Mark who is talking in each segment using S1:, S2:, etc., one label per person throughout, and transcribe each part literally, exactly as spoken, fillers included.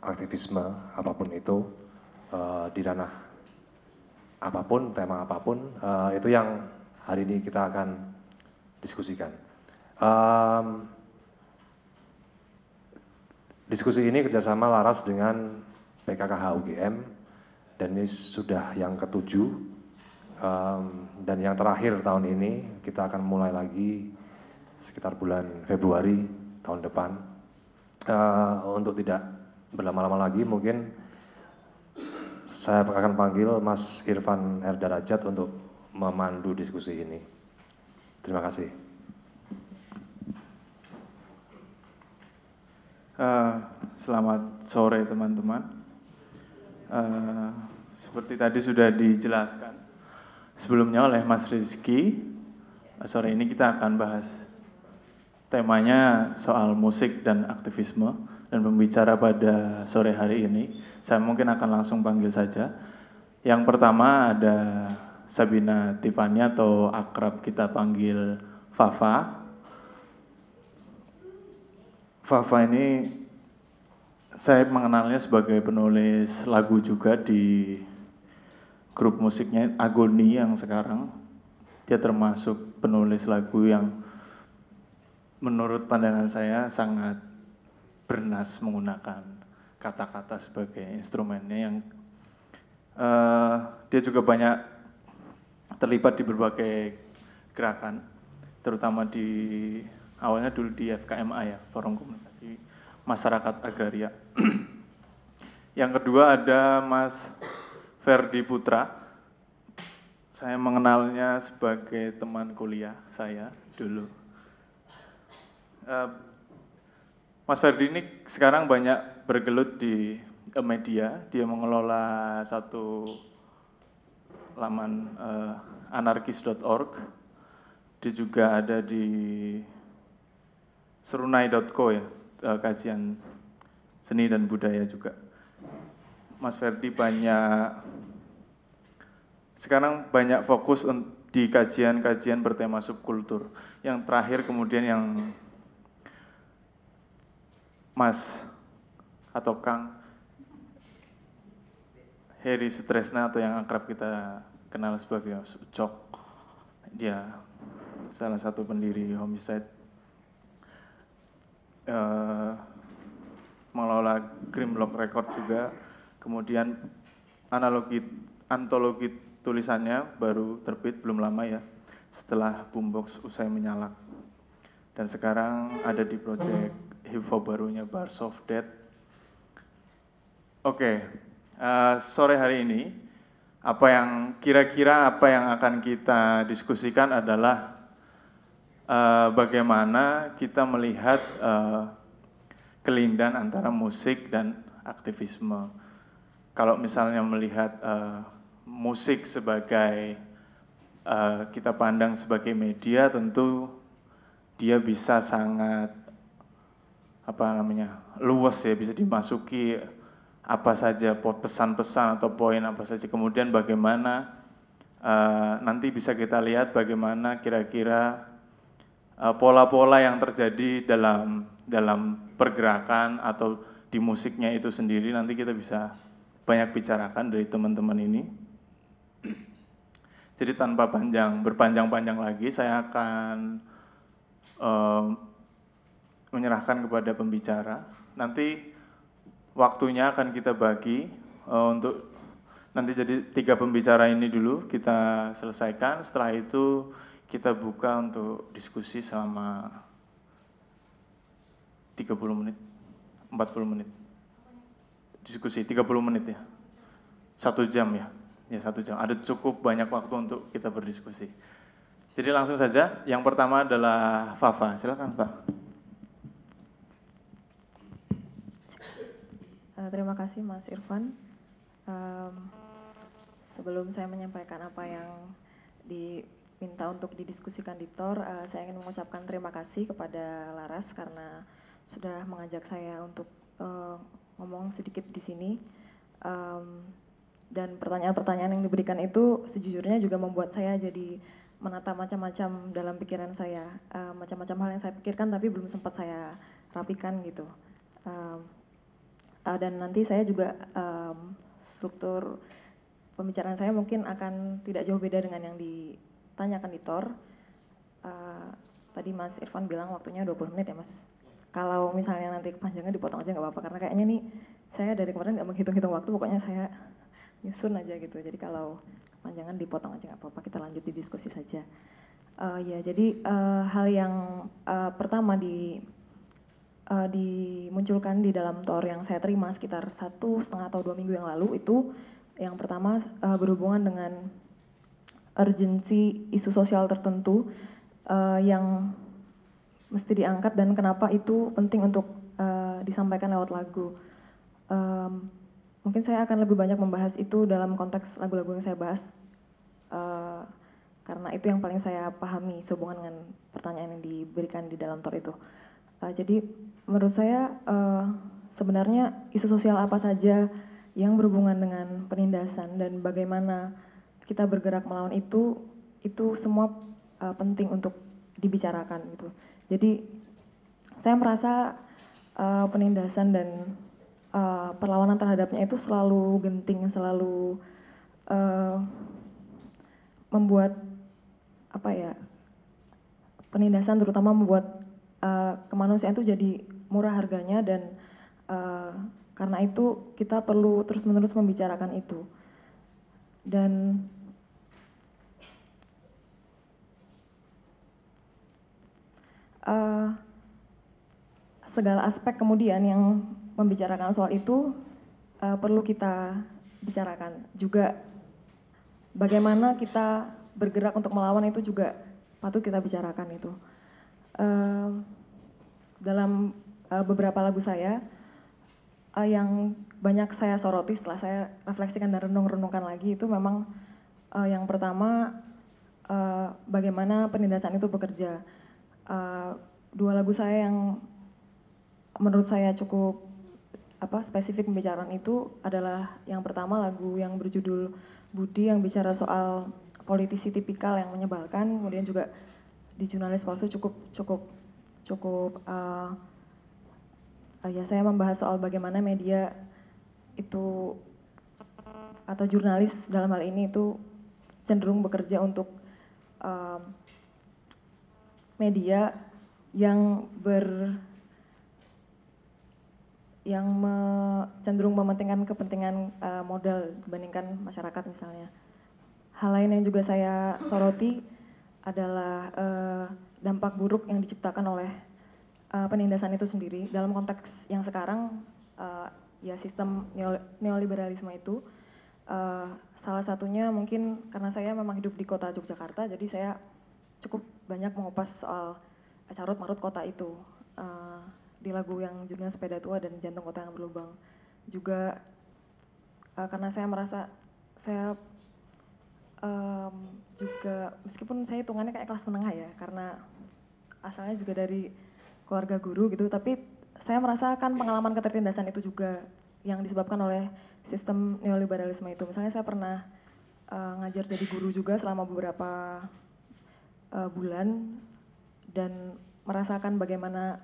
S1: aktivisme apapun itu, uh, di ranah apapun, tema apapun, uh, itu yang hari ini kita akan diskusikan. Um, diskusi ini kerjasama Laras dengan P K K H U G M, dan ini sudah yang ketujuh, um, dan yang terakhir tahun ini. Kita akan mulai lagi sekitar bulan Februari tahun depan. Uh, untuk tidak berlama-lama lagi, mungkin saya akan panggil Mas Irfan R. Darajat untuk memandu diskusi ini. Terima kasih.
S2: Uh, selamat sore teman-teman. Uh, seperti tadi sudah dijelaskan sebelumnya oleh Mas Rizky, sore ini kita akan bahas temanya soal musik dan aktivisme, dan pembicara pada sore hari ini saya mungkin akan langsung panggil saja. Yang pertama ada Sabina Tiffany atau akrab kita panggil Fafa. Fafa ini saya mengenalnya sebagai penulis lagu juga di grup musiknya Agoni yang sekarang. Dia termasuk penulis lagu yang menurut pandangan saya sangat bernas menggunakan kata-kata sebagai instrumennya, yang uh, dia juga banyak terlibat di berbagai gerakan, terutama di awalnya dulu di F K M A ya, Forum Komunikasi Masyarakat Agraria. Yang kedua ada Mas Ferdi Putra. Saya mengenalnya sebagai teman kuliah saya dulu. Uh, Mas Ferdi ini sekarang banyak bergelut di media. Dia mengelola satu laman uh, anarkis dot org. Dia juga ada di serunai dot co ya, uh, kajian seni dan budaya juga. Mas Ferdi banyak sekarang banyak fokus di kajian-kajian bertema subkultur. Yang terakhir kemudian yang Mas atau Kang Heri Sutresna atau yang akrab kita kenal sebagai Ucok, dia salah satu pendiri Homicide, uh, mengelola Grimlock Record juga. Kemudian analogi antologi tulisannya baru terbit belum lama ya, setelah Boombox usai menyalak, dan sekarang ada di project hip hop barunya Bars of Death. Oke, okay. uh, sore hari ini apa yang kira-kira apa yang akan kita diskusikan adalah uh, bagaimana kita melihat uh, kelindahan antara musik dan aktivisme. Kalau misalnya melihat uh, musik sebagai uh, kita pandang sebagai media, tentu dia bisa sangat apa namanya luas ya, bisa dimasuki apa saja pesan-pesan atau poin apa saja. Kemudian bagaimana uh, nanti bisa kita lihat bagaimana kira-kira uh, pola-pola yang terjadi dalam dalam pergerakan atau di musiknya itu sendiri. Nanti kita bisa banyak bicarakan dari teman-teman ini. Jadi tanpa panjang berpanjang-panjang lagi, saya akan uh, menyerahkan kepada pembicara. Nanti waktunya akan kita bagi uh, untuk nanti jadi tiga pembicara ini dulu kita selesaikan. Setelah itu kita buka untuk diskusi selama tiga puluh menit, empat puluh menit. Diskusi tiga puluh menit ya. Satu jam ya. Ya satu jam. Ada cukup banyak waktu untuk kita berdiskusi. Jadi langsung saja. Yang pertama adalah Fafa. Silakan Pak.
S3: Terima kasih Mas Irfan. Um, sebelum saya menyampaikan apa yang diminta untuk didiskusikan di T O R, uh, saya ingin mengucapkan terima kasih kepada Laras karena sudah mengajak saya untuk uh, ngomong sedikit di sini. Um, dan pertanyaan-pertanyaan yang diberikan itu sejujurnya juga membuat saya jadi menata macam-macam dalam pikiran saya, uh, macam-macam hal yang saya pikirkan tapi belum sempat saya rapikan gitu. Um, uh, dan nanti saya juga um, struktur pembicaraan saya mungkin akan tidak jauh beda dengan yang ditanyakan di T O R. Uh, tadi Mas Irfan bilang waktunya dua puluh menit ya Mas. Kalau misalnya nanti kepanjangan dipotong aja nggak apa-apa, karena kayaknya nih saya dari kemarin nggak menghitung-hitung waktu, pokoknya saya nyusun aja gitu. Jadi kalau kepanjangan dipotong aja nggak apa-apa, kita lanjut di diskusi saja. Uh, ya jadi uh, hal yang uh, pertama di uh, dimunculkan di dalam T O R yang saya terima sekitar satu setengah atau dua minggu yang lalu itu yang pertama uh, berhubungan dengan urgensi isu sosial tertentu uh, yang mesti diangkat dan kenapa itu penting untuk uh, disampaikan lewat lagu. Um, mungkin saya akan lebih banyak membahas itu dalam konteks lagu-lagu yang saya bahas uh, karena itu yang paling saya pahami sehubungan dengan pertanyaan yang diberikan di dalam T O R itu. Uh, jadi menurut saya uh, sebenarnya isu sosial apa saja yang berhubungan dengan penindasan dan bagaimana kita bergerak melawan itu, itu semua uh, penting untuk dibicarakan gitu. Jadi saya merasa uh, penindasan dan uh, perlawanan terhadapnya itu selalu genting, selalu uh, membuat apa ya, penindasan terutama membuat uh, kemanusiaan itu jadi murah harganya dan uh, karena itu kita perlu terus-menerus membicarakan itu. Dan uh, segala aspek kemudian yang membicarakan soal itu uh, perlu kita bicarakan. Juga bagaimana kita bergerak untuk melawan itu juga patut kita bicarakan itu. Uh, dalam uh, beberapa lagu saya, Uh, yang banyak saya soroti setelah saya refleksikan dan renung-renungkan lagi itu memang uh, yang pertama uh, bagaimana penindasan itu bekerja. Uh, dua lagu saya yang menurut saya cukup apa spesifik pembicaraan itu adalah yang pertama lagu yang berjudul Budi yang bicara soal politisi tipikal yang menyebalkan, kemudian juga di Jurnalis Palsu cukup cukup cukup uh, Uh, ya saya membahas soal bagaimana media itu atau jurnalis dalam hal ini itu cenderung bekerja untuk uh, media yang ber yang me, cenderung mementingkan kepentingan uh, modal dibandingkan masyarakat misalnya. Hal lain yang juga saya soroti adalah uh, dampak buruk yang diciptakan oleh Uh, penindasan itu sendiri dalam konteks yang sekarang uh, ya sistem neoliberalisme itu uh, salah satunya mungkin karena saya memang hidup di kota Yogyakarta jadi saya cukup banyak mengupas soal carut marut kota itu uh, di lagu yang judulnya Sepeda Tua dan Jantung Kota yang Berlubang juga uh, karena saya merasa saya um, juga meskipun saya hitungannya kayak kelas menengah ya karena asalnya juga dari keluarga guru gitu, tapi saya merasakan pengalaman ketertindasan itu juga yang disebabkan oleh sistem neoliberalisme itu. Misalnya saya pernah uh, ngajar jadi guru juga selama beberapa uh, bulan dan merasakan bagaimana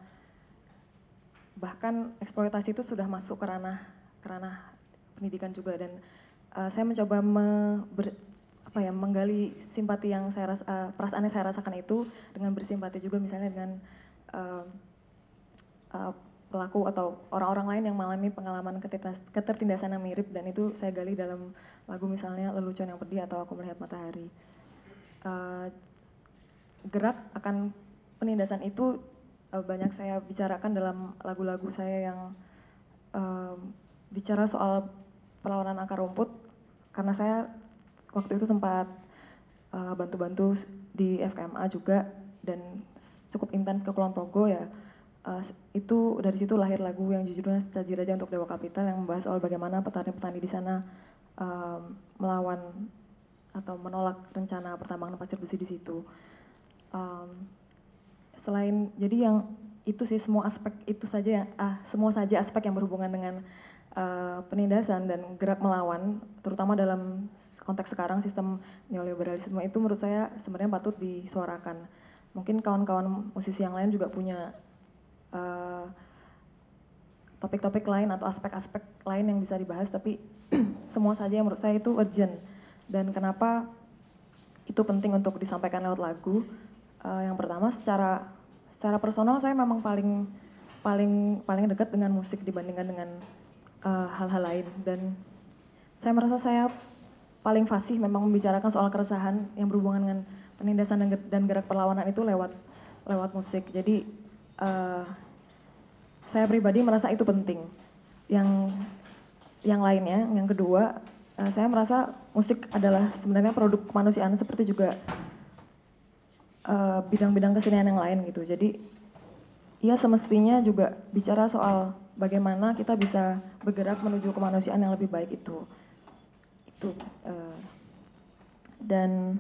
S3: bahkan eksploitasi itu sudah masuk ke ranah ke ranah pendidikan juga dan uh, saya mencoba me, ber, apa ya menggali simpati yang saya ras, uh, perasaan yang saya rasakan itu dengan bersimpati juga misalnya dengan Uh, uh, pelaku atau orang-orang lain yang mengalami pengalaman ketertindasan yang mirip dan itu saya gali dalam lagu misalnya Lelucon yang Pedih atau Aku Melihat Matahari. Uh, gerak akan penindasan itu uh, banyak saya bicarakan dalam lagu-lagu saya yang uh, bicara soal perlawanan akar rumput karena saya waktu itu sempat uh, bantu-bantu di F K M A juga dan cukup intens ke Kulon Progo ya uh, itu dari situ lahir lagu yang judulnya Saji Raja untuk Dewa Kapital yang membahas soal bagaimana petani-petani di sana uh, melawan atau menolak rencana pertambangan pasir besi di situ. Um, selain jadi yang itu sih semua aspek itu saja yang ah semua saja aspek yang berhubungan dengan uh, penindasan dan gerak melawan terutama dalam konteks sekarang sistem neoliberalisme itu menurut saya sebenarnya patut disuarakan. Mungkin kawan-kawan musisi yang lain juga punya uh, topik-topik lain atau aspek-aspek lain yang bisa dibahas, tapi semua saja yang menurut saya itu urgent. Dan kenapa itu penting untuk disampaikan lewat lagu? Uh, yang pertama, secara secara personal saya memang paling paling paling dekat dengan musik dibandingkan dengan uh, hal-hal lain, dan saya merasa saya paling fasih memang membicarakan soal keresahan yang berhubungan dengan penindasan dan, dan gerak perlawanan itu lewat lewat musik. Jadi uh, saya pribadi merasa itu penting. Yang yang lainnya, yang kedua, uh, saya merasa musik adalah sebenarnya produk kemanusiaan seperti juga uh, bidang-bidang kesenian yang lain gitu. Jadi ya semestinya juga bicara soal bagaimana kita bisa bergerak menuju kemanusiaan yang lebih baik itu. Itu uh, dan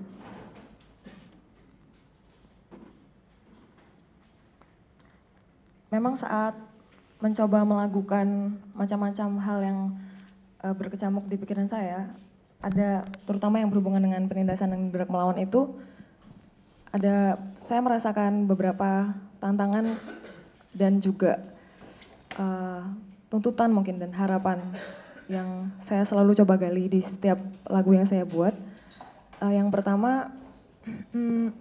S3: memang saat mencoba melakukan macam-macam hal yang uh, berkecamuk di pikiran saya, ada terutama yang berhubungan dengan penindasan dan gerak melawan itu, ada saya merasakan beberapa tantangan dan juga uh, tuntutan mungkin dan harapan yang saya selalu coba gali di setiap lagu yang saya buat. Uh, yang pertama, hmm,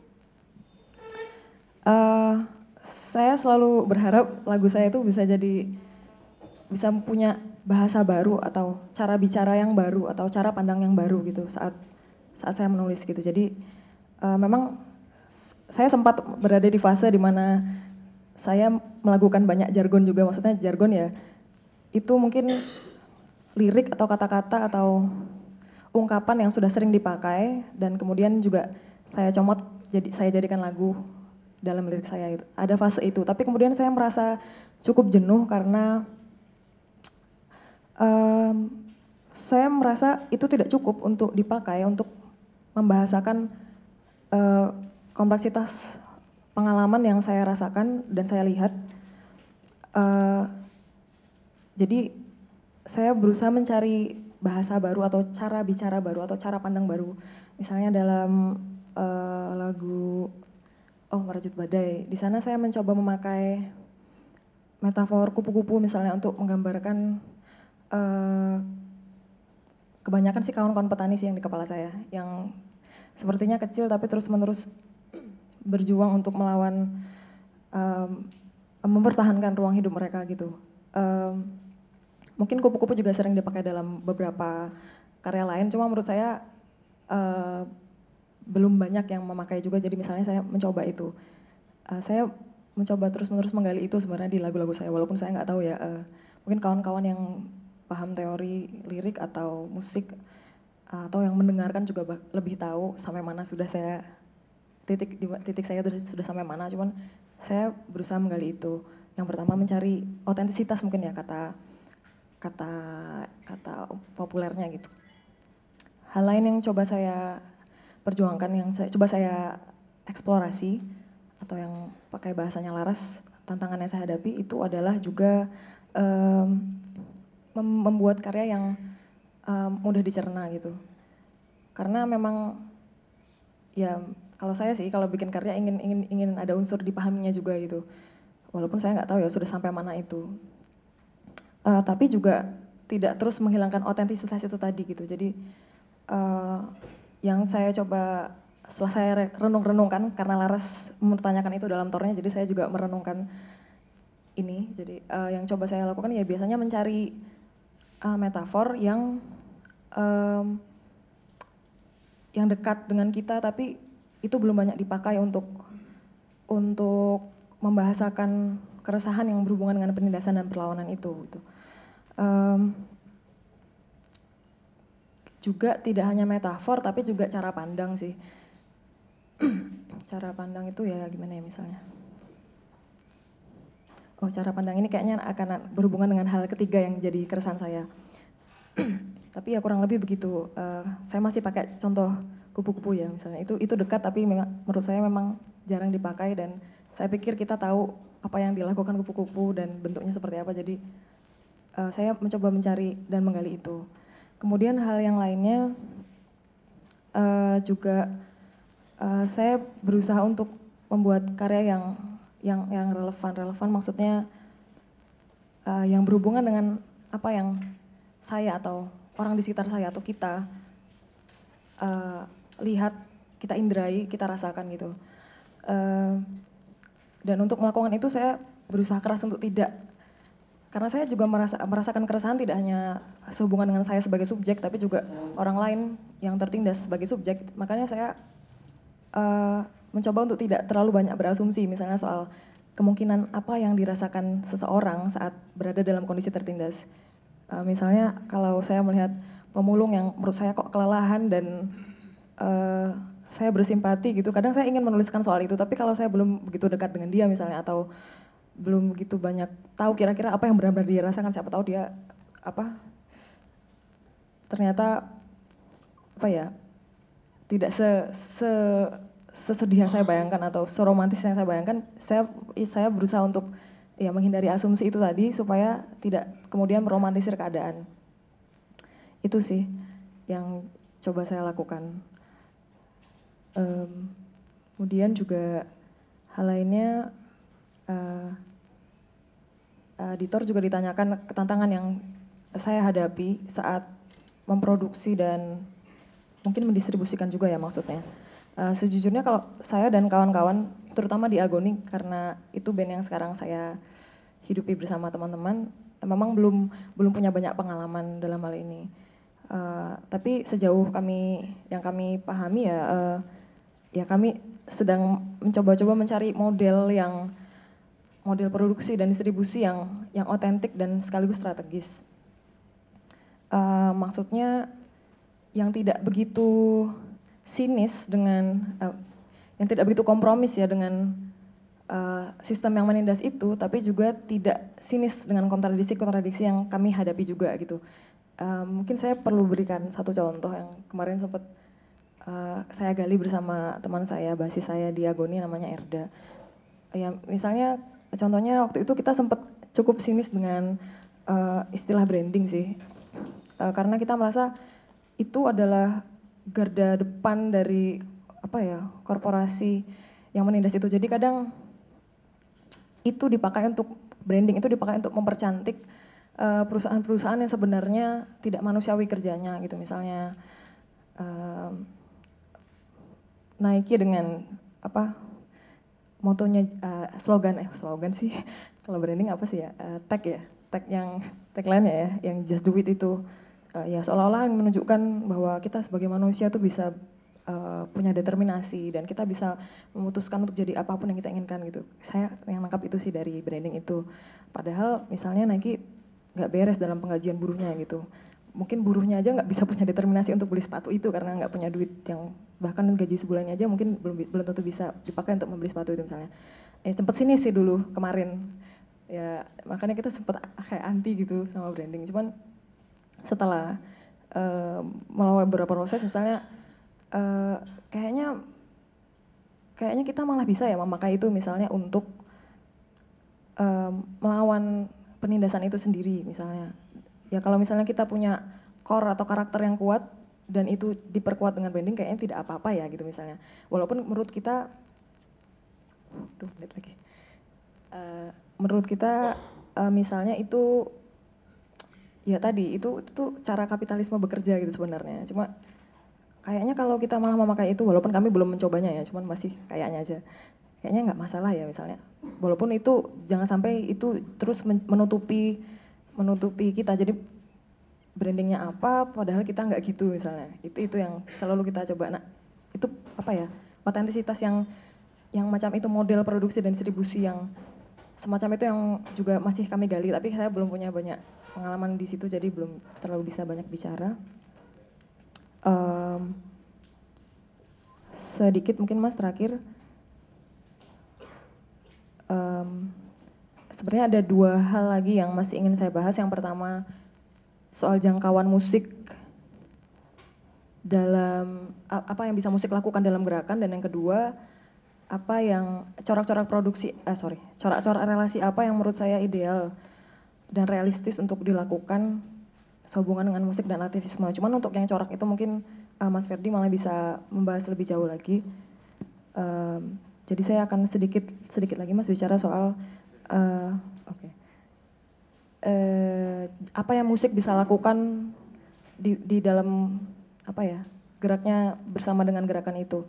S3: uh, saya selalu berharap lagu saya itu bisa jadi, bisa punya bahasa baru atau cara bicara yang baru atau cara pandang yang baru gitu saat saat saya menulis gitu. Jadi uh, memang saya sempat berada di fase di mana saya melakukan banyak jargon juga, maksudnya jargon ya itu mungkin lirik atau kata-kata atau ungkapan yang sudah sering dipakai dan kemudian juga saya comot jadi saya jadikan lagu dalam lirik saya. Ada fase itu, tapi kemudian saya merasa cukup jenuh karena um, saya merasa itu tidak cukup untuk dipakai untuk membahasakan uh, kompleksitas pengalaman yang saya rasakan dan saya lihat. Uh, jadi saya berusaha mencari bahasa baru atau cara bicara baru atau cara pandang baru. Misalnya dalam uh, lagu Oh Merajut Badai, di sana saya mencoba memakai metafor kupu-kupu misalnya untuk menggambarkan uh, kebanyakan sih kawan-kawan petani sih yang di kepala saya, yang sepertinya kecil tapi terus-menerus berjuang untuk melawan, um, mempertahankan ruang hidup mereka gitu. Um, mungkin kupu-kupu juga sering dipakai dalam beberapa karya lain, cuma menurut saya uh, belum banyak yang memakai juga, jadi misalnya saya mencoba itu. Uh, saya mencoba terus-menerus menggali itu sebenarnya di lagu-lagu saya, walaupun saya nggak tahu ya, uh, mungkin kawan-kawan yang paham teori lirik atau musik, uh, atau yang mendengarkan juga lebih tahu sampai mana sudah saya, titik titik saya sudah sampai mana, cuman saya berusaha menggali itu. Yang pertama mencari otentisitas mungkin ya, kata kata kata populernya gitu. Hal lain yang coba saya perjuangkan, yang saya coba saya eksplorasi atau yang pakai bahasanya Laras, tantangan yang saya hadapi itu adalah juga um, mem- membuat karya yang um, mudah dicerna gitu. Karena memang ya kalau saya sih kalau bikin karya ingin ingin ingin ada unsur dipahaminya juga gitu. Walaupun saya nggak tahu ya sudah sampai mana itu. Uh, tapi juga tidak terus menghilangkan otentisitas itu tadi gitu. Jadi uh, yang saya coba setelah saya renung-renungkan, karena Laras mempertanyakan itu dalam tornya, jadi saya juga merenungkan ini. Jadi uh, yang coba saya lakukan ya biasanya mencari uh, metafor yang um, yang dekat dengan kita, tapi itu belum banyak dipakai untuk untuk membahasakan keresahan yang berhubungan dengan penindasan dan perlawanan itu. Gitu. Um, juga tidak hanya metafor tapi juga cara pandang sih. Cara pandang itu ya gimana ya misalnya. Oh cara pandang ini kayaknya akan berhubungan dengan hal ketiga yang jadi keresahan saya. Tapi ya kurang lebih begitu. Uh, saya masih pakai contoh kupu-kupu ya misalnya. Itu itu dekat tapi memang menurut saya memang jarang dipakai, dan saya pikir kita tahu apa yang dilakukan kupu-kupu dan bentuknya seperti apa. Jadi uh, saya mencoba mencari dan menggali itu. Kemudian hal yang lainnya uh, juga uh, saya berusaha untuk membuat karya yang yang yang relevan. Relevan maksudnya uh, yang berhubungan dengan apa yang saya atau orang di sekitar saya atau kita uh, lihat, kita indrai, kita rasakan gitu. Uh, dan untuk melakukan itu saya berusaha keras untuk tidak, karena saya juga merasa, merasakan keresahan tidak hanya sehubungan dengan saya sebagai subjek, tapi juga orang lain yang tertindas sebagai subjek. Makanya saya uh, mencoba untuk tidak terlalu banyak berasumsi, misalnya soal kemungkinan apa yang dirasakan seseorang saat berada dalam kondisi tertindas. Uh, misalnya kalau saya melihat pemulung yang menurut saya kok kelelahan dan uh, saya bersimpati gitu, kadang saya ingin menuliskan soal itu, tapi kalau saya belum begitu dekat dengan dia misalnya, atau belum begitu banyak tahu kira-kira apa yang benar-benar dia rasakan, siapa tahu dia apa ternyata apa ya tidak se, se sesedih yang saya bayangkan atau seromantis yang saya bayangkan. Saya saya berusaha untuk ya menghindari asumsi itu tadi supaya tidak kemudian meromantisir keadaan. Itu sih yang coba saya lakukan. Um, kemudian juga hal lainnya, uh, editor juga ditanyakan ketantangan yang saya hadapi saat memproduksi dan mungkin mendistribusikan juga ya maksudnya. Uh, sejujurnya kalau saya dan kawan-kawan, terutama di Agoni, karena itu band yang sekarang saya hidupi bersama teman-teman, memang belum belum punya banyak pengalaman dalam hal ini. Uh, tapi sejauh kami yang kami pahami ya, uh, ya kami sedang mencoba-coba mencari model yang model produksi dan distribusi yang yang otentik dan sekaligus strategis. Uh, maksudnya yang tidak begitu sinis dengan, uh, yang tidak begitu kompromis ya dengan uh, sistem yang menindas itu, tapi juga tidak sinis dengan kontradiksi-kontradiksi yang kami hadapi juga gitu. Uh, mungkin saya perlu berikan satu contoh yang kemarin sempat uh, saya gali bersama teman saya, basis saya di Agoni, namanya Erda. Ya misalnya contohnya waktu itu kita sempat cukup sinis dengan uh, istilah branding sih, uh, karena kita merasa itu adalah garda depan dari apa ya korporasi yang menindas itu. Jadi kadang itu dipakai untuk branding, itu dipakai untuk mempercantik uh, perusahaan-perusahaan yang sebenarnya tidak manusiawi kerjanya gitu. Misalnya uh, Nike dengan apa motonya, uh, slogan eh slogan sih kalau branding apa sih ya, uh, tag ya tag yang tagline ya yang just do it itu, uh, ya seolah-olah menunjukkan bahwa kita sebagai manusia tuh bisa uh, punya determinasi dan kita bisa memutuskan untuk jadi apapun yang kita inginkan gitu. Saya yang nangkap itu sih dari branding itu. Padahal misalnya Nike nggak beres dalam penggajian buruhnya gitu. Mungkin buruhnya aja nggak bisa punya determinasi untuk beli sepatu itu karena nggak punya duit, yang bahkan gaji sebulannya aja mungkin belum belum tentu bisa dipakai untuk membeli sepatu itu misalnya. Eh sempat sini sih dulu kemarin, ya makanya kita sempat kayak anti gitu sama branding. Cuman setelah uh, melalui beberapa proses misalnya, uh, kayaknya kayaknya kita malah bisa ya memakai itu misalnya untuk uh, melawan penindasan itu sendiri misalnya. Ya kalau misalnya kita punya core atau karakter yang kuat dan itu diperkuat dengan branding, kayaknya tidak apa-apa ya gitu misalnya. Walaupun menurut kita, duh menit lagi. Uh, menurut kita uh, misalnya itu, ya tadi itu itu tuh cara kapitalisme bekerja gitu sebenarnya. Cuma kayaknya kalau kita malah memakai itu, walaupun kami belum mencobanya ya, cuman masih kayaknya aja. Kayaknya nggak masalah ya misalnya. Walaupun itu jangan sampai itu terus menutupi menutupi kita, jadi brandingnya apa padahal kita nggak gitu misalnya. Itu itu yang selalu kita coba. Nah itu apa ya otentisitas yang yang macam itu, model produksi dan distribusi yang semacam itu yang juga masih kami gali, tapi saya belum punya banyak pengalaman di situ jadi belum terlalu bisa banyak bicara. Um, sedikit mungkin Mas terakhir, um, sebenarnya ada dua hal lagi yang masih ingin saya bahas. Yang pertama soal jangkauan musik dalam apa yang bisa musik lakukan dalam gerakan, dan yang kedua apa yang corak-corak produksi, eh sorry, corak-corak relasi apa yang menurut saya ideal dan realistis untuk dilakukan sehubungan dengan musik dan aktivisme. Cuman untuk yang corak itu mungkin uh, Mas Ferdi malah bisa membahas lebih jauh lagi. Um, jadi saya akan sedikit sedikit lagi Mas bicara soal Uh, Oke. Okay. eh, apa yang musik bisa lakukan di, di dalam apa ya geraknya bersama dengan gerakan itu.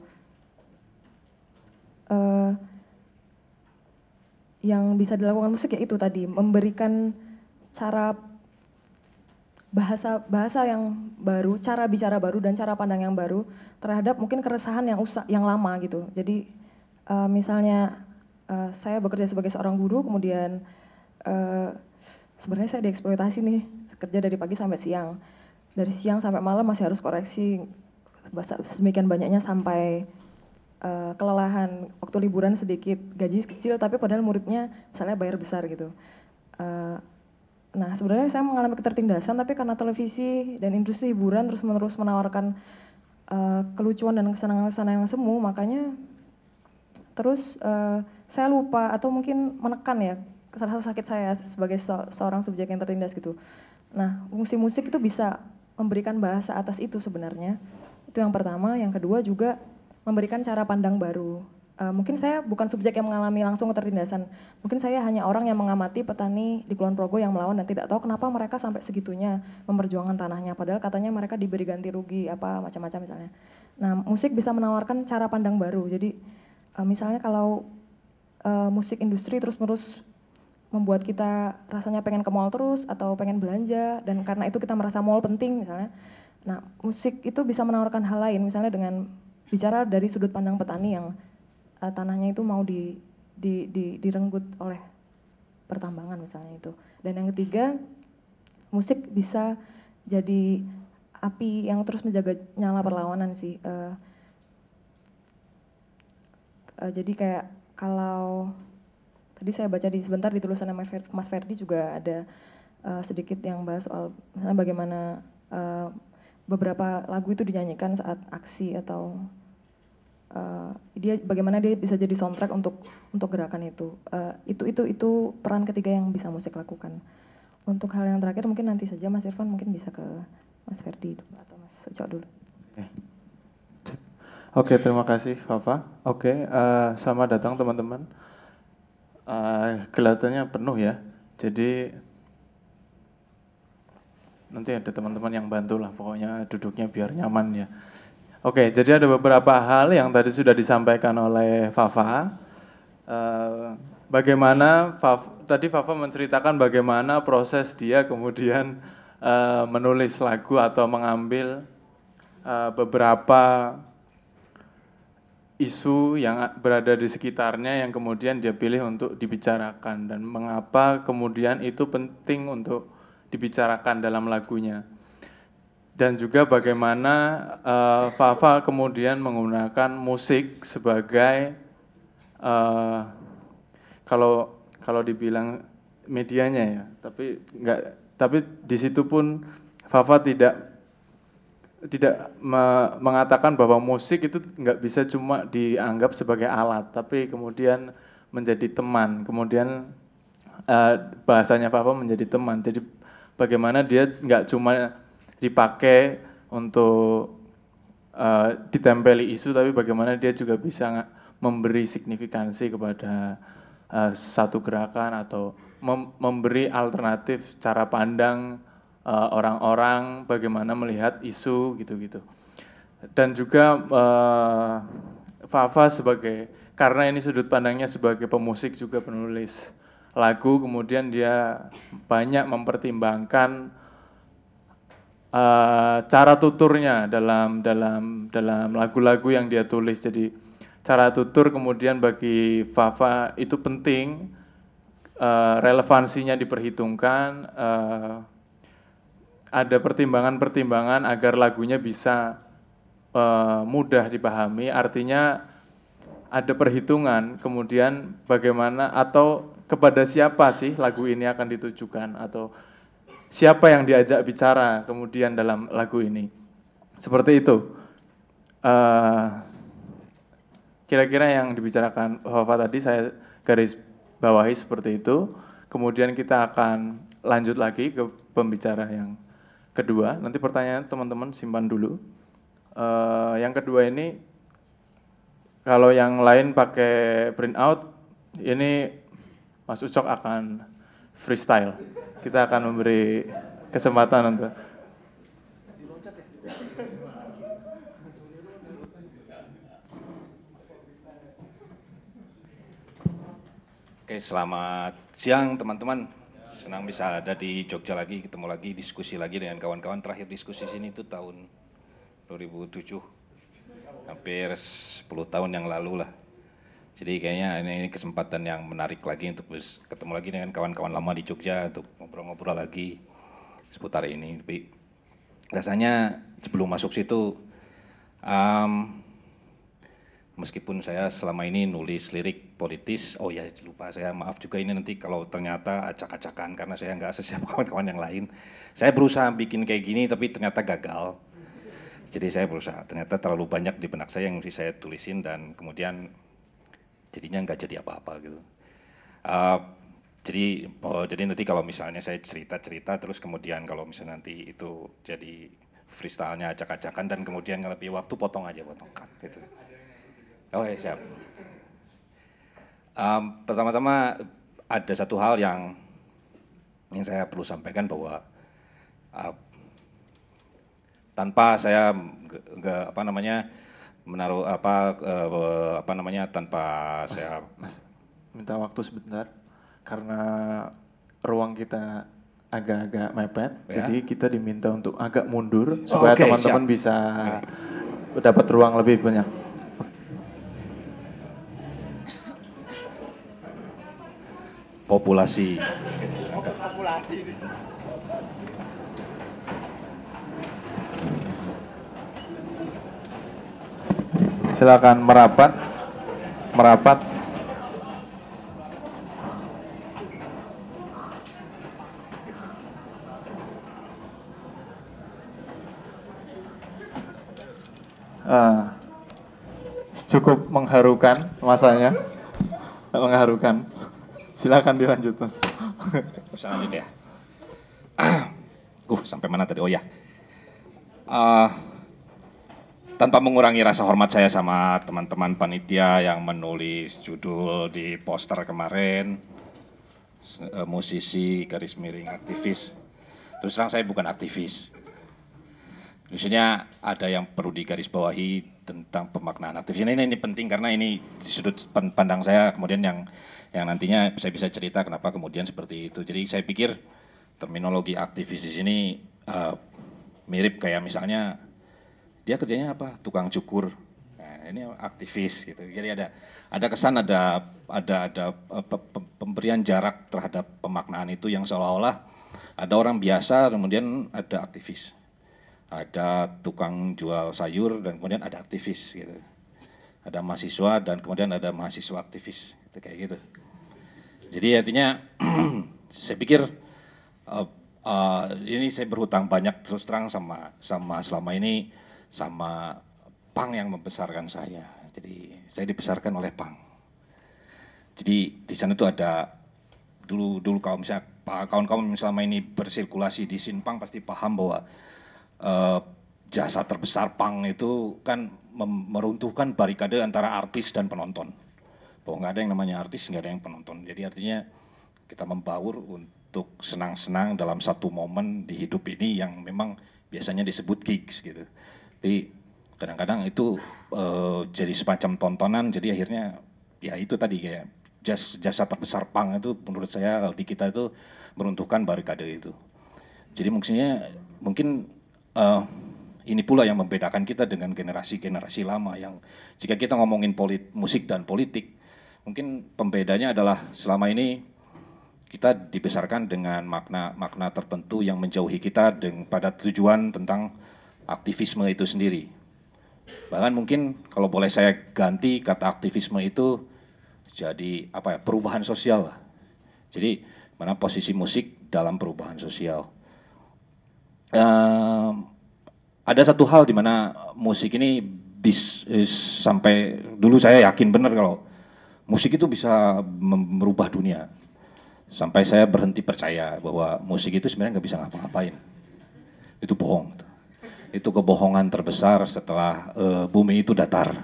S3: Eh, yang bisa dilakukan musik ya itu tadi memberikan cara bahasa bahasa yang baru, cara bicara baru dan cara pandang yang baru terhadap mungkin keresahan yang usah yang lama gitu. Jadi uh, misalnya uh, saya bekerja sebagai seorang guru, kemudian uh, sebenarnya saya dieksploitasi nih, kerja dari pagi sampai siang, dari siang sampai malam masih harus koreksi bahasa sedemikian banyaknya sampai uh, kelelahan, waktu liburan sedikit, gaji kecil tapi padahal muridnya misalnya bayar besar gitu. Uh, Nah, sebenarnya saya mengalami ketertindasan, tapi karena televisi dan industri hiburan terus-menerus menawarkan uh, kelucuan dan kesenangan-kesenangan yang semu, makanya terus uh, saya lupa atau mungkin menekan ya rasa sakit saya sebagai so seorang subjek yang tertindas gitu. Nah, musik-musik itu bisa memberikan bahasa atas itu sebenarnya. Itu yang pertama. Yang kedua juga memberikan cara pandang baru. Uh, mungkin saya bukan subjek yang mengalami langsung ketertindasan. Mungkin saya hanya orang yang mengamati petani di Kulon Progo yang melawan dan tidak tahu kenapa mereka sampai segitunya memperjuangkan tanahnya. Padahal katanya mereka diberi ganti rugi apa macam-macam misalnya. Nah, musik bisa menawarkan cara pandang baru. Jadi uh, misalnya kalau uh, musik industri terus-menerus membuat kita rasanya pengen ke mall terus atau pengen belanja dan karena itu kita merasa mall penting misalnya. Nah, musik itu bisa menawarkan hal lain misalnya dengan bicara dari sudut pandang petani yang Uh, tanahnya itu mau di, di, di, direnggut oleh pertambangan misalnya itu. Dan yang ketiga, musik bisa jadi api yang terus menjaga nyala perlawanan sih. Uh, uh, jadi kayak kalau tadi saya baca di sebentar di tulisannya Mas Ferdi juga ada uh, sedikit yang bahas soal misalnya bagaimana uh, beberapa lagu itu dinyanyikan saat aksi atau Uh, dia bagaimana dia bisa jadi soundtrack untuk untuk gerakan itu. Uh, itu itu itu peran ketiga yang bisa musik lakukan. Untuk hal yang terakhir mungkin nanti saja Mas Irfan mungkin bisa ke Mas Ferdi atau Mas Ucok dulu.
S2: Oke, Oke terima kasih Fafa. Oke, uh, selamat datang teman-teman. Uh, kelihatannya penuh ya. Jadi nanti ada teman-teman yang bantu lah. Pokoknya duduknya biar nyaman ya. Oke, jadi ada beberapa hal yang tadi sudah disampaikan oleh Fafa. Uh, bagaimana Fafa, tadi Fafa menceritakan bagaimana proses dia kemudian uh, menulis lagu atau mengambil uh, beberapa isu yang berada di sekitarnya yang kemudian dia pilih untuk dibicarakan dan mengapa kemudian itu penting untuk dibicarakan dalam lagunya. Dan juga bagaimana uh, Fafa kemudian menggunakan musik sebagai uh, kalau kalau dibilang medianya ya, tapi enggak, tapi di situ pun Fafa tidak tidak me, mengatakan bahwa musik itu enggak bisa cuma dianggap sebagai alat, tapi kemudian menjadi teman. Kemudian uh, bahasanya Fafa menjadi teman. Jadi bagaimana dia enggak cuma dipakai untuk uh, ditempeli isu, tapi bagaimana dia juga bisa memberi signifikansi kepada uh, satu gerakan atau mem memberi alternatif cara pandang uh, orang-orang bagaimana melihat isu gitu-gitu. Dan juga uh, Fafa sebagai, karena ini sudut pandangnya sebagai pemusik juga penulis lagu, kemudian dia banyak mempertimbangkan Uh, cara tuturnya dalam dalam dalam lagu-lagu yang dia tulis. Jadi cara tutur kemudian bagi Fafa itu penting, uh, relevansinya diperhitungkan, uh, ada pertimbangan-pertimbangan agar lagunya bisa uh, mudah dipahami. Artinya ada perhitungan kemudian bagaimana atau kepada siapa sih lagu ini akan ditujukan atau siapa yang diajak bicara kemudian dalam lagu ini. Seperti itu. Uh, kira-kira yang dibicarakan Fafa tadi saya garis bawahi seperti itu. Kemudian kita akan lanjut lagi ke pembicara yang kedua. Nanti pertanyaan teman-teman simpan dulu. Uh, yang kedua ini, kalau yang lain pakai print out, ini Mas Ucok akan freestyle. Kita akan memberi kesempatan untuk
S4: Oke, selamat siang teman-teman. Senang bisa ada di Jogja lagi, ketemu lagi, diskusi lagi dengan kawan-kawan. Terakhir diskusi sini itu tahun dua ribu tujuh, hampir sepuluh tahun yang lalu lah. Jadi kayaknya ini, ini kesempatan yang menarik lagi untuk ketemu lagi dengan kawan-kawan lama di Jogja untuk ngobrol-ngobrol lagi seputar ini. Tapi rasanya sebelum masuk situ, um, meskipun saya selama ini nulis lirik politis, oh ya lupa saya, maaf juga ini nanti kalau ternyata acak-acakan karena saya nggak sesiap kawan-kawan yang lain. Saya berusaha bikin kayak gini tapi ternyata gagal. Jadi saya berusaha, ternyata terlalu banyak di benak saya yang mesti saya tulisin dan kemudian jadinya nggak jadi apa-apa gitu. Uh, jadi, oh, jadi nanti kalau misalnya saya cerita-cerita terus kemudian kalau misalnya nanti itu jadi freestyle-nya acak-acakan dan kemudian lebih waktu potong aja, potong cut gitu. Oh ya siap. Um, pertama-tama ada satu hal yang yang saya perlu sampaikan bahwa uh, tanpa saya nggak apa namanya menaruh apa uh, apa namanya tanpa
S2: Mas,
S4: saya
S2: Mas, minta waktu sebentar karena ruang kita agak-agak mepet,
S4: ya?
S2: jadi kita diminta untuk agak mundur supaya
S4: okay,
S2: teman-teman bisa okay. dapat ruang lebih banyak.
S4: Populasi.
S5: Populasi.
S2: Silakan merapat, merapat. Uh, cukup mengharukan masanya, mengharukan. Silakan dilanjut, Mas.
S4: Bisa lanjut ya. uh, sampai mana tadi? Oh ya. Uh, tanpa mengurangi rasa hormat saya sama teman-teman panitia yang menulis judul di poster kemarin, uh, musisi, garis miring, aktivis. Terus terang saya bukan aktivis. Maksudnya ada yang perlu digarisbawahi tentang pemaknaan aktivis. Ini, ini penting karena ini di sudut pandang saya kemudian yang yang nantinya saya bisa cerita kenapa kemudian seperti itu. Jadi saya pikir terminologi aktivis di sini uh, mirip kayak misalnya dia kerjanya apa? Tukang cukur. Nah, ini aktivis gitu. Jadi ada ada kesan ada ada ada uh, pemberian jarak terhadap pemaknaan itu yang seolah-olah ada orang biasa kemudian ada aktivis. Ada tukang jual sayur dan kemudian ada aktivis gitu. Ada mahasiswa dan kemudian ada mahasiswa aktivis gitu, kayak gitu. Jadi artinya saya pikir uh, uh, ini saya berhutang banyak terus terang sama sama selama ini sama Pang yang membesarkan saya. Jadi saya dibesarkan oleh Pang. Jadi di sana tuh ada dulu dulu kalau misalnya kawan-kawan selama ini bersirkulasi di Sinpang pasti paham bahwa uh, jasa terbesar Pang itu kan meruntuhkan barikade antara artis dan penonton. Bahwa nggak ada yang namanya artis, nggak ada yang penonton. Jadi artinya kita membaur untuk senang-senang dalam satu momen di hidup ini yang memang biasanya disebut gigs gitu. Tapi kadang-kadang itu uh, jadi semacam tontonan, jadi akhirnya ya itu tadi kayak jas, jasa terbesar Pang itu menurut saya di kita itu meruntuhkan barikade itu. Jadi maksudnya mungkin uh, ini pula yang membedakan kita dengan generasi-generasi lama yang jika kita ngomongin polit, musik dan politik, mungkin pembedanya adalah selama ini kita dibesarkan dengan makna-makna tertentu yang menjauhi kita dengan pada tujuan tentang aktivisme itu sendiri. Bahkan mungkin kalau boleh saya ganti kata aktivisme itu jadi apa ya, perubahan sosial lah. Jadi mana posisi musik dalam perubahan sosial. Um, ada satu hal di mana musik ini bis, bis sampai dulu saya yakin benar kalau musik itu bisa merubah dunia. Sampai saya berhenti percaya bahwa musik itu sebenarnya nggak bisa ngapa-ngapain. Itu bohong. Itu kebohongan terbesar setelah uh, bumi itu datar.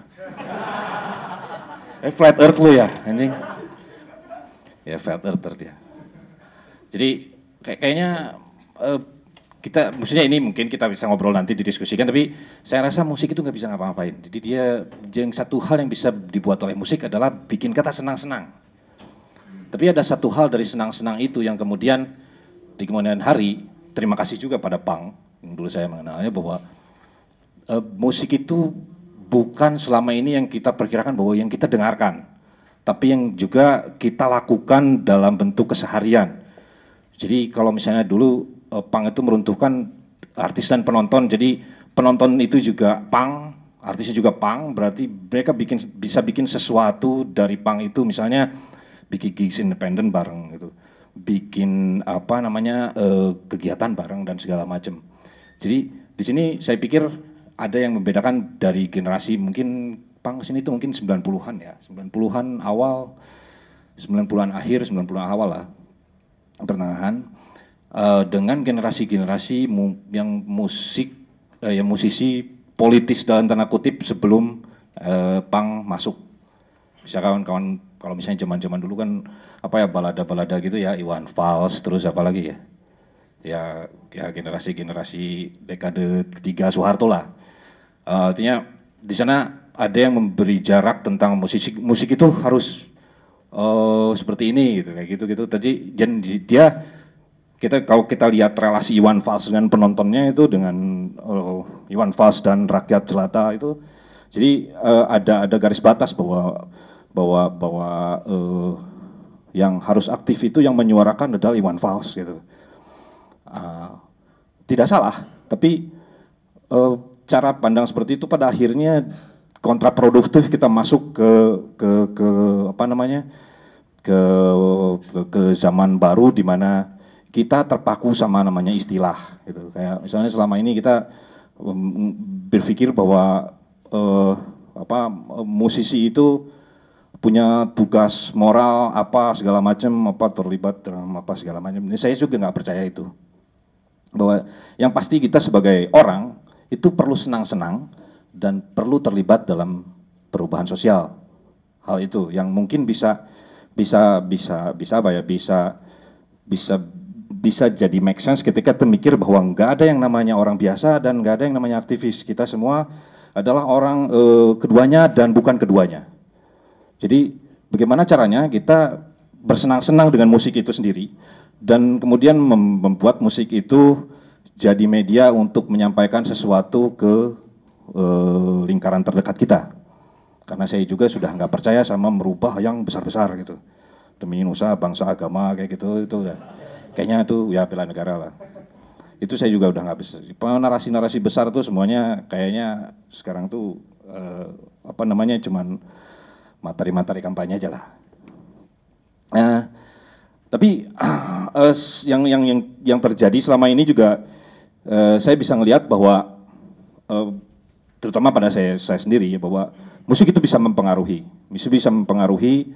S4: Eh flat earth lu ya, anjing. Ya flat earther dia. Jadi kayak kayaknya uh, kita, maksudnya ini mungkin kita bisa ngobrol nanti didiskusikan, tapi saya rasa musik itu nggak bisa ngapa-ngapain. Jadi dia, yang satu hal yang bisa dibuat oleh musik adalah bikin kita senang-senang. Tapi ada satu hal dari senang-senang itu yang kemudian di kemudian hari, terima kasih juga pada Pang, yang dulu saya mengenalnya, bahwa uh, musik itu bukan selama ini yang kita perkirakan bahwa yang kita dengarkan, tapi yang juga kita lakukan dalam bentuk keseharian. Jadi kalau misalnya dulu Pang itu meruntuhkan artis dan penonton, jadi penonton itu juga Pang, artisnya juga Pang, berarti mereka bikin bisa bikin sesuatu dari Pang itu, misalnya bikin gigs independen bareng gitu, bikin apa namanya uh, kegiatan bareng dan segala macam. Jadi di sini saya pikir ada yang membedakan dari generasi mungkin Pang kesini itu mungkin sembilan puluhan ya, sembilan puluhan awal, sembilan puluhan akhir, sembilan puluhan awal lah, pertengahan. Uh, dengan generasi-generasi mu, yang musik, uh, yang musisi politis dalam tanda kutip sebelum uh, Pang masuk. Bisa kawan-kawan, kalau misalnya zaman-zaman dulu kan apa ya, balada-balada gitu ya, Iwan Fals, terus apa lagi ya, ya, ya generasi-generasi dekade ketiga Soeharto lah. Uh, artinya di sana ada yang memberi jarak tentang musik, musik itu harus uh, seperti ini gitu, kayak gitu-gitu. Tadi dan dia kita kalau kita lihat relasi Iwan Fals dengan penontonnya itu dengan uh, Iwan Fals dan rakyat jelata itu, jadi uh, ada ada garis batas bahwa bahwa bahwa uh, yang harus aktif itu yang menyuarakan adalah Iwan Fals gitu. Uh, tidak salah, tapi uh, cara pandang seperti itu pada akhirnya kontraproduktif kita masuk ke ke ke apa namanya ke ke, ke zaman baru di mana kita terpaku sama namanya istilah gitu. Kayak misalnya selama ini kita um, berpikir bahwa uh, apa musisi itu punya tugas moral apa segala macam, apa terlibat dalam apa segala macam. Ini saya juga nggak percaya itu. Bahwa yang pasti kita sebagai orang itu perlu senang-senang dan perlu terlibat dalam perubahan sosial. Hal itu yang mungkin bisa bisa bisa bisa apa ya bisa bisa bisa jadi make sense ketika kita mikir bahwa nggak ada yang namanya orang biasa dan nggak ada yang namanya aktivis. Kita semua adalah orang eh, keduanya dan bukan keduanya. Jadi bagaimana caranya kita bersenang-senang dengan musik itu sendiri dan kemudian mem membuat musik itu jadi media untuk menyampaikan sesuatu ke eh, lingkaran terdekat kita. Karena saya juga sudah nggak percaya sama merubah yang besar-besar gitu. Demi nusa, bangsa, agama kayak gitu itu udah. Kayaknya itu ya bela negara lah. Itu saya juga udah nggak bisa. Narasi-narasi besar tuh semuanya kayaknya sekarang tuh eh, apa namanya cuman materi-materi kampanye aja lah. Nah, tapi eh, yang yang yang yang terjadi selama ini juga eh, saya bisa ngelihat bahwa eh, terutama pada saya saya sendiri ya, bahwa musik itu bisa mempengaruhi, musik bisa mempengaruhi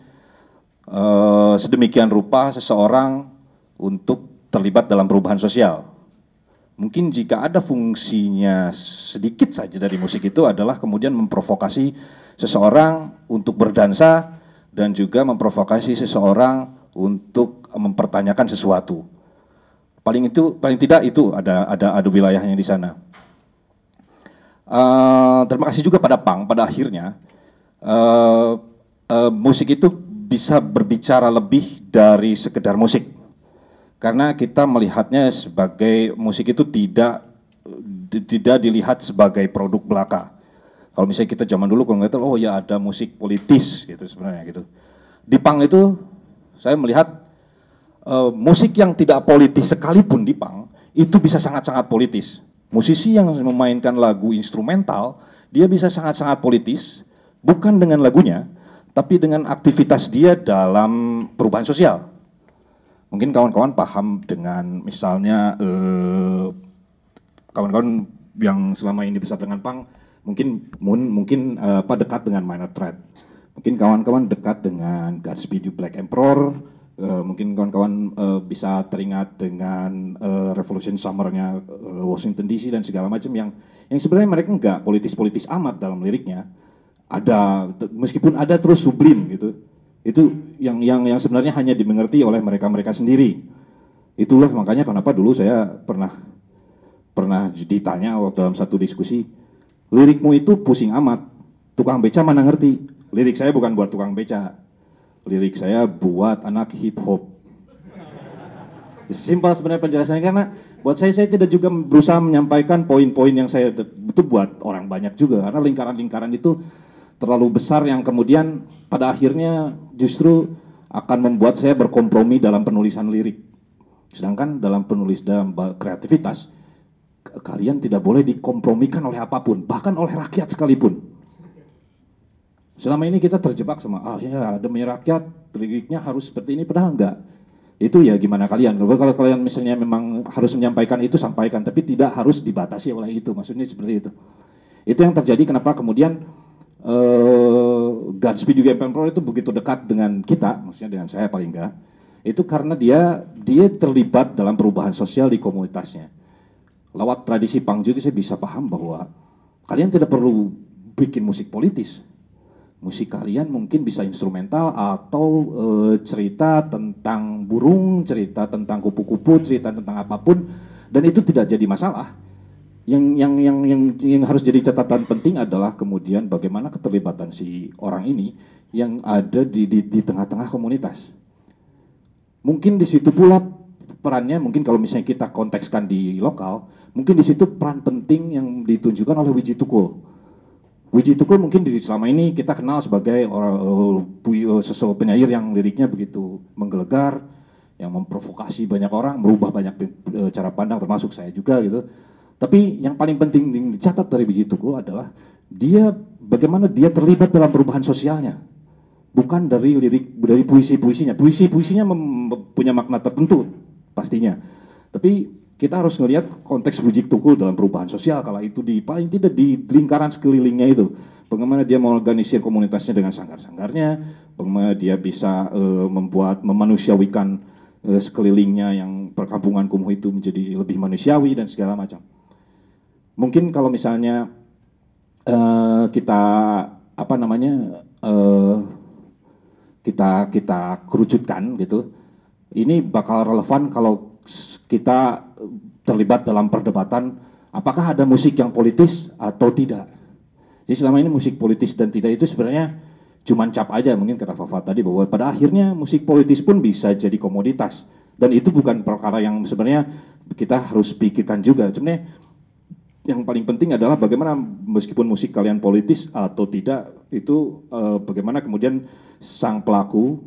S4: eh, sedemikian rupa seseorang untuk terlibat dalam perubahan sosial. Mungkin jika ada fungsinya sedikit saja dari musik itu adalah kemudian memprovokasi seseorang untuk berdansa dan juga memprovokasi seseorang untuk mempertanyakan sesuatu. Paling itu, paling tidak itu ada ada ada wilayahnya di sana. Uh, terima kasih juga pada Pang pada akhirnya uh, uh, musik itu bisa berbicara lebih dari sekedar musik. Karena kita melihatnya sebagai musik itu tidak tidak dilihat sebagai produk belaka. Kalau misalnya kita zaman dulu kalau ngeliat, oh ya ada musik politis gitu sebenarnya gitu. Di Pang itu saya melihat uh, musik yang tidak politis sekalipun di Pang itu bisa sangat-sangat politis. Musisi yang memainkan lagu instrumental dia bisa sangat-sangat politis, bukan dengan lagunya, tapi dengan aktivitas dia dalam perubahan sosial. Mungkin kawan-kawan paham dengan misalnya kawan-kawan eh, yang selama ini besar dengan Pang, mungkin mungkin eh, apa dekat dengan Minor Threat. Mungkin kawan-kawan dekat dengan Godspeed You Black Emperor, eh, mungkin kawan-kawan eh, bisa teringat dengan eh, Revolution Summer-nya eh, Washington D C dan segala macam yang yang sebenarnya mereka enggak politis-politis amat dalam liriknya. Ada meskipun ada terus sublim gitu. Itu yang yang yang sebenarnya hanya dimengerti oleh mereka-mereka sendiri. Itulah makanya kenapa dulu saya pernah pernah ditanya dalam satu diskusi, lirikmu itu pusing amat, tukang beca mana ngerti. Lirik saya bukan buat tukang beca, lirik saya buat anak hip hop. Simpel sebenarnya penjelasannya, karena buat saya, saya tidak juga berusaha menyampaikan poin-poin yang saya itu buat orang banyak juga, karena lingkaran-lingkaran itu terlalu besar yang kemudian pada akhirnya justru akan membuat saya berkompromi dalam penulisan lirik. Sedangkan dalam penulis, dalam kreativitas, kalian tidak boleh dikompromikan oleh apapun, bahkan oleh rakyat sekalipun. Selama ini kita terjebak sama, ah ya demi rakyat, liriknya harus seperti ini, padahal enggak. Itu ya gimana kalian, kalau kalian misalnya memang harus menyampaikan itu, sampaikan, tapi tidak harus dibatasi oleh itu, maksudnya seperti itu. Itu yang terjadi kenapa kemudian uh, Godspeed U G M Pemprov itu begitu dekat dengan kita, maksudnya dengan saya paling enggak. Itu karena dia dia terlibat dalam perubahan sosial di komunitasnya. Lewat tradisi punk juga saya bisa paham bahwa kalian tidak perlu bikin musik politis. Musik kalian mungkin bisa instrumental atau e, cerita tentang burung, cerita tentang kupu-kupu, cerita tentang apapun, dan itu tidak jadi masalah. Yang yang yang yang, yang harus jadi catatan penting adalah kemudian bagaimana keterlibatan si orang ini yang ada di di, di tengah-tengah komunitas. Mungkin di situ pula perannya, mungkin kalau misalnya kita kontekskan di lokal, mungkin di situ peran penting yang ditunjukkan oleh Wiji Tukul. Wiji Tukul mungkin di selama ini kita kenal sebagai orang uh, sesuatu penyair yang liriknya begitu menggelegar, yang memprovokasi banyak orang, merubah banyak uh, cara pandang, termasuk saya juga gitu. Tapi yang paling penting yang dicatat dari Wiji Tukul adalah dia bagaimana dia terlibat dalam perubahan sosialnya. Bukan dari lirik, dari puisi-puisinya. Puisi-puisinya punya makna tertentu pastinya. Tapi kita harus melihat konteks Wiji Tukul dalam perubahan sosial, kalau itu di paling tidak di lingkaran sekelilingnya itu. Bagaimana dia mengorganisir komunitasnya dengan sanggar-sanggarnya, bagaimana dia bisa uh, membuat memanusiawikan uh, sekelilingnya yang perkampungan kumuh itu menjadi lebih manusiawi dan segala macam. Mungkin kalau misalnya uh, kita apa namanya uh, kita kita kerucutkan gitu, ini bakal relevan kalau kita terlibat dalam perdebatan apakah ada musik yang politis atau tidak. Jadi selama ini musik politis dan tidak itu sebenarnya cuma cap aja, mungkin kata Fafa tadi, bahwa pada akhirnya musik politis pun bisa jadi komoditas, dan itu bukan perkara yang sebenarnya kita harus pikirkan juga. Sebenarnya yang paling penting adalah bagaimana meskipun musik kalian politis atau tidak, itu eh, bagaimana kemudian sang pelaku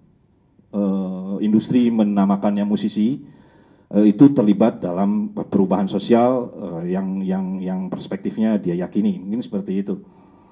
S4: eh, industri menamakannya musisi eh, itu terlibat dalam perubahan sosial eh, yang yang yang perspektifnya dia yakini, mungkin seperti itu.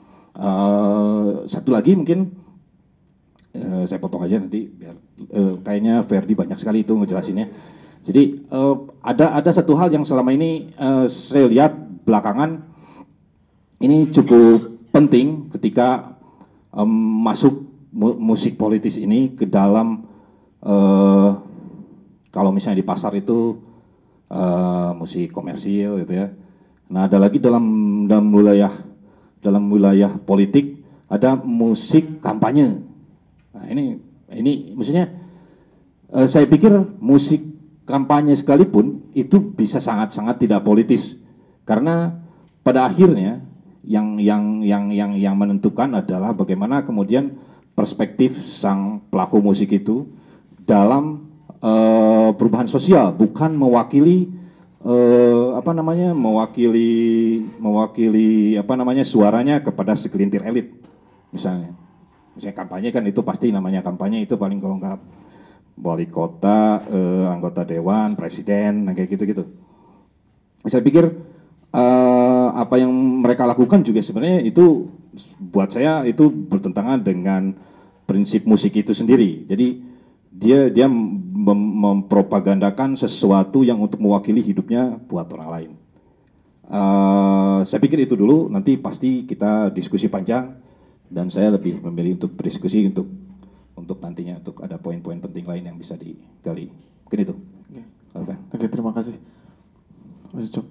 S4: Uh, satu lagi mungkin uh, saya potong aja nanti biar uh, kayaknya Ferdi banyak sekali itu ngejelasinnya. Jadi uh, ada ada satu hal yang selama ini uh, saya lihat belakangan ini cukup penting ketika um, masuk mu musik politis ini ke dalam uh, kalau misalnya di pasar itu uh, musik komersil gitu ya. Nah ada lagi dalam dalam wilayah dalam wilayah politik ada musik kampanye. Nah ini ini maksudnya uh, saya pikir musik kampanye sekalipun itu bisa sangat-sangat tidak politis, karena pada akhirnya yang yang yang yang yang menentukan adalah bagaimana kemudian perspektif sang pelaku musik itu dalam uh, perubahan sosial, bukan mewakili Uh, apa namanya mewakili mewakili apa namanya suaranya kepada segelintir elit misalnya. Misalnya kampanye kan itu pasti namanya kampanye itu paling kalau nggak wali kota, uh, anggota dewan, presiden, kayak gitu-gitu. Saya pikir uh, apa yang mereka lakukan juga sebenarnya itu buat saya itu bertentangan dengan prinsip musik itu sendiri. Jadi dia dia mem mempropagandakan sesuatu yang untuk mewakili hidupnya buat orang lain. Uh, saya pikir itu dulu, nanti pasti kita diskusi panjang dan saya lebih memilih untuk berdiskusi untuk untuk nantinya untuk ada poin-poin penting lain yang bisa digali. Mungkin itu. Oke,
S2: okay. okay, terima kasih. Mas Ucup.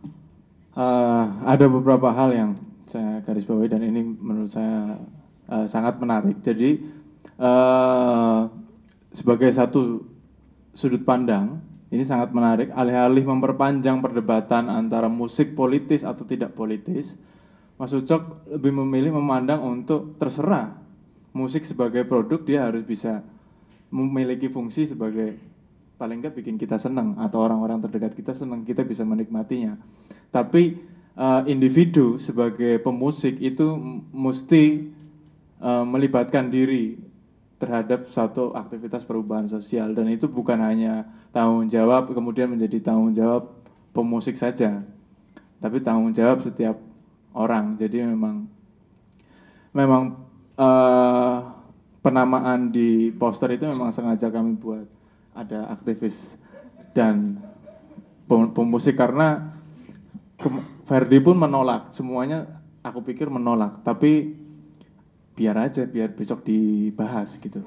S2: Uh, ada beberapa hal yang saya garis bawahi dan ini menurut saya uh, sangat menarik. Jadi uh, sebagai satu sudut pandang Ini sangat menarik. Alih-alih memperpanjang perdebatan antara musik politis atau tidak politis, Mas Ucok lebih memilih memandang untuk terserah musik sebagai produk dia harus bisa memiliki fungsi sebagai paling nggak bikin kita senang atau orang-orang terdekat kita senang, kita bisa menikmatinya. Tapi uh, individu sebagai pemusik itu mesti uh, melibatkan diri terhadap suatu aktivitas perubahan sosial, dan itu bukan hanya tanggung jawab kemudian menjadi tanggung jawab pemusik saja, tapi tanggung jawab setiap orang. Jadi memang memang uh, penamaan di poster itu memang sengaja kami buat ada aktivis dan pemusik, karena Ferdi pun menolak, semuanya aku pikir menolak, tapi biar aja, biar besok dibahas gitu.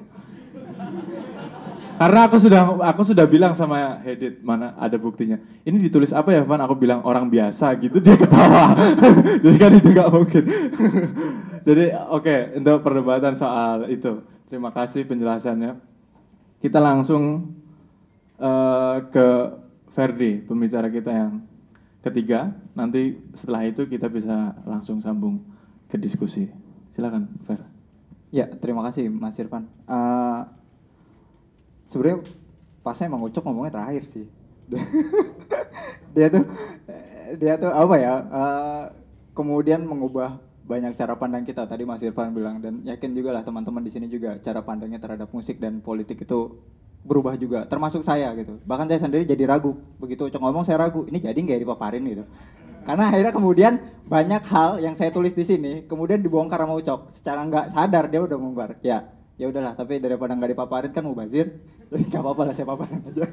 S2: Karena aku sudah aku sudah bilang sama Hedit, mana ada buktinya. Ini ditulis apa ya, Van? Aku bilang orang biasa gitu, dia ketawa. Jadi kan itu nggak mungkin. Jadi oke, okay, untuk perdebatan soal itu, terima kasih penjelasannya. Kita langsung uh, ke Ferdi, pembicara kita yang ketiga. Nanti setelah itu kita bisa langsung sambung ke diskusi. Silakan, Fer.
S6: Ya, terima kasih Mas Irfan. Uh, Sebenarnya pasnya emang Ucok ngomongnya terakhir sih. dia tuh, dia tuh apa ya? Uh, kemudian mengubah banyak cara pandang kita. Tadi Mas Irfan bilang, dan yakin juga lah teman-teman di sini juga cara pandangnya terhadap musik dan politik itu berubah juga. Termasuk saya gitu. Bahkan saya sendiri jadi ragu. Begitu Ucok ngomong saya ragu. Ini jadi nggak dipaparin gitu. Karena akhirnya kemudian banyak hal yang saya tulis di sini kemudian dibongkar sama Ucok. Secara nggak sadar dia udah ngumbar. Ya, ya udahlah. Tapi daripada nggak dipaparin kan mubazir. Jadi nggak apa-apa lah, saya paparin aja.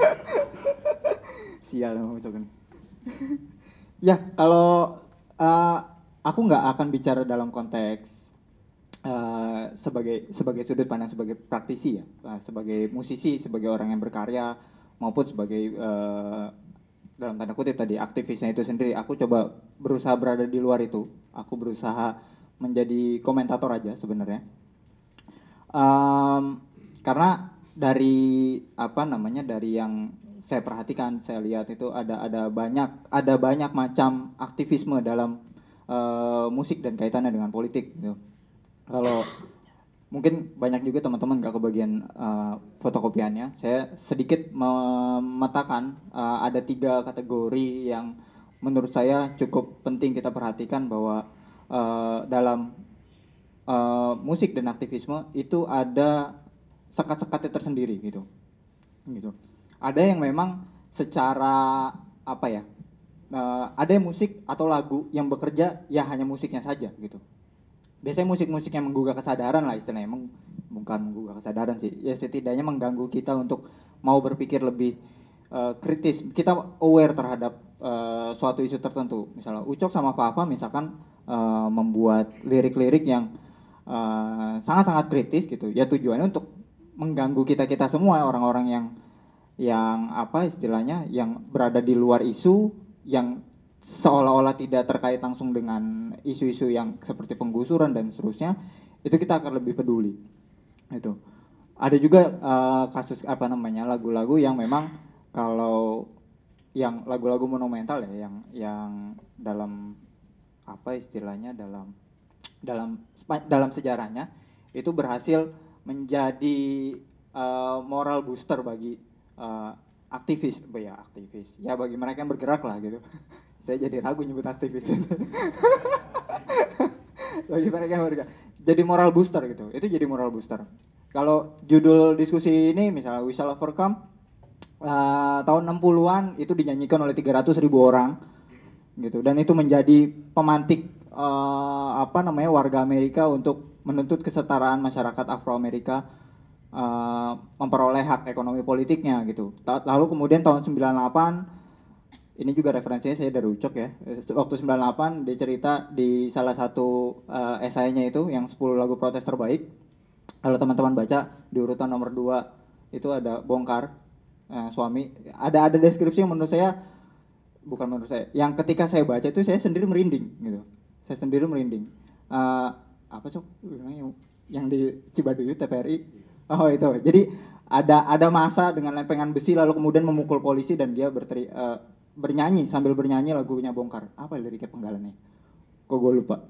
S6: Sial sama Ucok ini. Ya, kalau uh, aku nggak akan bicara dalam konteks uh, sebagai sebagai sudut pandang sebagai praktisi ya, uh, sebagai musisi, sebagai orang yang berkarya, maupun sebagai uh, dalam tanda kutip tadi aktivisnya itu sendiri. Aku coba berusaha berada di luar itu. Aku berusaha menjadi komentator aja sebenarnya. Um, karena dari apa namanya dari yang saya perhatikan, saya lihat itu ada ada banyak ada banyak macam aktivisme dalam uh, musik dan kaitannya dengan politik. Gitu. Kalau mungkin banyak juga teman-teman nggak kebagian uh, fotokopiannya. Saya sedikit memetakan uh, ada tiga kategori yang menurut saya cukup penting kita perhatikan, bahwa uh, dalam uh, musik dan aktivisme itu ada sekat-sekatnya tersendiri gitu. Gitu. Ada yang memang secara apa ya? Uh, ada yang musik atau lagu yang bekerja ya hanya musiknya saja gitu. Biasanya musik-musik yang menggugah kesadaran lah istilahnya, Meng, bukan menggugah kesadaran sih, ya setidaknya mengganggu kita untuk mau berpikir lebih uh, kritis, kita aware terhadap uh, suatu isu tertentu. Misalnya Ucok sama Fafa misalkan uh, membuat lirik-lirik yang uh, sangat-sangat kritis gitu, ya tujuannya untuk mengganggu kita-kita semua, orang-orang yang yang apa istilahnya, yang berada di luar isu, yang seolah-olah tidak terkait langsung dengan isu-isu yang seperti penggusuran dan seterusnya, itu kita akan lebih peduli. Itu. Ada juga uh, kasus apa namanya lagu-lagu yang memang kalau yang lagu-lagu monumental ya, yang yang dalam apa istilahnya dalam dalam dalam sejarahnya itu berhasil menjadi uh, moral booster bagi uh, aktivis, ya aktivis, ya bagi mereka yang bergerak lah gitu. Saya jadi ragu nyebut aktivis. Bagi mereka yang bergerak, jadi moral booster gitu. Itu jadi moral booster. Kalau judul diskusi ini misalnya We Shall Overcome, uh, tahun enam puluhan itu dinyanyikan oleh tiga ratus ribu orang gitu, dan itu menjadi pemantik uh, apa namanya warga Amerika untuk menuntut kesetaraan masyarakat Afro-Amerika, uh, memperoleh hak ekonomi politiknya gitu. Lalu kemudian tahun sembilan puluh delapan, ini juga referensinya saya dari Ucok ya. Waktu sembilan puluh delapan dia cerita di salah satu uh, esainya itu yang sepuluh lagu protes terbaik. Kalau teman-teman baca di urutan nomor dua itu ada Bongkar, uh, suami. Ada ada deskripsi yang menurut saya, bukan menurut saya, yang ketika saya baca itu saya sendiri merinding gitu. Saya sendiri merinding. Uh, apa sih yang, yang di Cibaduyut T V R I? Oh itu. Jadi Ada ada masa dengan lempengan besi lalu kemudian memukul polisi dan dia berteri, uh, bernyanyi sambil bernyanyi lagunya Bongkar. Apa liriknya Penggalannya? Kok gue lupa.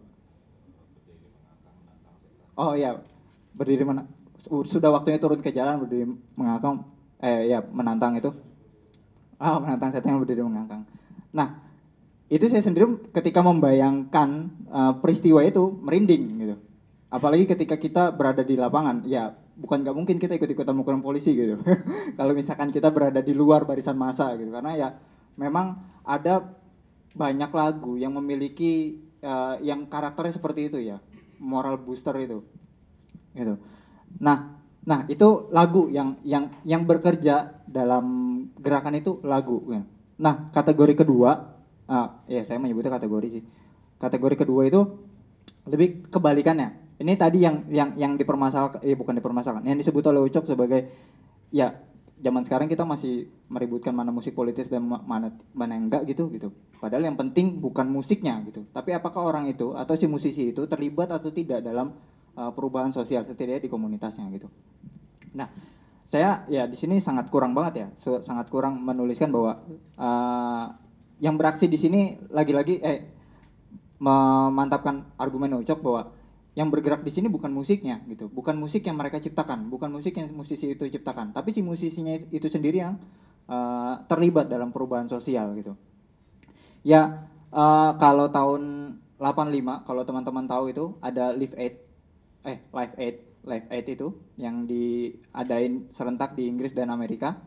S6: Oh iya, berdiri mana? Sudah waktunya turun ke jalan berdiri mengangkang, eh ya menantang itu. Ah menantang setan yang berdiri mengangkang. Nah itu saya sendiri ketika membayangkan uh, peristiwa itu merinding gitu. Apalagi ketika kita berada di lapangan, ya bukan nggak mungkin kita ikut-ikutan mukulan polisi gitu. Kalau misalkan kita berada di luar barisan massa gitu, karena ya memang ada banyak lagu yang memiliki uh, yang karakternya seperti itu ya, moral booster itu, gitu. Nah, nah itu lagu yang yang yang bekerja dalam gerakan itu lagu. Ya. Nah kategori kedua, uh, ya saya menyebutnya kategori sih. Kategori kedua itu lebih kebalikannya. Ini tadi yang yang yang dipermasalahkan, eh bukan dipermasalahkan, yang disebut oleh Ucok sebagai ya zaman sekarang kita masih meributkan mana musik politis dan mana mana enggak gitu gitu. Padahal yang penting bukan musiknya gitu, tapi apakah orang itu atau si musisi itu terlibat atau tidak dalam uh, perubahan sosial setidaknya di komunitasnya gitu. Nah, saya ya di sini sangat kurang banget ya, sangat kurang menuliskan bahwa uh, yang beraksi di sini lagi-lagi eh memantapkan argumen Ucok bahwa yang bergerak di sini bukan musiknya gitu, bukan musik yang mereka ciptakan, bukan musik yang musisi itu ciptakan, tapi si musisinya itu sendiri yang uh, terlibat dalam perubahan sosial gitu. Ya uh, kalau tahun delapan puluh lima kalau teman-teman tahu itu ada Live Aid, eh Live Aid, Live Aid itu yang diadain serentak di Inggris dan Amerika.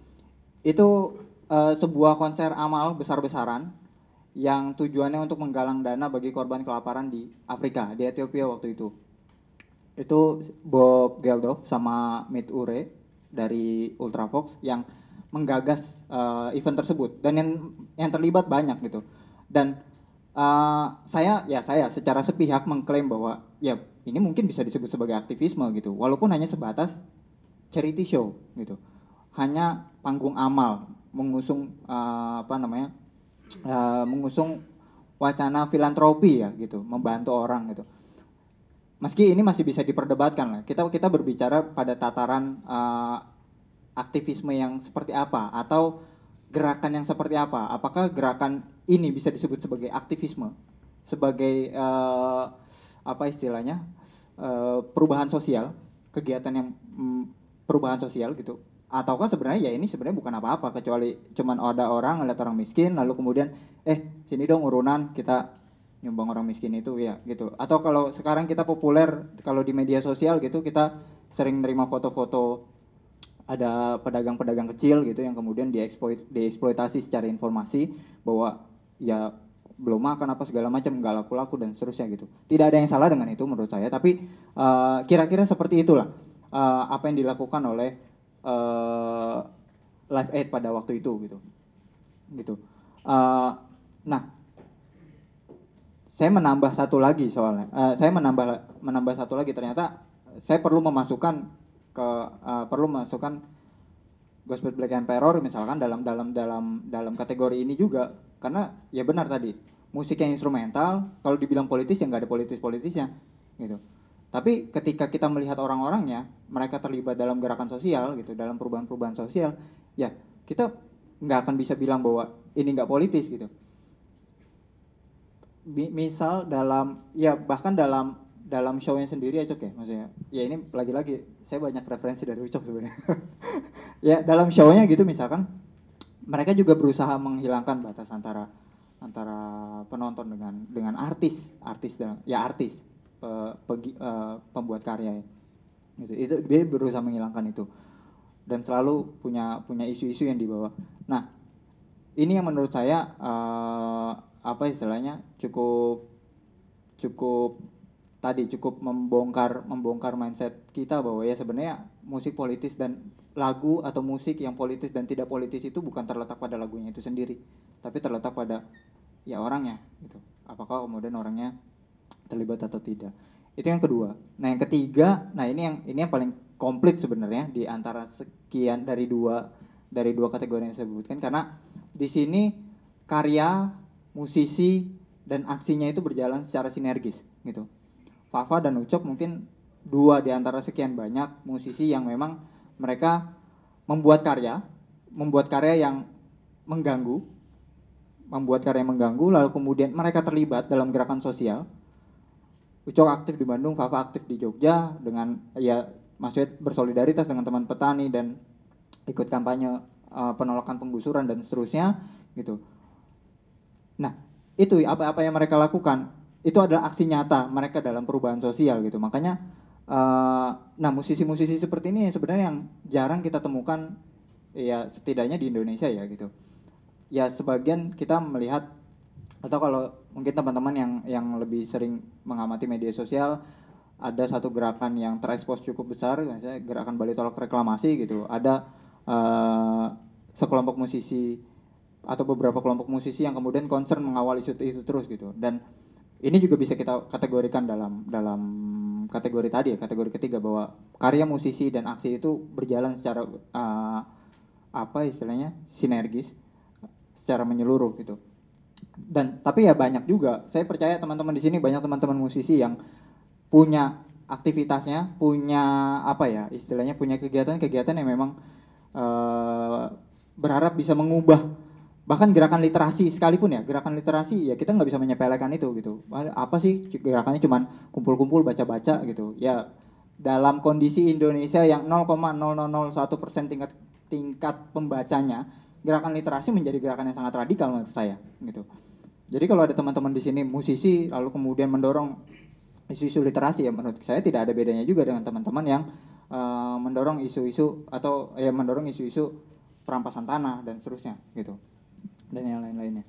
S6: Itu uh, sebuah konser amal besar-besaran yang tujuannya untuk menggalang dana bagi korban kelaparan di Afrika, di Ethiopia waktu itu. Itu Bob Geldof sama Mit Ure dari Ultravox yang menggagas uh, event tersebut dan yang yang terlibat banyak gitu. Dan uh, saya ya saya secara sepihak mengklaim bahwa ya ini mungkin bisa disebut sebagai aktivisme gitu, walaupun hanya sebatas charity show gitu. Hanya panggung amal mengusung uh, apa namanya? Uh, mengusung wacana filantropi ya gitu, membantu orang gitu. Meski ini masih bisa diperdebatkan lah. Kita kita berbicara pada tataran uh, aktivisme yang seperti apa atau gerakan yang seperti apa. Apakah gerakan ini bisa disebut sebagai aktivisme, sebagai uh, apa istilahnya uh, perubahan sosial, kegiatan yang mm, perubahan sosial gitu. Ataukah sebenarnya ya ini sebenarnya bukan apa-apa kecuali cuman ada orang ngeliat orang miskin lalu kemudian eh sini dong urunan kita nyumbang orang miskin itu ya gitu. Atau kalau sekarang kita populer kalau di media sosial gitu kita sering nerima foto-foto ada pedagang-pedagang kecil gitu yang kemudian dieksploit dieksploitasi secara informasi bahwa ya belum makan apa segala macam nggak laku-laku dan seterusnya gitu. Tidak ada yang salah dengan itu menurut saya, tapi uh, kira-kira seperti itulah uh, apa yang dilakukan oleh Uh, Live Aid pada waktu itu gitu, gitu. Uh, nah, saya menambah satu lagi soalnya. Uh, saya menambah menambah satu lagi ternyata saya perlu memasukkan ke uh, perlu memasukkan Gospel Black Emperor misalkan dalam dalam dalam dalam kategori ini juga karena ya benar tadi musik yang instrumental kalau dibilang politis ya nggak ada politis-politisnya gitu. Tapi ketika kita melihat orang-orangnya, mereka terlibat dalam gerakan sosial gitu, dalam perubahan-perubahan sosial, ya kita nggak akan bisa bilang bahwa ini nggak politis gitu. Misal dalam, ya bahkan dalam dalam show-nya sendiri ya Cok ya, maksudnya. Ya ini lagi-lagi saya banyak referensi dari Ucok sebenarnya. Ya dalam show-nya gitu misalkan, mereka juga berusaha menghilangkan batas antara antara penonton dengan dengan artis, artis dan ya artis. Pegi, uh, pembuat karya ya. Gitu. Itu dia berusaha menghilangkan itu dan selalu punya punya isu-isu yang dibawa. Nah ini yang menurut saya uh, apa istilahnya cukup cukup tadi cukup membongkar membongkar mindset kita bahwa ya sebenarnya musik politis dan lagu atau musik yang politis dan tidak politis itu bukan terletak pada lagunya itu sendiri, tapi terletak pada ya orangnya gitu. Apakah kemudian orangnya terlibat atau tidak. Itu yang kedua. Nah, yang ketiga, nah ini yang ini yang paling komplit sebenarnya di antara sekian dari dua dari dua kategori yang saya sebutkan karena di sini karya, musisi dan aksinya itu berjalan secara sinergis gitu. Fafa dan Ucok mungkin dua di antara sekian banyak musisi yang memang mereka membuat karya, membuat karya yang mengganggu, membuat karya yang mengganggu, lalu kemudian mereka terlibat dalam gerakan sosial. Ucok aktif di Bandung, Fafa aktif di Jogja dengan ya maksudnya bersolidaritas dengan teman petani dan ikut kampanye uh, penolakan penggusuran dan seterusnya gitu. Nah, itu apa-apa yang mereka lakukan itu adalah aksi nyata mereka dalam perubahan sosial gitu. Makanya uh, nah musisi-musisi seperti ini sebenarnya yang jarang kita temukan ya setidaknya di Indonesia ya gitu. Ya sebagian kita melihat atau kalau mungkin teman-teman yang yang lebih sering mengamati media sosial, ada satu gerakan yang terekspos cukup besar, misalnya gerakan Bali Tolak Reklamasi gitu. Ada uh, sekelompok musisi atau beberapa kelompok musisi yang kemudian concern mengawal isu itu terus gitu. Dan ini juga bisa kita kategorikan dalam dalam kategori tadi ya, kategori ketiga, bahwa karya musisi dan aksi itu berjalan secara uh, apa istilahnya sinergis, secara menyeluruh gitu. Dan tapi ya banyak juga, saya percaya teman-teman di sini banyak teman-teman musisi yang punya aktivitasnya, punya apa ya istilahnya, punya kegiatan-kegiatan yang memang uh, berharap bisa mengubah bahkan gerakan literasi sekalipun ya, gerakan literasi ya kita nggak bisa menyepelekan itu gitu. Apa sih gerakannya cuman kumpul-kumpul baca-baca gitu. Ya dalam kondisi Indonesia yang nol koma nol nol nol satu persen tingkat tingkat pembacanya, gerakan literasi menjadi gerakan yang sangat radikal menurut saya gitu. Jadi kalau ada teman-teman di sini musisi lalu kemudian mendorong isu-isu literasi, ya menurut saya tidak ada bedanya juga dengan teman-teman yang uh, mendorong isu-isu atau ya mendorong isu-isu perampasan tanah dan seterusnya gitu. Dan yang lain-lainnya.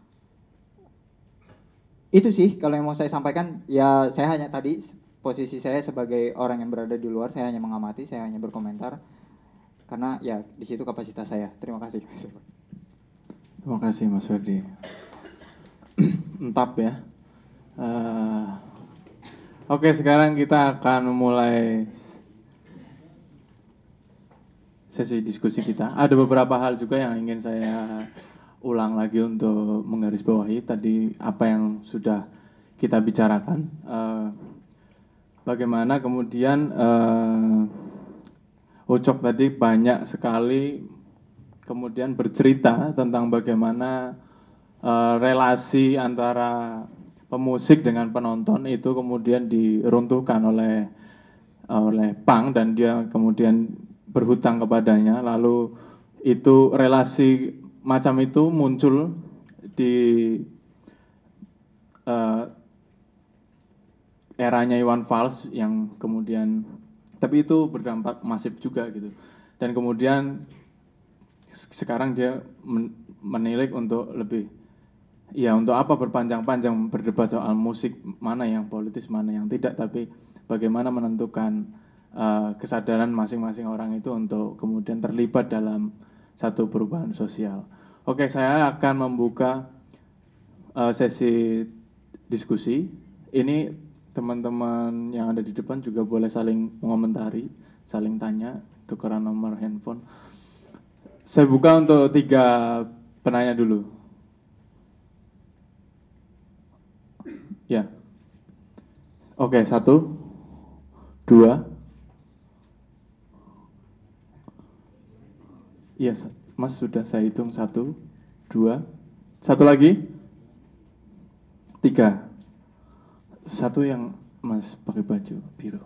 S6: Itu sih kalau yang mau saya sampaikan. Ya saya hanya tadi posisi saya sebagai orang yang berada di luar, saya hanya mengamati, saya hanya berkomentar karena ya di situ kapasitas saya. Terima kasih.
S2: Terima kasih Mas Ferdi. Entap ya. Uh, Oke, sekarang kita akan memulai sesi diskusi kita. Ada beberapa hal juga yang ingin saya ulang lagi untuk menggarisbawahi tadi apa yang sudah kita bicarakan. Uh, bagaimana kemudian uh, Ucok tadi banyak sekali kemudian bercerita tentang bagaimana uh, relasi antara pemusik dengan penonton itu kemudian diruntuhkan oleh oleh punk dan dia kemudian berhutang kepadanya, lalu itu relasi macam itu muncul di uh, eranya Iwan Fals yang kemudian, tapi itu berdampak masif juga gitu. Dan kemudian sekarang dia men menilik untuk lebih, ya untuk apa berpanjang-panjang berdebat soal musik mana yang politis, mana yang tidak, tapi bagaimana menentukan uh, kesadaran masing-masing orang itu untuk kemudian terlibat dalam satu perubahan sosial. Oke, saya akan membuka uh, sesi diskusi. Ini teman-teman yang ada di depan juga boleh saling mengomentari, saling tanya, tukeran nomor handphone. Saya buka untuk tiga penanya dulu. Ya. Oke, satu, dua. Iya, Mas sudah saya hitung satu, dua, satu lagi, tiga. Satu yang Mas pakai baju biru.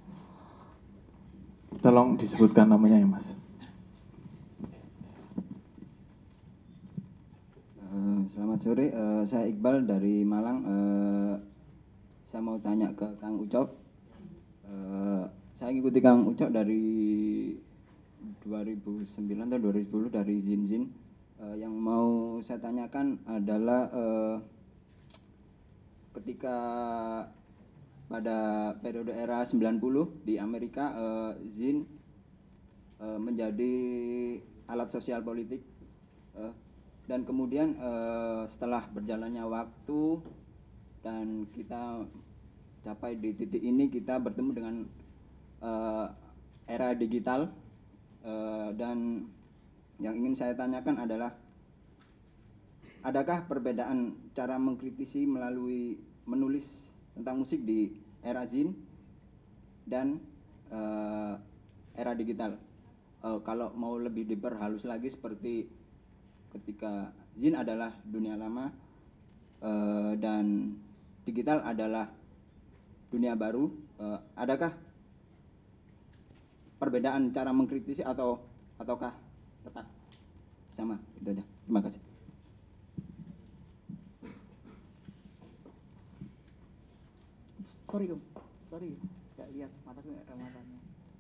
S2: Tolong disebutkan namanya ya Mas.
S7: Uh, selamat sore, uh, saya Iqbal dari Malang. Uh, saya mau tanya ke Kang Ucok. Uh, saya ngikuti Kang Ucok dari dua ribu sembilan atau dua ribu sepuluh dari Zin Zin. Uh, yang mau saya tanyakan adalah uh, ketika pada periode era sembilan puluh di Amerika, uh, Zin uh, menjadi alat sosial politik. Uh, dan kemudian uh, setelah berjalannya waktu dan kita capai di titik ini, kita bertemu dengan uh, era digital. Uh, dan yang ingin saya tanyakan adalah, adakah perbedaan cara mengkritisi melalui menulis tentang musik di era Zin dan uh, era digital? uh, kalau mau lebih diperhalus lagi seperti ketika zin adalah dunia lama uh, dan digital adalah dunia baru, uh, adakah perbedaan cara mengkritisi atau ataukah tetap sama? Itu aja. Terima kasih.
S8: Sorry, Om. Sorry. Nggak lihat, mataku nggak ada matanya.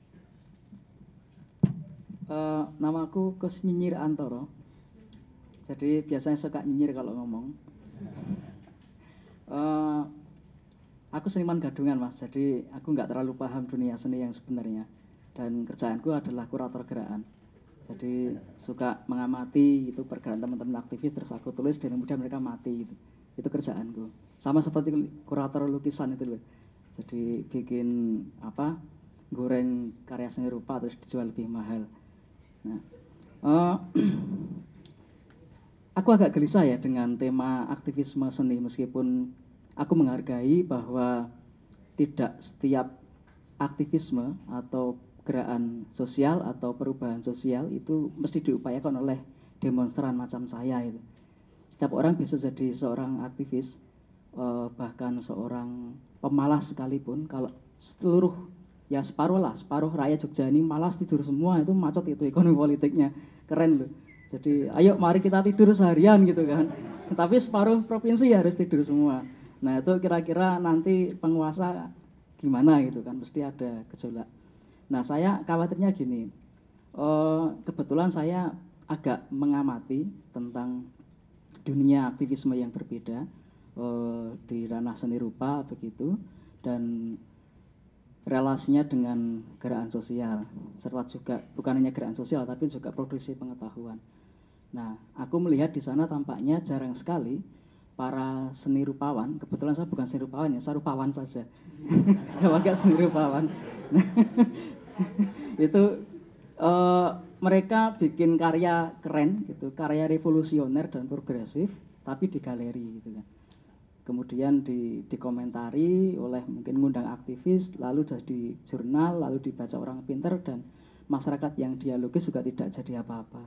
S8: Uh, namaku Kus Nyinyir Antoro. Jadi biasanya suka nyinyir kalau ngomong. Uh, aku seniman gadungan, Mas. Jadi aku nggak terlalu paham dunia seni yang sebenarnya. Dan kerjaanku adalah kurator gerakan. Jadi suka mengamati itu pergerakan teman-teman aktivis, terus aku tulis dan kemudian mereka mati gitu. Itu kerjaanku. Sama seperti kurator lukisan itu loh. Jadi bikin apa? Goreng karya seni rupa terus dijual lebih mahal. Nah, uh, aku agak gelisah ya dengan tema aktivisme seni, meskipun aku menghargai bahwa tidak setiap aktivisme atau gerakan sosial atau perubahan sosial itu mesti diupayakan oleh demonstran macam saya itu. Setiap orang bisa jadi seorang aktivis, uh, bahkan seorang pemalas sekalipun. Kalau seluruh ya separuh lah, separuh rakyat Jogja ini malas tidur semua, itu macet itu ekonomi politiknya, keren loh. Jadi ayo mari kita tidur seharian gitu kan, tapi separuh provinsi harus tidur semua. Nah itu kira-kira nanti penguasa gimana gitu kan, mesti ada gejolak. Nah saya khawatirnya gini, uh, kebetulan saya agak mengamati tentang dunia aktivisme yang berbeda uh, di ranah seni rupa begitu, dan relasinya dengan gerakan sosial, serta juga bukan hanya gerakan sosial tapi juga produksi pengetahuan. Nah, aku melihat di sana tampaknya jarang sekali para seni rupawan, kebetulan saya bukan seni rupawan ya, saya rupawan saja, agak seni rupawan. Itu uh, mereka bikin karya keren gitu, karya revolusioner dan progresif, tapi di galeri gitu kan. Kemudian di, dikomentari oleh mungkin ngundang aktivis, lalu jadi jurnal, lalu dibaca orang pinter, dan masyarakat yang dialogis juga tidak jadi apa-apa.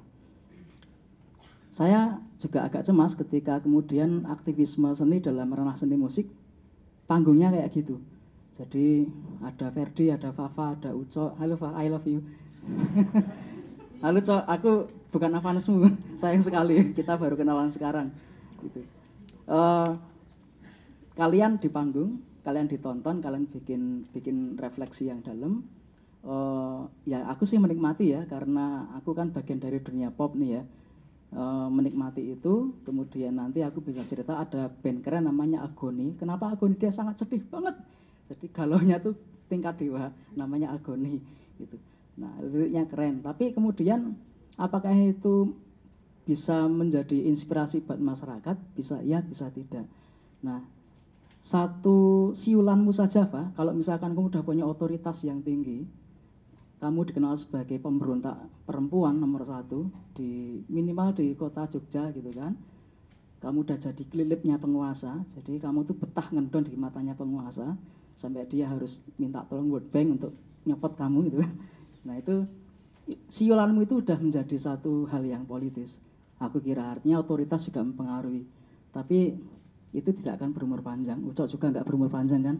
S8: Saya juga agak cemas ketika kemudian aktivisme seni dalam ranah seni musik, panggungnya kayak gitu. Jadi ada Ferdi, ada Fafa, ada Uco. Halo Fa, I love you. Halo Cok, aku bukan avanesmu, sayang sekali, kita baru kenalan sekarang. Gitu. Uh, Kalian di panggung, kalian ditonton, kalian bikin bikin refleksi yang dalam. Uh, ya aku sih menikmati ya, karena aku kan bagian dari dunia pop nih ya. Uh, menikmati itu, kemudian nanti aku bisa cerita ada band keren namanya Agoni. Kenapa Agoni? Dia sangat sedih banget. Jadi galaunya tuh tingkat dewa, namanya Agoni gitu. Nah, liriknya keren. Tapi kemudian apakah itu bisa menjadi inspirasi buat masyarakat? Bisa ya, bisa tidak. Nah, satu siulanmu saja, Pak, kalau misalkan kamu udah punya otoritas yang tinggi, kamu dikenal sebagai pemberontak perempuan nomor satu, di minimal di kota Jogja gitu kan, kamu udah jadi kelilipnya penguasa, jadi kamu tuh betah ngendon di matanya penguasa, sampai dia harus minta tolong World Bank untuk nyopot kamu gitu kan. Nah itu, siulanmu itu udah menjadi satu hal yang politis. Aku kira artinya otoritas juga mempengaruhi, tapi itu tidak akan berumur panjang. Ucok juga nggak berumur panjang kan?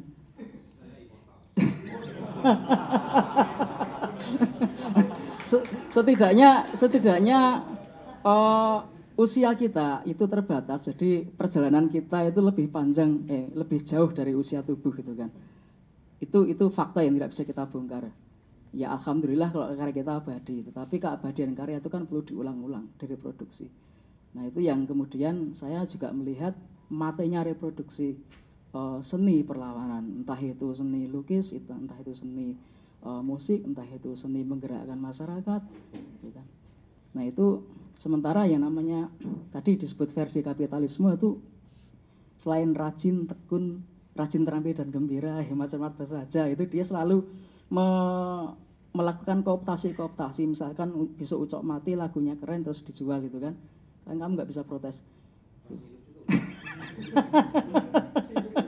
S8: setidaknya setidaknya uh, usia kita itu terbatas, jadi perjalanan kita itu lebih panjang, eh lebih jauh dari usia tubuh gitu kan. Itu itu fakta yang tidak bisa kita bongkar. Ya alhamdulillah kalau karya kita abadi, tetapi keabadian karya itu kan perlu diulang-ulang, direproduksi. Nah itu yang kemudian saya juga melihat matanya reproduksi uh, seni perlawanan, entah itu seni lukis, entah itu seni uh, musik, entah itu seni menggerakkan masyarakat, gitu kan. Nah itu sementara yang namanya tadi disebut Verdi kapitalisme itu selain rajin, tekun, rajin, terampil dan gembira, hemat-hemat saja, itu dia selalu me melakukan kooptasi-kooptasi. Misalkan besok Ucok mati, lagunya keren terus dijual gitu kan, kan kamu nggak bisa protes.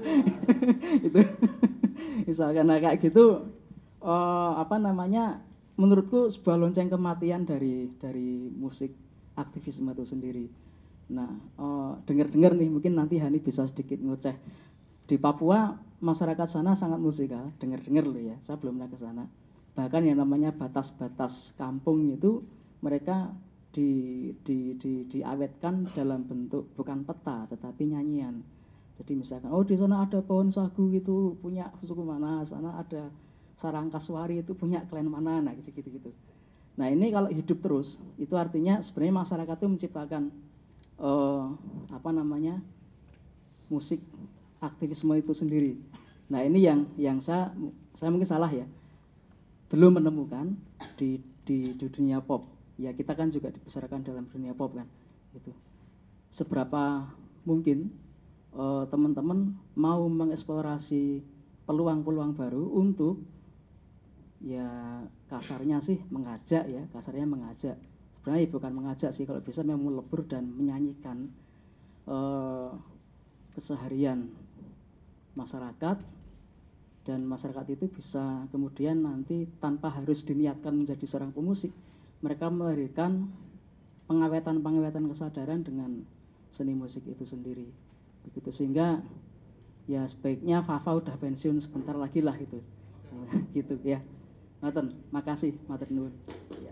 S8: Itu misalkan nah kayak gitu, uh, apa namanya menurutku sebuah lonceng kematian dari dari musik aktivisme itu sendiri. Nah, uh, dengar-dengar nih mungkin nanti Hani bisa sedikit ngoceh. Di Papua masyarakat sana sangat musikal, dengar-dengar loh ya. Saya belum pernah ke sana. Bahkan yang namanya batas-batas kampung itu mereka di, di, di, diawetkan dalam bentuk bukan peta tetapi nyanyian. Jadi misalkan, oh di sana ada pohon sagu itu punya suku mana, sana ada sarang kasuari itu punya klan mana, nah gitu-gitu. Nah ini kalau hidup terus, itu artinya sebenarnya masyarakat itu menciptakan uh, apa namanya musik aktivisme itu sendiri. Nah ini yang yang saya saya mungkin salah ya, belum menemukan di di, di dunia pop. Ya kita kan juga dibesarkan dalam dunia pop kan, gitu. Seberapa mungkin uh, teman-teman mau mengeksplorasi peluang-peluang baru untuk ya kasarnya sih mengajak ya, kasarnya mengajak. Sebenarnya bukan mengajak sih, kalau bisa memang melebur dan menyanyikan uh, keseharian masyarakat, dan masyarakat itu bisa kemudian nanti tanpa harus diniatkan menjadi seorang pemusik, mereka melahirkan pengawetan-pengawetan kesadaran dengan seni musik itu sendiri. Begitu, sehingga ya sebaiknya Fafa udah pensiun sebentar lagi lah itu. Gitu ya. Maten, makasih, matur nuwun. Ya.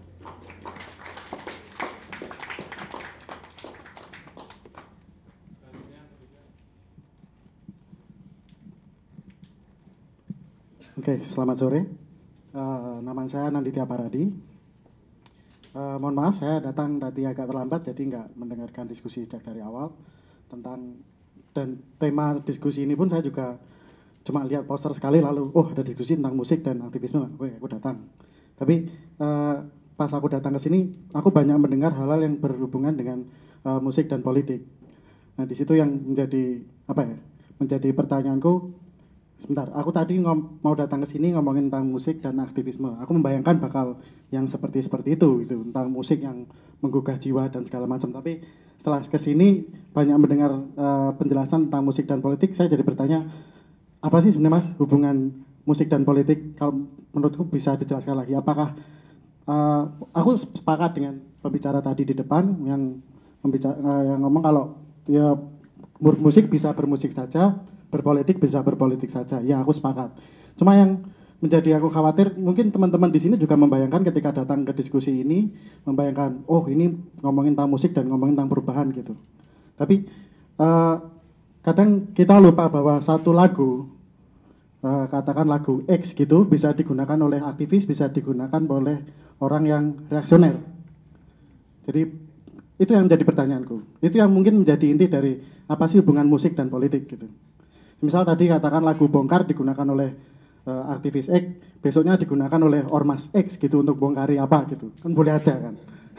S9: Oke, selamat sore. Uh, nama saya Nanditya Paradi. Uh, mohon maaf, saya datang tadi agak terlambat, jadi nggak mendengarkan diskusi sejak dari awal tentang, dan tema diskusi ini pun saya juga cuma lihat poster sekali lalu, oh ada diskusi tentang musik dan aktivisme, oke aku datang. Tapi uh, pas aku datang ke sini, aku banyak mendengar hal-hal yang berhubungan dengan uh, musik dan politik. Nah di situ yang menjadi apa ya? Menjadi pertanyaanku. Sebentar, aku tadi ngom, mau datang ke sini ngomongin tentang musik dan aktivisme. Aku membayangkan bakal yang seperti seperti itu, gitu, tentang musik yang menggugah jiwa dan segala macam. Tapi setelah ke sini banyak mendengar uh, penjelasan tentang musik dan politik, saya jadi bertanya, apa sih sebenarnya Mas hubungan musik dan politik? Kalau menurutku bisa dijelaskan lagi. Apakah uh, aku sepakat dengan pembicara tadi di depan yang membicara, uh, yang ngomong kalau ya musik bisa bermusik saja, berpolitik bisa berpolitik saja. Ya aku sepakat. Cuma yang menjadi aku khawatir, mungkin teman-teman di sini juga membayangkan ketika datang ke diskusi ini, membayangkan, oh ini ngomongin tentang musik dan ngomongin tentang perubahan gitu. Tapi uh, kadang kita lupa bahwa satu lagu, uh, katakan lagu X gitu, bisa digunakan oleh aktivis, bisa digunakan oleh orang yang reaksioner. Jadi itu yang menjadi pertanyaanku. Itu yang mungkin menjadi inti dari apa sih hubungan musik dan politik gitu. Misal tadi katakan lagu Bongkar digunakan oleh uh, aktivis X, besoknya digunakan oleh ormas X gitu untuk bongkari apa gitu, kan boleh aja kan.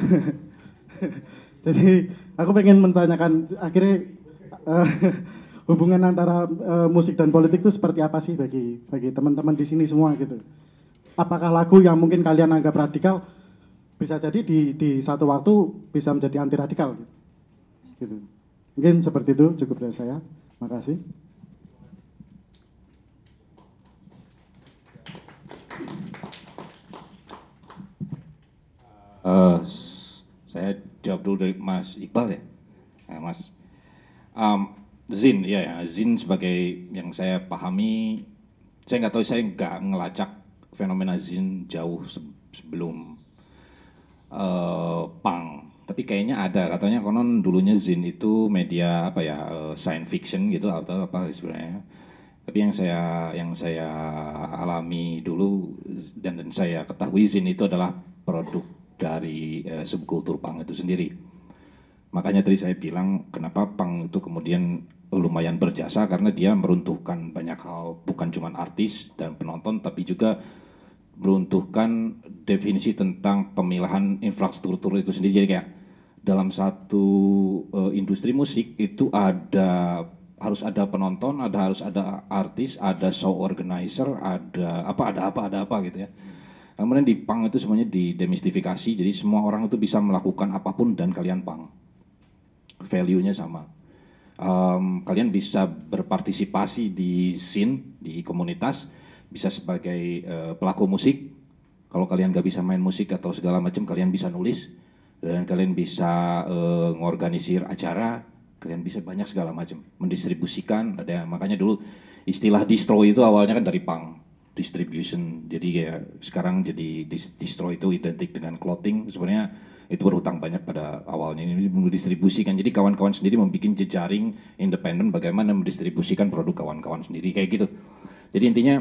S9: Jadi aku pengen menanyakan akhirnya uh, hubungan antara uh, musik dan politik itu seperti apa sih bagi bagi teman-teman di sini semua gitu. Apakah lagu yang mungkin kalian anggap radikal bisa jadi di di satu waktu bisa menjadi anti radikal gitu. Gitu. Mungkin seperti itu, cukup dari saya. Makasih.
S4: Uh, saya jawab dulu dari Mas Iqbal ya, nah, Mas. Um, Zin, ya, ya, Zin sebagai yang saya pahami, saya nggak tahu, saya nggak ngelacak fenomena Zin jauh se sebelum uh, punk. Tapi kayaknya ada, katanya konon dulunya Zin itu media apa ya, uh, science fiction gitu atau apa sebenarnya. Tapi yang saya yang saya alami dulu dan, dan saya ketahui Zin itu adalah produk dari uh, subkultur punk itu sendiri. Makanya tadi saya bilang kenapa punk itu kemudian lumayan berjasa, karena dia meruntuhkan banyak hal, bukan cuma artis dan penonton, tapi juga meruntuhkan definisi tentang pemilahan infrastruktur itu sendiri. Jadi kayak dalam satu uh, industri musik itu ada harus ada penonton, ada harus ada artis, ada show organizer, ada apa ada apa ada apa gitu ya. Kemudian di punk itu semuanya didemistifikasi, jadi semua orang itu bisa melakukan apapun dan kalian punk. Value-nya sama. Um, kalian bisa berpartisipasi di scene, di komunitas, bisa sebagai uh, pelaku musik, Kalau kalian nggak bisa main musik atau segala macam, kalian bisa nulis dan kalian bisa uh, ngorganisir acara, kalian bisa banyak segala macam, mendistribusikan. Ada makanya dulu istilah distro itu awalnya kan dari punk distribution. Jadi kayak sekarang jadi distro itu identik dengan clothing. Sebenarnya itu berhutang banyak pada awalnya ini mendistribusikan. Jadi kawan-kawan sendiri membuat jejaring independen bagaimana mendistribusikan produk kawan-kawan sendiri kayak gitu. Jadi intinya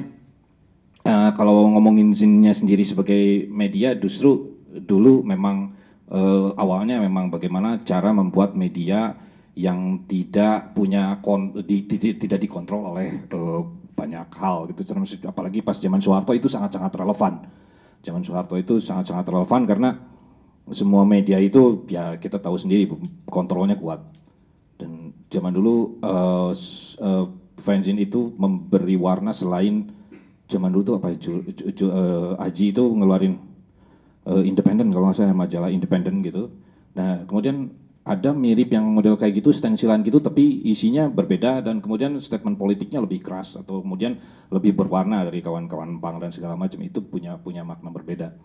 S4: uh, kalau ngomongin Zin-nya sendiri sebagai media, justru dulu memang uh, awalnya memang bagaimana cara membuat media yang tidak punya kon, di, di, tidak dikontrol oleh uh, banyak hal gitu. Apalagi pas zaman Soeharto itu sangat-sangat relevan. Zaman Soeharto itu sangat-sangat relevan karena semua media itu ya kita tahu sendiri kontrolnya kuat. Dan zaman dulu uh, uh, fanzine itu memberi warna selain zaman dulu tuh apa ju, ju, ju, uh, Aji itu ngeluarin uh, independen kalau nggak salah majalah independen gitu. Nah kemudian ada mirip yang model kayak gitu, stensilan gitu, tapi isinya berbeda dan kemudian statement politiknya lebih keras atau kemudian lebih berwarna dari kawan-kawan punk dan segala macam itu punya punya makna berbeda.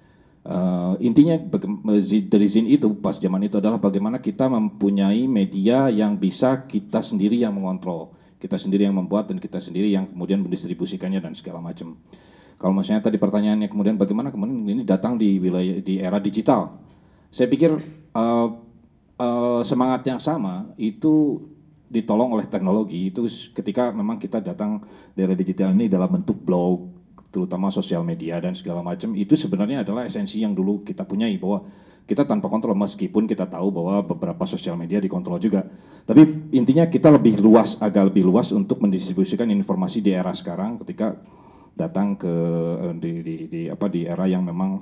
S4: Uh, intinya dari Zin itu pas zaman itu adalah bagaimana kita mempunyai media yang bisa kita sendiri yang mengontrol, kita sendiri yang membuat dan kita sendiri yang kemudian mendistribusikannya dan segala macam. Kalau misalnya tadi pertanyaannya kemudian bagaimana kemudian ini datang di wilayah di era digital, saya pikir uh, uh, semangat yang sama itu ditolong oleh teknologi itu ketika memang kita datang dari era digital ini dalam bentuk blog, terutama sosial media dan segala macam, itu sebenarnya adalah esensi yang dulu kita punyai bahwa kita tanpa kontrol meskipun kita tahu bahwa beberapa sosial media dikontrol juga. Tapi intinya kita lebih luas, agak lebih luas untuk mendistribusikan informasi di era sekarang ketika datang ke di, di, di apa di era yang memang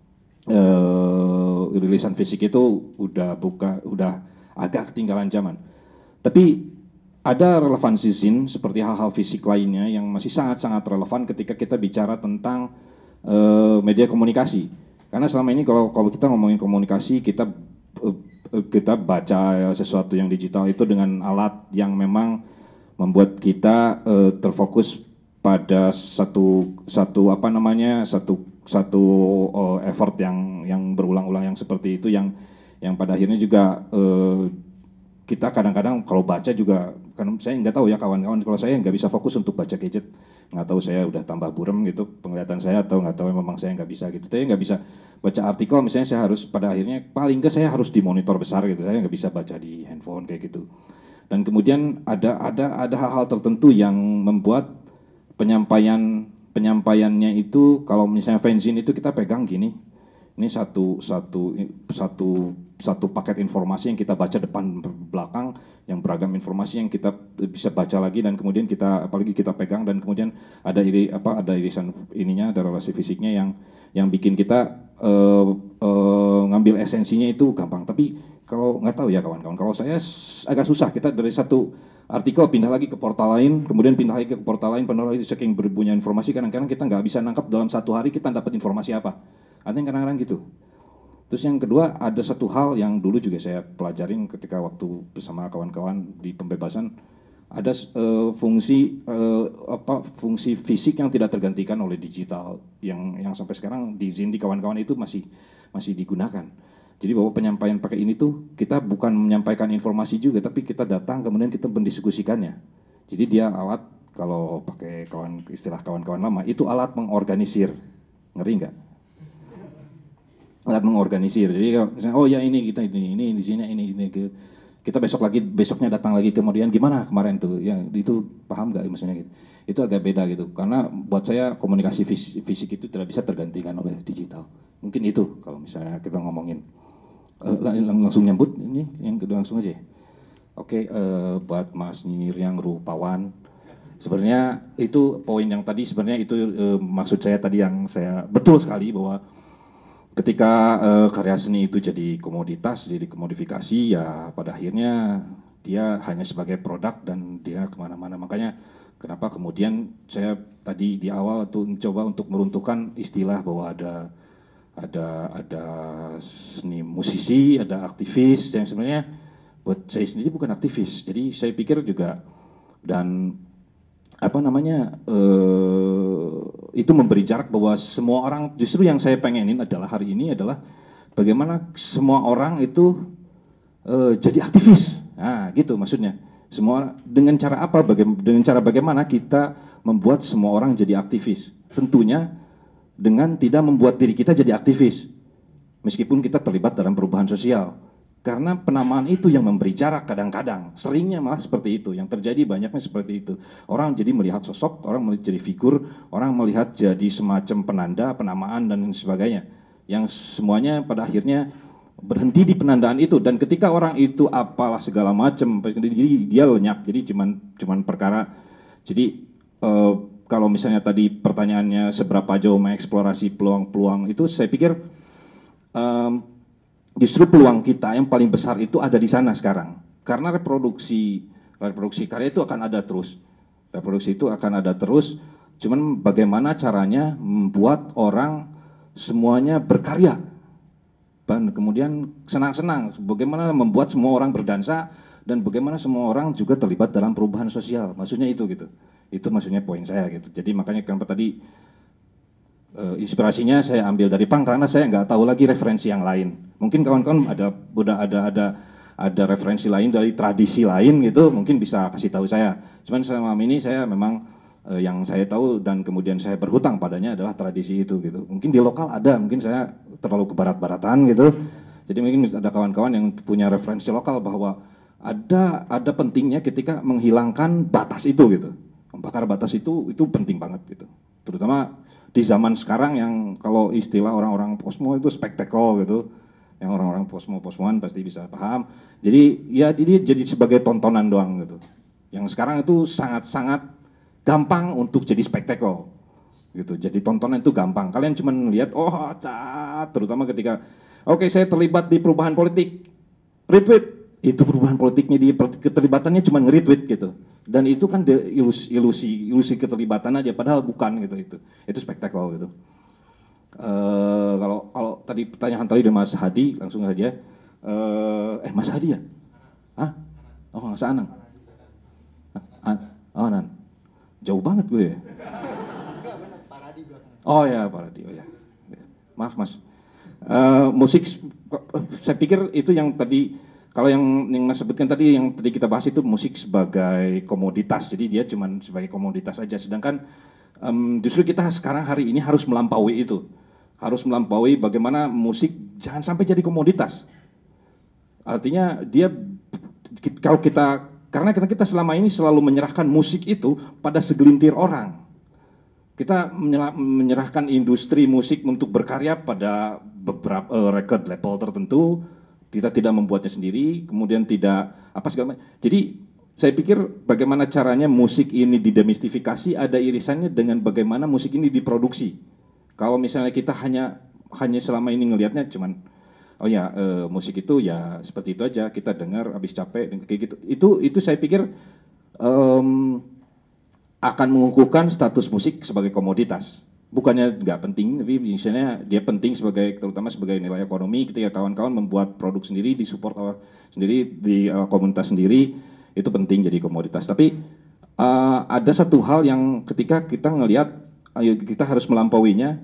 S4: uh, rilisan fisik itu udah buka udah agak ketinggalan zaman. Tapi ada relevansi Zin seperti hal-hal fisik lainnya yang masih sangat-sangat relevan ketika kita bicara tentang uh, media komunikasi. Karena selama ini kalau kalau kita ngomongin komunikasi, kita uh, kita baca sesuatu yang digital itu dengan alat yang memang membuat kita uh, terfokus pada satu satu apa namanya satu satu uh, effort yang yang berulang-ulang yang seperti itu yang yang pada akhirnya juga uh, kita kadang-kadang kalau baca juga kan saya nggak tahu ya kawan-kawan, kalau saya nggak bisa fokus untuk baca gadget, nggak tahu saya udah tambah burem gitu penglihatan saya atau nggak tahu memang saya nggak bisa gitu, saya nggak bisa baca artikel misalnya saya harus pada akhirnya paling nggak saya harus di monitor besar gitu, saya nggak bisa baca di handphone kayak gitu. Dan kemudian ada ada ada hal-hal tertentu yang membuat penyampaian penyampaiannya itu kalau misalnya fanzine itu kita pegang gini, ini satu satu satu satu paket informasi yang kita baca depan belakang, yang beragam informasi yang kita bisa baca lagi dan kemudian kita apalagi kita pegang dan kemudian ada iri apa ada irisan ininya, ada relasi fisiknya yang yang bikin kita uh, uh, ngambil esensinya itu gampang. Tapi kalau nggak tahu ya kawan-kawan, kalau saya agak susah, kita dari satu artikel pindah lagi ke portal lain, kemudian pindah lagi ke portal lain, pindah lagi saking berbunya informasi, kadang-kadang kita nggak bisa nangkap dalam satu hari kita dapat informasi apa. Artinya kadang-kadang gitu. Terus yang kedua ada satu hal yang dulu juga saya pelajarin ketika waktu bersama kawan-kawan di pembebasan, ada uh, fungsi uh, apa fungsi fisik yang tidak tergantikan oleh digital yang yang sampai sekarang di Zin di kawan-kawan itu masih masih digunakan. Jadi bahwa penyampaian pakai ini tuh kita bukan menyampaikan informasi juga, tapi kita datang kemudian kita mendiskusikannya. Jadi dia alat, kalau pakai kawan istilah kawan-kawan lama itu alat mengorganisir, ngeri nggak? Alat mengorganisir. Jadi misalnya, oh ya ini kita ini ini di sini ini ini kita besok lagi besoknya datang lagi kemudian gimana kemarin tuh ya itu paham nggak maksudnya gitu. Itu agak beda gitu karena buat saya komunikasi fisik, fisik itu tidak bisa tergantikan oleh digital. Mungkin itu kalau misalnya kita ngomongin uh, langsung nyambut ini yang kedua langsung aja. Oke, uh, buat Mas Nyir yang rupawan. Sebenarnya itu poin yang tadi sebenarnya itu uh, maksud saya tadi yang saya betul sekali bahwa ketika uh, karya seni itu jadi komoditas, jadi komodifikasi, ya pada akhirnya dia hanya sebagai produk dan dia kemana-mana. Makanya kenapa kemudian saya tadi di awal tuh mencoba untuk meruntuhkan istilah bahwa ada ada ada seni musisi, ada aktivis yang sebenarnya buat saya sendiri bukan aktivis. Jadi saya pikir juga dan apa namanya uh, itu memberi jarak bahwa semua orang, justru yang saya pengenin adalah hari ini adalah bagaimana semua orang itu uh, jadi aktivis. Nah, gitu maksudnya. Semua dengan cara apa? Baga- dengan cara bagaimana kita membuat semua orang jadi aktivis. Tentunya dengan tidak membuat diri kita jadi aktivis. Meskipun kita terlibat dalam perubahan sosial. Karena penamaan itu yang memberi jarak kadang-kadang. Seringnya malah seperti itu. Yang terjadi banyaknya seperti itu. Orang jadi melihat sosok, orang melihat jadi figur, orang melihat jadi semacam penanda, penamaan, dan sebagainya. Yang semuanya pada akhirnya berhenti di penandaan itu. Dan ketika orang itu apalah segala macam, jadi dia lenyap. Jadi cuman, cuman perkara. Jadi eh, kalau misalnya tadi pertanyaannya seberapa jauh mengeksplorasi peluang-peluang itu, saya pikir um, justru peluang kita yang paling besar itu ada di sana sekarang. Karena reproduksi reproduksi karya itu akan ada terus. Reproduksi itu akan ada terus. Cuman bagaimana caranya membuat orang semuanya berkarya. Dan kemudian senang-senang. Bagaimana membuat semua orang berdansa dan bagaimana semua orang juga terlibat dalam perubahan sosial. Maksudnya itu gitu. Itu maksudnya poin saya gitu. Jadi makanya kenapa tadi uh, inspirasinya saya ambil dari punk karena saya nggak tahu lagi referensi yang lain. Mungkin kawan-kawan ada udah ada ada ada referensi lain dari tradisi lain gitu, mungkin bisa kasih tahu saya. Cuman selama ini saya memang uh, yang saya tahu dan kemudian saya berhutang padanya adalah tradisi itu gitu. Mungkin di lokal ada, mungkin saya terlalu ke barat-baratan gitu. Jadi mungkin ada kawan-kawan yang punya referensi lokal bahwa ada ada pentingnya ketika menghilangkan batas itu gitu. Membakar batas itu itu penting banget gitu. Terutama di zaman sekarang yang kalau istilah orang-orang posmo itu spektakel gitu. Yang orang-orang posmo-posmoan pasti bisa paham. Jadi ya ini jadi sebagai tontonan doang gitu. Yang sekarang itu sangat-sangat gampang untuk jadi spektakel gitu. Jadi tontonan itu gampang. Kalian cuma lihat oh cat, terutama ketika oke okay, saya terlibat di perubahan politik. Retweet. Itu perubahan politiknya di keterlibatannya cuma nge-retweet gitu. Dan itu kan ilusi, ilusi ilusi keterlibatan aja padahal bukan gitu itu. Itu spektakel gitu. Uh, kalau kalau tadi pertanyaan tadi dari Mas Hadi langsung aja. Uh, eh Mas Hadi ya? Hah? Oh Mas Anang. Ah, oh Nan. Jauh banget gue ya. Oh ya Pak Radi. Oh ya. Maaf Mas. Uh, musik saya pikir itu yang tadi kalau yang yang Mas sebutkan tadi yang tadi kita bahas itu musik sebagai komoditas, jadi dia cuma sebagai komoditas aja. Sedangkan um, justru kita sekarang hari ini harus melampaui itu, harus melampaui bagaimana musik jangan sampai jadi komoditas. Artinya dia kalau kita karena kita selama ini selalu menyerahkan musik itu pada segelintir orang. Kita menyerahkan industri musik untuk berkarya pada beberapa uh, record label tertentu. Kita tidak membuatnya sendiri, kemudian tidak apa segala macam. Jadi saya pikir bagaimana caranya musik ini didemistifikasi ada irisannya dengan bagaimana musik ini diproduksi. Kalau misalnya kita hanya hanya selama ini ngelihatnya cuman oh ya e, musik itu ya seperti itu aja kita dengar habis capek kayak gitu. Itu itu saya pikir um, akan mengukuhkan status musik sebagai komoditas. Bukannya nggak penting, tapi misalnya dia penting sebagai terutama sebagai nilai ekonomi ketika kawan-kawan membuat produk sendiri, disupport sendiri di uh, komunitas sendiri itu penting jadi komoditas. Tapi uh, ada satu hal yang ketika kita ngelihat, ayo kita harus melampauinya.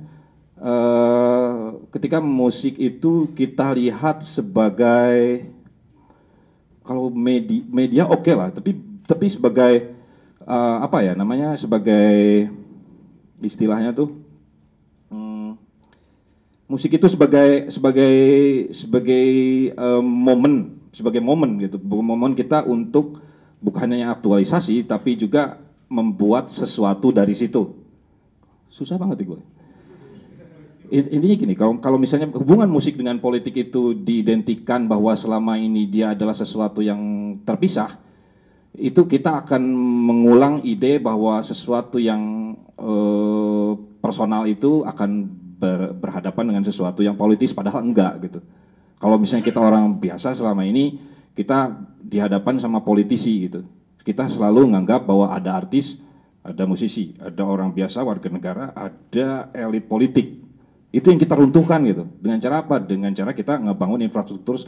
S4: Uh, ketika musik itu kita lihat sebagai kalau media, media oke okay lah, tapi tapi sebagai uh, apa ya namanya sebagai istilahnya tuh hmm, musik itu sebagai sebagai sebagai um, momen sebagai momen gitu momen kita untuk bukan hanya aktualisasi tapi juga membuat sesuatu dari situ. Susah banget gue. Intinya gini, kalau kalau misalnya hubungan musik dengan politik itu diidentikan bahwa selama ini dia adalah sesuatu yang terpisah, itu kita akan mengulang ide bahwa sesuatu yang eh, personal itu akan ber, berhadapan dengan sesuatu yang politis, padahal enggak gitu. Kalau misalnya kita orang biasa selama ini kita dihadapan sama politisi gitu, kita selalu menganggap bahwa ada artis, ada musisi, ada orang biasa, warga negara, ada elit politik. Itu yang kita runtuhkan gitu. Dengan cara apa? Dengan cara kita ngebangun infrastruktur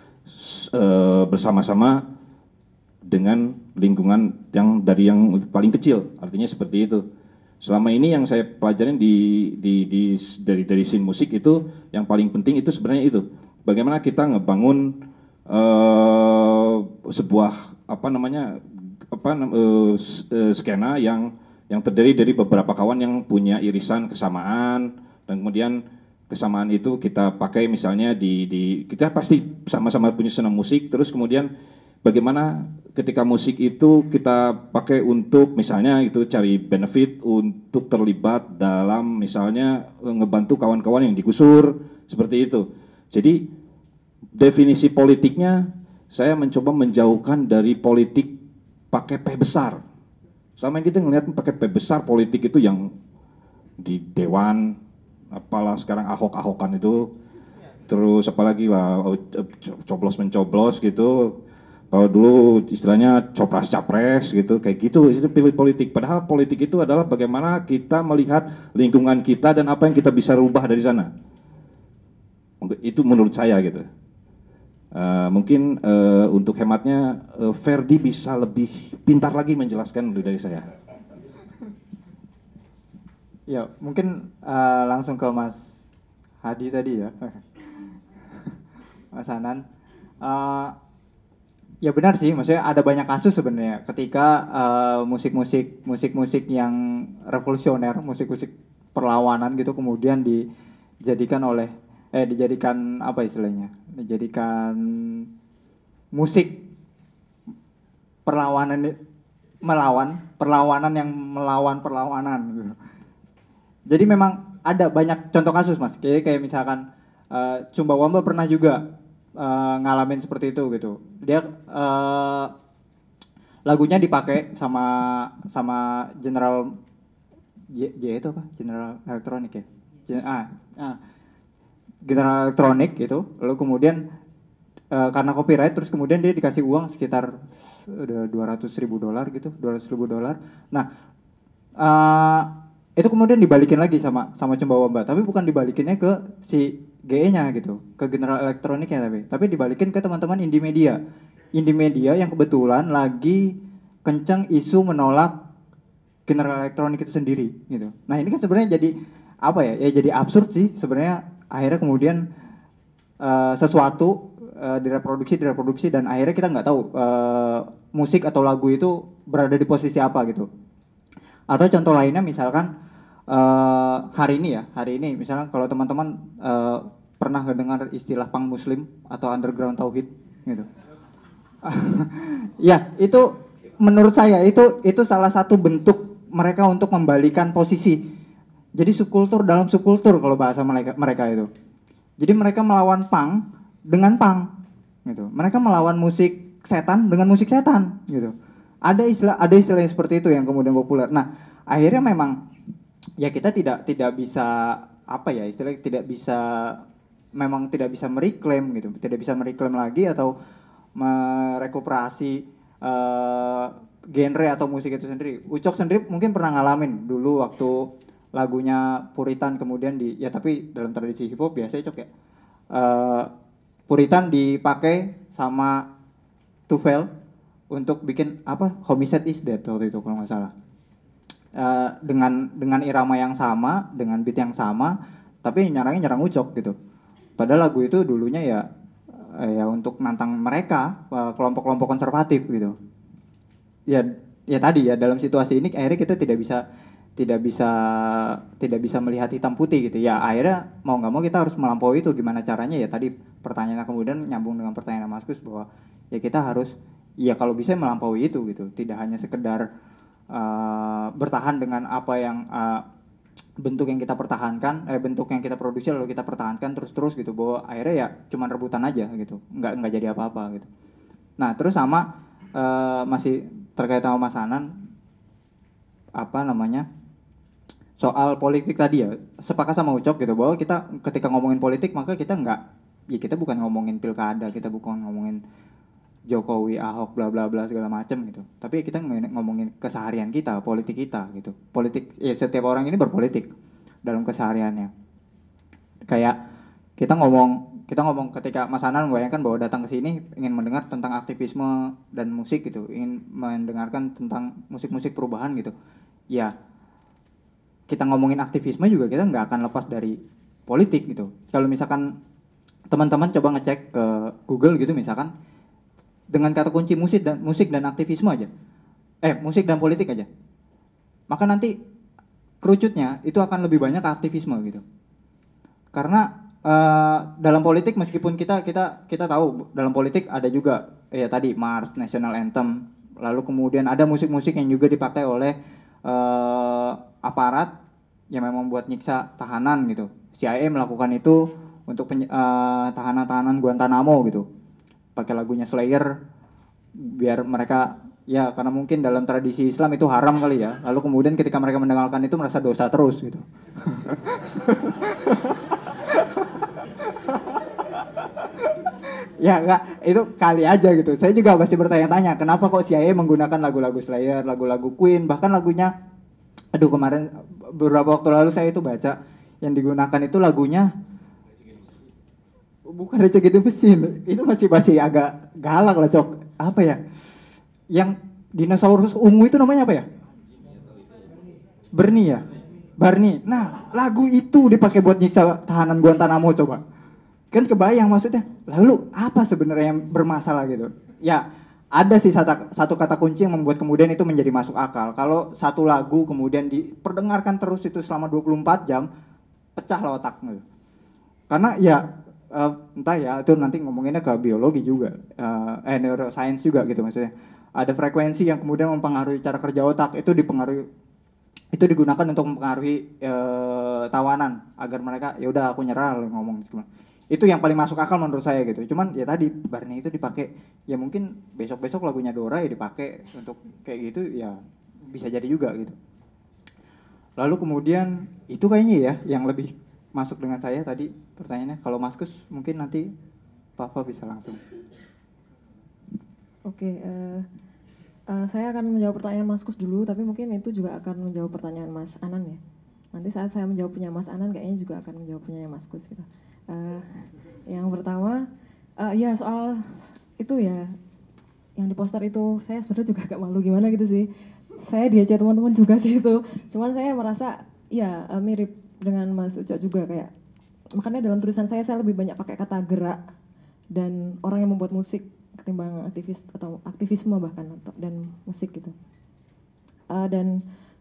S4: eh, bersama-sama dengan lingkungan yang dari yang paling kecil, artinya seperti itu. Selama ini yang saya pelajarin di, di, di dari dari scene musik itu yang paling penting itu sebenarnya itu bagaimana kita ngebangun uh, sebuah apa namanya apa uh, skena yang yang terdiri dari beberapa kawan yang punya irisan kesamaan dan kemudian kesamaan itu kita pakai misalnya di, di kita pasti sama-sama punya senang musik terus kemudian bagaimana ketika musik itu kita pakai untuk misalnya itu cari benefit untuk terlibat dalam misalnya ngebantu kawan-kawan yang digusur seperti itu. Jadi definisi politiknya saya mencoba menjauhkan dari politik pakai P besar. Sama yang kita ngelihat pakai P besar politik itu yang di dewan apalah sekarang ahok-ahokan itu terus apalagi lah coblos mencoblos gitu. Kalau dulu istilahnya copras capres gitu kayak gitu itu pilih politik padahal politik itu adalah bagaimana kita melihat lingkungan kita dan apa yang kita bisa rubah dari sana itu menurut saya gitu uh, mungkin uh, untuk hematnya uh, Ferdi bisa lebih pintar lagi menjelaskan dari saya.
S6: Ya mungkin uh, langsung ke Mas Hadi tadi ya. Mas Hanan uh, ya benar sih, maksudnya ada banyak kasus sebenarnya ketika uh, musik-musik musik-musik yang revolusioner, musik-musik perlawanan gitu kemudian dijadikan oleh eh dijadikan apa istilahnya? Dijadikan musik perlawanan melawan perlawanan yang melawan perlawanan gitu. Jadi memang ada banyak contoh kasus Mas. Kayak kayak misalkan uh, Chumbawamba pernah juga Uh, ngalamin seperti itu gitu. Dia uh, lagunya dipakai sama sama General J, J itu apa? General Electronic ya. Gen, ah, ah, General Electronic gitu. Lalu kemudian uh, karena copyright terus kemudian dia dikasih uang sekitar udah dua ratus ribu dolar gitu, dua ratus ribu dolar. Nah, uh, itu kemudian dibalikin lagi sama sama Chumbawamba, tapi bukan dibalikinnya ke si G E-nya gitu, ke General Electronic ya tapi, tapi dibalikin ke teman-teman indie media, indie media yang kebetulan lagi kencang isu menolak General Electronic itu sendiri gitu. Nah ini kan sebenarnya jadi apa ya? Ya jadi absurd sih sebenarnya. Akhirnya kemudian uh, sesuatu uh, direproduksi, direproduksi dan akhirnya kita nggak tahu uh, musik atau lagu itu berada di posisi apa gitu. Atau contoh lainnya misalkan uh, hari ini ya, hari ini misalnya kalau teman-teman uh, pernah mendengar istilah punk muslim atau underground tauhid gitu. Ya, itu menurut saya itu itu salah satu bentuk mereka untuk membalikan posisi. Jadi subkultur dalam subkultur kalau bahasa mereka mereka itu. Jadi mereka melawan punk dengan punk gitu. Mereka melawan musik setan dengan musik setan gitu. Ada istilah ada istilah yang seperti itu yang kemudian populer. Nah, akhirnya memang ya kita tidak tidak bisa apa ya istilahnya tidak bisa memang tidak bisa mereklaim gitu, tidak bisa mereklaim lagi atau merekuperasi uh, genre atau musik itu sendiri. Ucok sendiri mungkin pernah ngalamin dulu waktu lagunya Puritan kemudian di ya tapi dalam tradisi hip hop biasanya Cok ya uh, Puritan dipakai sama Tufel untuk bikin apa Homicide is Dead waktu itu kalau nggak salah. Uh, dengan dengan irama yang sama, dengan beat yang sama, tapi nyerangnya nyerang Ucok gitu. Padahal lagu itu dulunya ya ya untuk nantang mereka kelompok-kelompok konservatif gitu. Ya ya tadi ya dalam situasi ini akhirnya kita tidak bisa tidak bisa tidak bisa melihat hitam putih gitu. Ya akhirnya mau nggak mau kita harus melampaui itu gimana caranya ya tadi pertanyaannya kemudian nyambung dengan pertanyaan Mas Gus bahwa ya kita harus ya kalau bisa melampaui itu gitu. Tidak hanya sekedar uh, bertahan dengan apa yang uh, bentuk yang kita pertahankan, eh bentuk yang kita produksi lalu kita pertahankan terus-terus gitu bahwa akhirnya ya cuman rebutan aja gitu, nggak nggak jadi apa-apa gitu. Nah terus sama uh, masih terkait sama Mas Hanan apa namanya soal politik tadi ya sepakat sama Ucok gitu bahwa kita ketika ngomongin politik maka kita nggak ya kita bukan ngomongin pilkada, kita bukan ngomongin Jokowi, Ahok, bla bla bla segala macam gitu. Tapi kita ngomongin keseharian kita, politik kita gitu. Politik ya setiap orang ini berpolitik dalam kesehariannya. Kayak kita ngomong kita ngomong ketika Mas Hanan membayangkan bahwa datang ke sini ingin mendengar tentang aktivisme dan musik gitu, ingin mendengarkan tentang musik-musik perubahan gitu. Ya kita ngomongin aktivisme juga kita nggak akan lepas dari politik gitu. Kalau misalkan teman-teman coba ngecek ke Google gitu misalkan dengan kata kunci musik dan musik dan aktivisme aja, eh musik dan politik aja, maka nanti kerucutnya itu akan lebih banyak ke aktivisme gitu. Karena uh, dalam politik meskipun kita kita kita tahu dalam politik ada juga ya tadi Mars, National Anthem, lalu kemudian ada musik-musik yang juga dipakai oleh uh, aparat yang memang buat nyiksa tahanan gitu. C I A melakukan itu untuk pen, uh, tahanan-tahanan Guantanamo gitu. Pakai lagunya Slayer biar mereka ya karena mungkin dalam tradisi Islam itu haram kali ya. Lalu kemudian ketika mereka mendengarkan itu merasa dosa terus gitu. Ya enggak, itu kali aja gitu. Saya juga masih bertanya-tanya kenapa kok C I A menggunakan lagu-lagu Slayer, lagu-lagu Queen, bahkan lagunya aduh kemarin beberapa waktu lalu saya itu baca yang digunakan itu lagunya bukan Rage Against the Machine, itu masih masih agak galak lah cok. Apa ya? Yang dinosaurus ungu itu namanya apa ya? Bernie ya? Barney. Nah, lagu itu dipakai buat nyiksa tahanan Guantanamo coba. Kan kebayang maksudnya. Lalu apa sebenarnya yang bermasalah gitu? Ya, ada sih satu, satu kata kunci yang membuat kemudian itu menjadi masuk akal. Kalau satu lagu kemudian diperdengarkan terus itu selama dua puluh empat jam, pecah lah otaknya. Karena ya Uh, entah ya itu nanti ngomonginnya ke biologi juga uh, eh neuroscience juga gitu maksudnya ada frekuensi yang kemudian mempengaruhi cara kerja otak itu dipengaruhi itu digunakan untuk mempengaruhi uh, tawanan agar mereka ya udah aku nyerah ngomong itu yang paling masuk akal menurut saya gitu. Cuman ya tadi Barney itu dipakai ya mungkin besok-besok lagunya Dora ya dipakai untuk kayak gitu ya bisa jadi juga gitu. Lalu kemudian itu kayaknya ya yang lebih masuk dengan saya tadi pertanyaannya. Kalau Mas Kus mungkin nanti Papa bisa langsung.
S3: Oke, uh, uh, saya akan menjawab pertanyaan Mas Kus dulu, tapi mungkin itu juga akan menjawab pertanyaan Mas Anan ya. Nanti saat saya menjawab punya Mas Anan kayaknya juga akan menjawab punya Mas Kus gitu. Uh, yang pertama, uh, ya soal itu ya, yang di poster itu saya sebenarnya juga agak malu gimana gitu sih. Saya diajak teman-teman juga sih itu, cuman saya merasa ya uh, mirip dengan Mas Ucok juga kayak makanya dalam tulisan saya saya lebih banyak pakai kata gerak dan orang yang membuat musik ketimbang aktivis atau aktivisme bahkan dan musik gitu uh, dan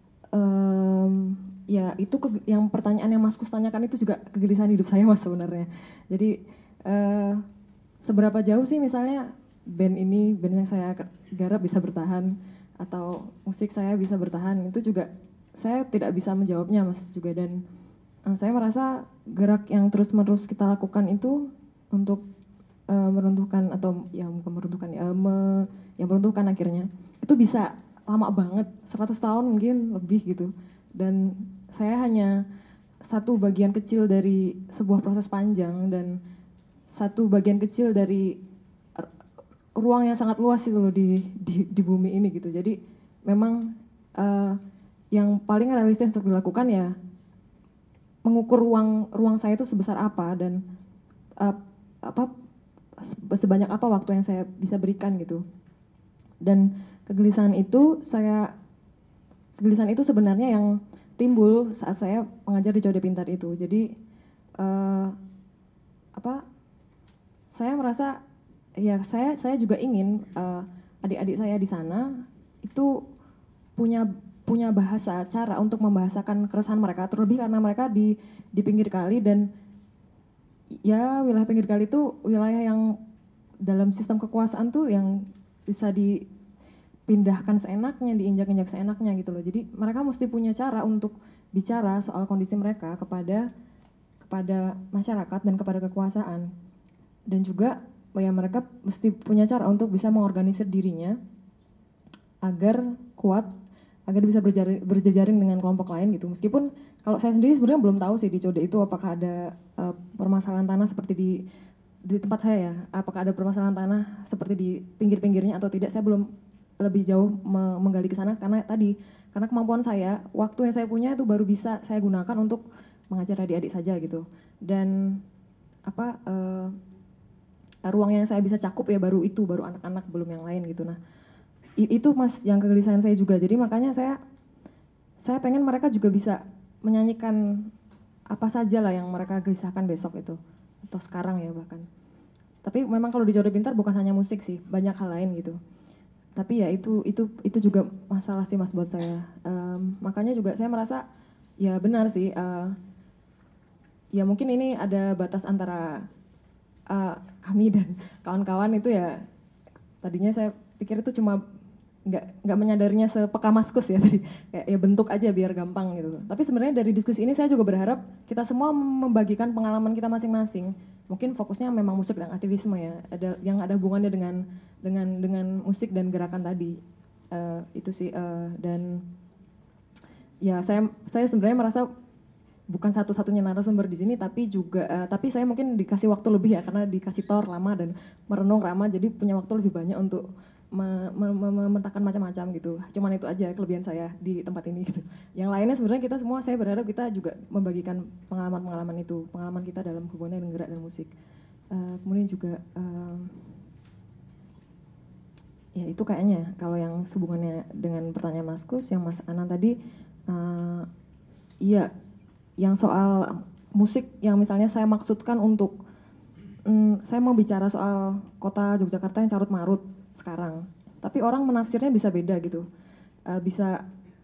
S3: um, ya itu ke, yang pertanyaan yang Mas Kus tanyakan itu juga kegelisahan hidup saya Mas sebenarnya. Jadi uh, seberapa jauh sih misalnya band ini band yang saya garap bisa bertahan atau musik saya bisa bertahan, itu juga saya tidak bisa menjawabnya Mas juga. Dan saya merasa gerak yang terus-menerus kita lakukan itu untuk uh, meruntuhkan atau ya bukan meruntuhkan ya, me, yang meruntuhkan akhirnya itu bisa lama banget, seratus tahun mungkin lebih gitu. Dan saya hanya satu bagian kecil dari sebuah proses panjang dan satu bagian kecil dari ruang yang sangat luas itu loh di, di, di bumi ini gitu. Jadi memang uh, yang paling realistis untuk dilakukan ya mengukur ruang ruang saya itu sebesar apa dan uh, apa sebanyak apa waktu yang saya bisa berikan gitu. Dan kegelisahan itu saya kegelisahan itu sebenarnya yang timbul saat saya mengajar di Code Pintar itu. Jadi uh, apa saya merasa ya saya saya juga ingin uh, adik-adik saya di sana itu punya punya bahasa, cara untuk membahasakan keresahan mereka, terlebih karena mereka di di pinggir kali dan ya wilayah pinggir kali itu wilayah yang dalam sistem kekuasaan tuh yang bisa dipindahkan seenaknya, diinjak-injak seenaknya gitu loh. Jadi mereka mesti punya cara untuk bicara soal kondisi mereka kepada kepada masyarakat dan kepada kekuasaan. Dan juga ya mereka mesti punya cara untuk bisa mengorganisir dirinya agar kuat, agar bisa berjaring, berjejaring dengan kelompok lain gitu. Meskipun kalau saya sendiri sebenarnya belum tahu sih di Code itu apakah ada uh, permasalahan tanah seperti di di tempat saya ya, apakah ada permasalahan tanah seperti di pinggir-pinggirnya atau tidak. Saya belum lebih jauh me menggali ke sana karena tadi karena kemampuan saya, waktu yang saya punya itu baru bisa saya gunakan untuk mengajar adik-adik saja gitu. Dan apa uh, ruang yang saya bisa cakup ya baru itu, baru anak-anak, belum yang lain gitu. Nah, itu Mas yang kegelisahan saya juga. Jadi makanya saya saya pengen mereka juga bisa menyanyikan apa saja lah yang mereka gelisahkan besok itu atau sekarang ya bahkan. Tapi memang kalau di Jodoh Pintar bukan hanya musik sih, banyak hal lain gitu. Tapi ya itu itu itu juga masalah sih Mas buat saya. Um, makanya juga saya merasa ya benar sih. Uh, ya mungkin ini ada batas antara uh, kami dan kawan-kawan itu ya. Tadinya saya pikir itu cuma nggak nggak menyadarinya sepeka Maskus ya tadi, kayak ya bentuk aja biar gampang gitu. Tapi sebenarnya dari diskusi ini saya juga berharap kita semua membagikan pengalaman kita masing-masing. Mungkin fokusnya memang musik dan aktivisme ya, ada yang ada hubungannya dengan dengan dengan musik dan gerakan tadi. Uh, itu sih uh, dan ya saya saya sebenarnya merasa bukan satu-satunya narasumber di sini, tapi juga uh, tapi saya mungkin dikasih waktu lebih ya karena dikasih tor lama dan merenung lama, jadi punya waktu lebih banyak untuk memetakan macam-macam gitu. Cuman itu aja kelebihan saya di tempat ini gitu. Yang lainnya sebenarnya kita semua, saya berharap kita juga membagikan pengalaman-pengalaman itu, pengalaman kita dalam hubungannya dengan gerak dan musik. Uh, kemudian juga uh, ya itu kayaknya kalau yang hubungannya dengan pertanyaan Mas Kus, yang Mas Anan tadi, uh, iya, yang soal musik yang misalnya saya maksudkan untuk, um, saya mau bicara soal kota Yogyakarta yang carut marut sekarang, tapi orang menafsirnya bisa beda gitu. Uh, bisa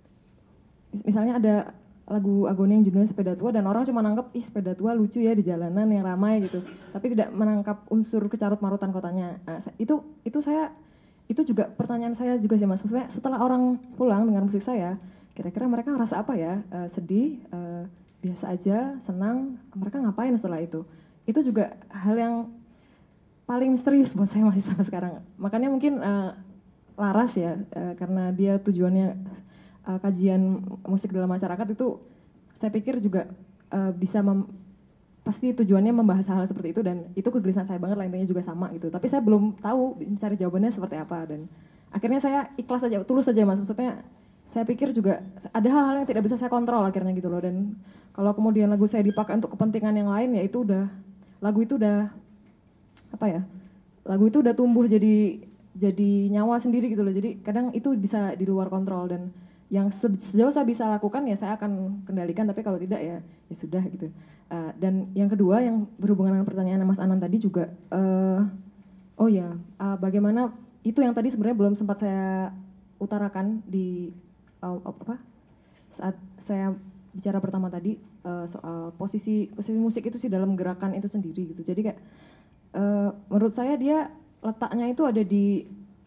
S3: misalnya ada lagu Agoni yang judulnya Sepeda Tua dan orang cuma nangkep ih sepeda tua lucu ya di jalanan yang ramai gitu, tapi tidak menangkap unsur kecarut marutan kotanya. Uh, itu itu saya itu juga pertanyaan saya juga sih Mas, maksudnya setelah orang pulang dengan musik saya, kira-kira mereka ngerasa apa ya? Uh, sedih, uh, biasa aja, senang, mereka ngapain setelah itu? Itu juga hal yang paling misterius buat saya masih sampai sekarang. Makanya mungkin uh, Laras ya, uh, karena dia tujuannya uh, kajian musik dalam masyarakat itu, saya pikir juga uh, bisa mem, pasti tujuannya membahas hal-hal seperti itu dan itu kegelisahan saya banget lah, intinya juga sama gitu. Tapi saya belum tahu mencari jawabannya seperti apa dan akhirnya saya ikhlas aja, tulus aja Mas. Maksudnya saya pikir juga ada hal-hal yang tidak bisa saya kontrol akhirnya gitu loh, dan kalau kemudian lagu saya dipakai untuk kepentingan yang lain ya itu udah, lagu itu udah apa ya, lagu itu udah tumbuh jadi jadi nyawa sendiri gitu loh, jadi kadang itu bisa di luar kontrol dan yang sejauh saya bisa lakukan ya saya akan kendalikan, tapi kalau tidak ya ya sudah gitu. Uh, dan yang kedua yang berhubungan dengan pertanyaan Mas Anan tadi juga, uh, oh ya uh, bagaimana itu yang tadi sebenarnya belum sempat saya utarakan di uh, apa saat saya bicara pertama tadi, uh, soal posisi posisi musik itu sih dalam gerakan itu sendiri gitu. Jadi kayak Uh, menurut saya dia letaknya itu ada di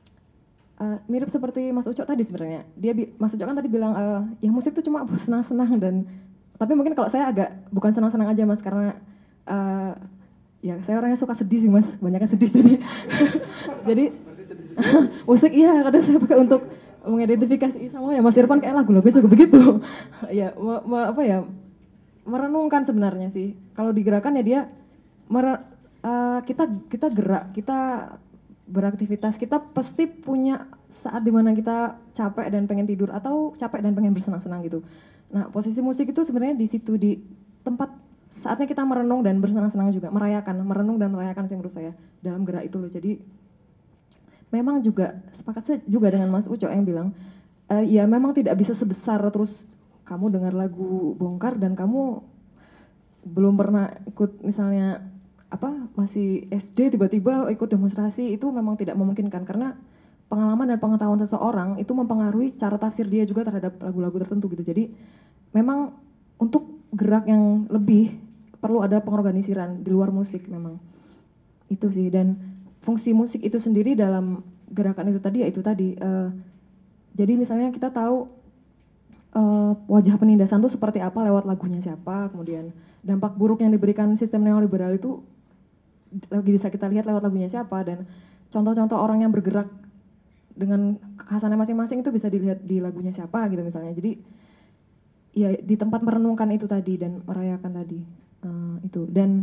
S3: uh, mirip seperti Mas Ucok tadi sebenarnya. Dia Mas Ucok kan tadi bilang uh, ya musik itu cuma senang-senang, dan tapi mungkin kalau saya agak bukan senang-senang aja Mas, karena uh, ya saya orangnya suka sedih sih Mas, banyak sedih jadi jadi musik iya kadang saya pakai untuk mengidentifikasi sama ya Mas Irfan, kayak lagu-lagu juga begitu. Ya me, me, apa ya merenungkan sebenarnya sih. Kalau digerakkan ya dia mer, Uh, kita kita gerak, kita beraktivitas, kita pasti punya saat dimana kita capek dan pengen tidur atau capek dan pengen bersenang-senang gitu. Nah posisi musik itu sebenarnya di situ, di tempat saatnya kita merenung dan bersenang-senang juga, merayakan, merenung dan merayakan sih menurut saya dalam gerak itu loh. Jadi memang juga sepakat juga dengan Mas Ucok yang bilang uh, ya memang tidak bisa sebesar terus kamu dengar lagu Bongkar dan kamu belum pernah ikut misalnya apa masih S D tiba-tiba ikut demonstrasi, itu memang tidak memungkinkan karena pengalaman dan pengetahuan seseorang itu mempengaruhi cara tafsir dia juga terhadap lagu-lagu tertentu gitu. Jadi memang untuk gerak yang lebih perlu ada pengorganisiran di luar musik memang. Itu sih, dan fungsi musik itu sendiri dalam gerakan itu tadi ya itu tadi. Uh, jadi misalnya kita tahu uh, wajah penindasan itu seperti apa lewat lagunya siapa, kemudian dampak buruk yang diberikan sistem neoliberal itu lagi bisa kita lihat lewat lagunya siapa, dan contoh-contoh orang yang bergerak dengan kekhasannya masing-masing itu bisa dilihat di lagunya siapa gitu misalnya. Jadi ya di tempat merenungkan itu tadi dan merayakan tadi uh, itu, dan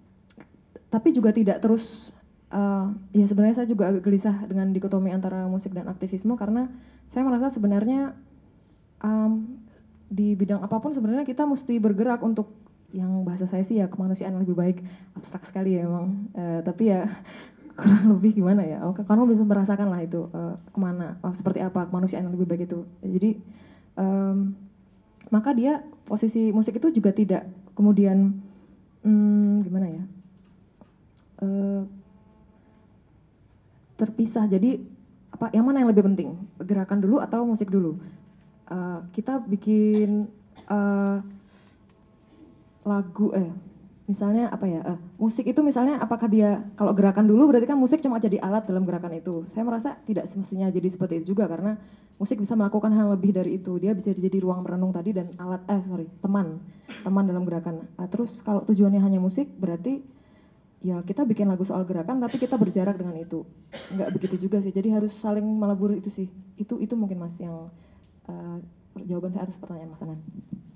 S3: tapi juga tidak terus uh, ya sebenarnya saya juga agak gelisah dengan dikotomi antara musik dan aktivisme, karena saya merasa sebenarnya um, di bidang apapun sebenarnya kita mesti bergerak untuk yang bahasa saya sih ya kemanusiaan yang lebih baik. Abstrak sekali ya emang, uh, tapi ya kurang lebih gimana ya, oh, kamu bisa merasakan lah itu uh, kemana, oh, seperti apa kemanusiaan yang lebih baik itu. Jadi um, maka dia posisi musik itu juga tidak kemudian hmm, gimana ya uh, terpisah. Jadi apa yang mana yang lebih penting, gerakan dulu atau musik dulu? Uh, kita bikin uh, lagu eh misalnya apa ya uh, musik itu misalnya apakah dia kalau gerakan dulu berarti kan musik cuma jadi alat dalam gerakan itu. Saya merasa tidak semestinya jadi seperti itu juga, karena musik bisa melakukan hal lebih dari itu. Dia bisa jadi ruang merenung tadi dan alat eh sorry teman teman dalam gerakan. Uh, terus kalau tujuannya hanya musik berarti ya kita bikin lagu soal gerakan tapi kita berjarak dengan itu. Enggak begitu juga sih. Jadi harus saling melebur itu sih. Itu itu mungkin Mas yang uh, jawaban saya atas pertanyaan Mas Anan.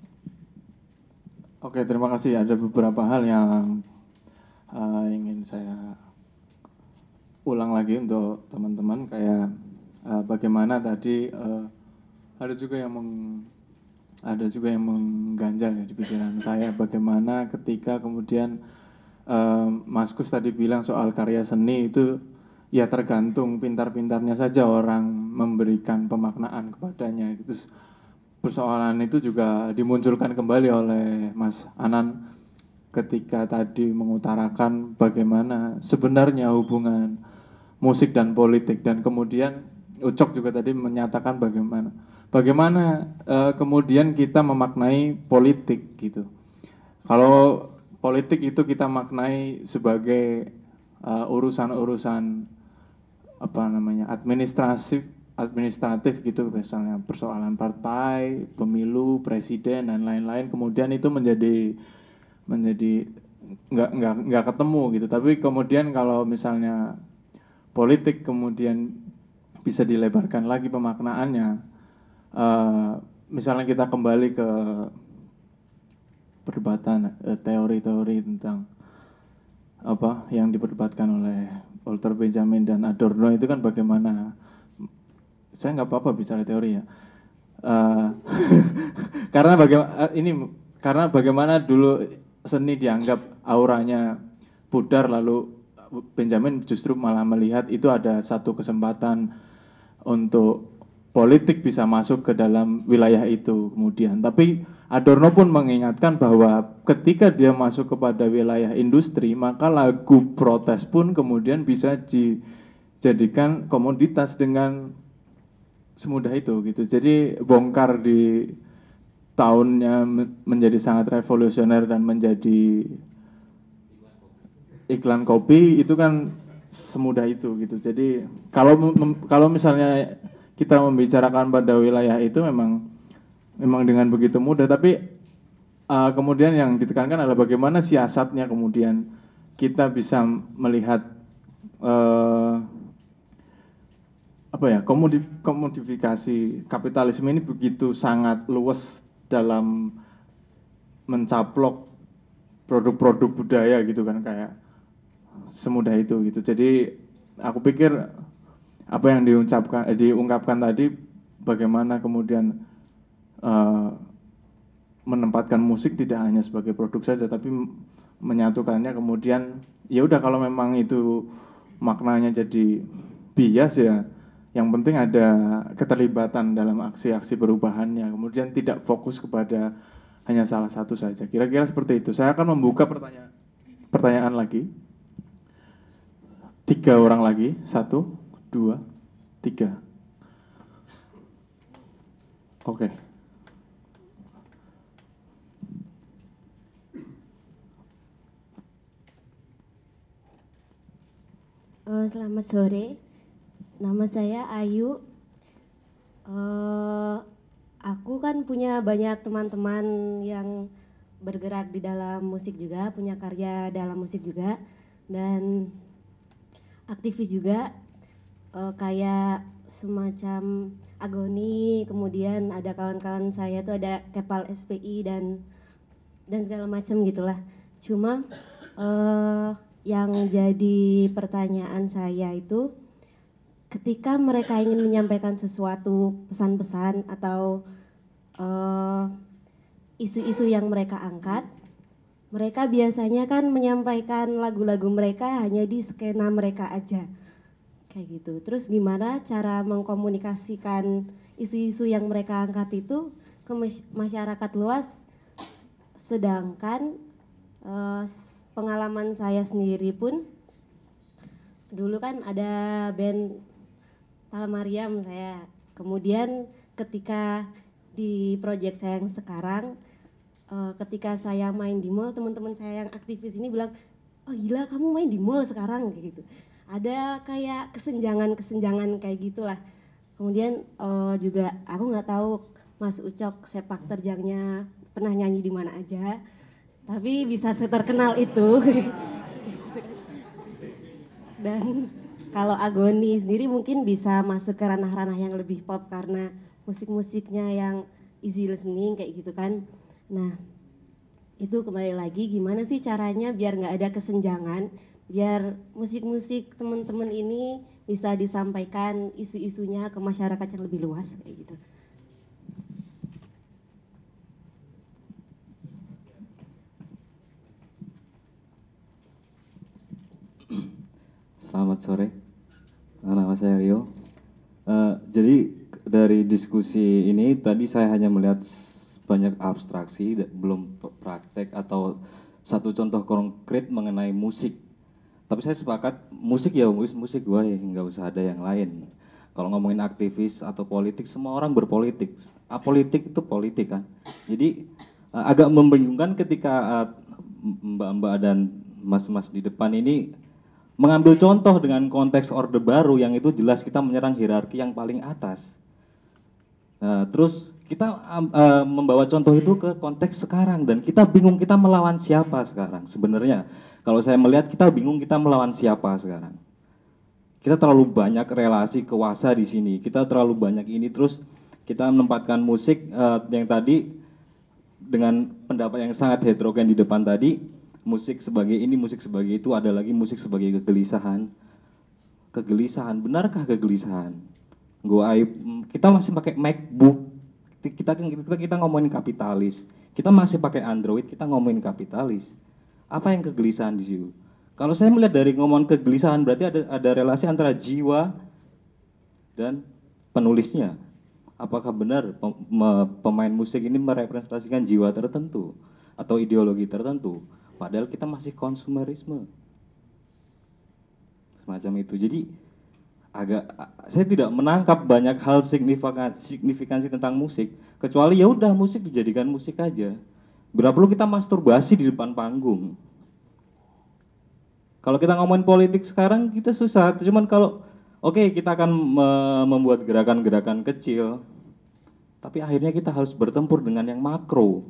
S2: Oke, terima kasih. Ada beberapa hal yang uh, ingin saya ulang lagi untuk teman-teman, kayak uh, bagaimana tadi uh, ada juga yang meng, ada juga yang mengganjal ya di pikiran saya, bagaimana ketika kemudian uh, Mas Kus tadi bilang soal karya seni itu ya tergantung pintar-pintarnya saja orang memberikan pemaknaan kepadanya. Terus persoalan itu juga dimunculkan kembali oleh Mas Anan ketika tadi mengutarakan bagaimana sebenarnya hubungan musik dan politik, dan kemudian Ucok juga tadi menyatakan bagaimana bagaimana uh, kemudian kita memaknai politik gitu. Kalau politik itu kita maknai sebagai uh, urusan-urusan apa namanya administratif administratif gitu, misalnya persoalan partai, pemilu, presiden dan lain-lain, kemudian itu menjadi menjadi nggak nggak nggak ketemu gitu. Tapi kemudian kalau misalnya politik kemudian bisa dilebarkan lagi pemaknaannya, uh, misalnya kita kembali ke perdebatan uh, teori-teori tentang apa yang diperdebatkan oleh Walter Benjamin dan Adorno, itu kan bagaimana, saya nggak apa-apa bicara teori ya, uh, karena bagaimana ini karena bagaimana dulu seni dianggap auranya pudar, lalu Benjamin justru malah melihat itu ada satu kesempatan untuk politik bisa masuk ke dalam wilayah itu kemudian. Tapi Adorno pun mengingatkan bahwa ketika dia masuk kepada wilayah industri, maka lagu protes pun kemudian bisa dijadikan komoditas dengan semudah itu gitu. Jadi bongkar di tahunnya menjadi sangat revolusioner dan menjadi iklan kopi itu kan semudah itu gitu. Jadi kalau kalau misalnya kita membicarakan pada wilayah itu memang memang dengan begitu mudah, tapi uh, kemudian yang ditekankan adalah bagaimana siasatnya kemudian kita bisa melihat uh, apa ya komodif, komodifikasi kapitalisme ini begitu sangat luas dalam mencaplok produk-produk budaya gitu kan, kayak semudah itu gitu. Jadi aku pikir apa yang diucapkan eh, diungkapkan tadi bagaimana kemudian uh, menempatkan musik tidak hanya sebagai produk saja, tapi menyatukannya kemudian ya udah, kalau memang itu maknanya jadi bias ya, yang penting ada keterlibatan dalam aksi-aksi perubahannya, kemudian tidak fokus kepada hanya salah satu saja. Kira-kira seperti itu. Saya akan membuka pertanyaan pertanyaan lagi. Tiga orang lagi, satu, dua, tiga. Oke. Okay.
S10: Uh, selamat sore. Nama saya Ayu. Uh, aku kan punya banyak teman-teman yang bergerak di dalam musik juga, punya karya dalam musik juga, dan aktivis juga, uh, kayak semacam Agoni, kemudian ada kawan-kawan saya tuh ada Kepal S P I dan dan segala macam gitulah. Cuma uh, yang jadi pertanyaan saya itu, ketika mereka ingin menyampaikan sesuatu pesan-pesan atau uh, isu-isu yang mereka angkat, mereka biasanya kan menyampaikan lagu-lagu mereka hanya di skena mereka aja, kayak gitu. Terus gimana cara mengkomunikasikan isu-isu yang mereka angkat itu ke masyarakat luas. Sedangkan uh, pengalaman saya sendiri pun, dulu kan ada band Palmariam saya. Kemudian ketika di project saya yang sekarang, uh, ketika saya main di mall, teman-teman saya yang aktivis ini bilang, oh gila kamu main di mall sekarang, kayak gitu. Ada kayak kesenjangan-kesenjangan kayak gitulah. Kemudian uh, juga aku nggak tahu Mas Ucok sepak terjangnya pernah nyanyi di mana aja, tapi bisa seterkenal itu. Dan kalau Agoni sendiri mungkin bisa masuk ke ranah-ranah yang lebih pop karena musik-musiknya yang easy listening kayak gitu kan. Nah, itu kembali lagi gimana sih caranya biar nggak ada kesenjangan, biar musik-musik teman-teman ini bisa disampaikan isu-isunya ke masyarakat yang lebih luas kayak gitu.
S11: Selamat sore, nama saya Rio. Uh, jadi dari diskusi ini tadi saya hanya melihat banyak abstraksi, belum praktek atau satu contoh konkret mengenai musik. Tapi saya sepakat musik ya musik musik gue ya, nggak usah ada yang lain. Kalau ngomongin aktivis atau politik, semua orang berpolitik. Apolitik itu politik kan. Jadi uh, agak membingungkan ketika uh, mbak-mbak dan mas-mas di depan ini mengambil contoh dengan konteks Orde Baru yang itu jelas kita menyerang hierarki yang paling atas. Nah, terus kita uh, membawa contoh itu ke konteks sekarang dan kita bingung kita melawan siapa sekarang. Sebenarnya kalau saya melihat kita bingung kita melawan siapa sekarang. Kita terlalu banyak relasi kuasa di sini. Kita terlalu banyak ini terus kita menempatkan musik uh, yang tadi dengan pendapat yang sangat heterogen di depan tadi. Musik sebagai ini, musik sebagai itu, ada lagi musik sebagai kegelisahan. Kegelisahan, benarkah kegelisahan? Gua aib, kita masih pakai MacBook, kita kita kita ngomongin kapitalis. Kita masih pakai Android, kita ngomongin kapitalis. Apa yang kegelisahan di situ? Kalau saya melihat dari ngomong kegelisahan berarti ada ada relasi antara jiwa dan penulisnya. Apakah benar pemain musik ini merepresentasikan jiwa tertentu atau ideologi tertentu? Padahal kita masih konsumerisme semacam itu. Jadi agak saya tidak menangkap banyak hal signifikan signifikansi tentang musik kecuali ya udah musik dijadikan musik aja. Bila perlu kita masturbasi di depan panggung. Kalau kita ngomongin politik sekarang kita susah. Cuman kalau oke okay, kita akan me membuat gerakan-gerakan kecil, tapi akhirnya kita harus bertempur dengan yang makro.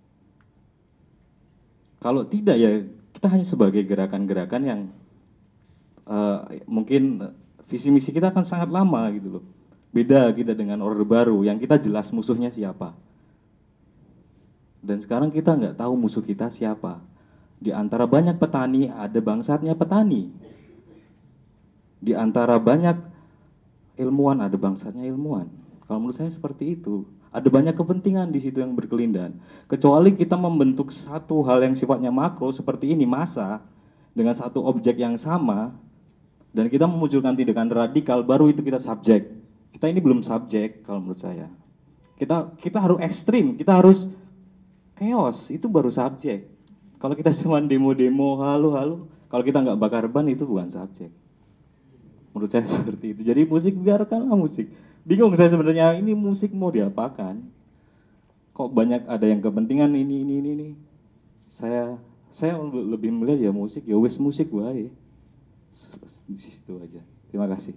S11: Kalau tidak ya kita hanya sebagai gerakan-gerakan yang uh, mungkin visi misi kita akan sangat lama gitu loh. Beda kita dengan Orde Baru yang kita jelas musuhnya siapa. Dan sekarang kita nggak tahu musuh kita siapa. Di antara banyak petani ada bangsatnya petani. Di antara banyak ilmuwan ada bangsatnya ilmuwan. Kalau menurut saya seperti itu. Ada banyak kepentingan di situ yang berkelindan. Kecuali kita membentuk satu hal yang sifatnya makro seperti ini, massa, dengan satu objek yang sama, dan kita memunculkan tindakan radikal, baru itu kita subjek. Kita ini belum subjek kalau menurut saya. Kita kita harus ekstrim, kita harus chaos, itu baru subjek. Kalau kita cuma demo-demo, halu-halu, kalau kita nggak bakar ban itu bukan subjek. Menurut saya seperti itu. Jadi musik biarkanlah musik. Bingung saya sebenarnya ini musik mau diapakan? Kok banyak ada yang kepentingan ini ini ini ini. Saya saya lebih melihat ya musik ya wes musik wae. Di situ aja. Terima kasih.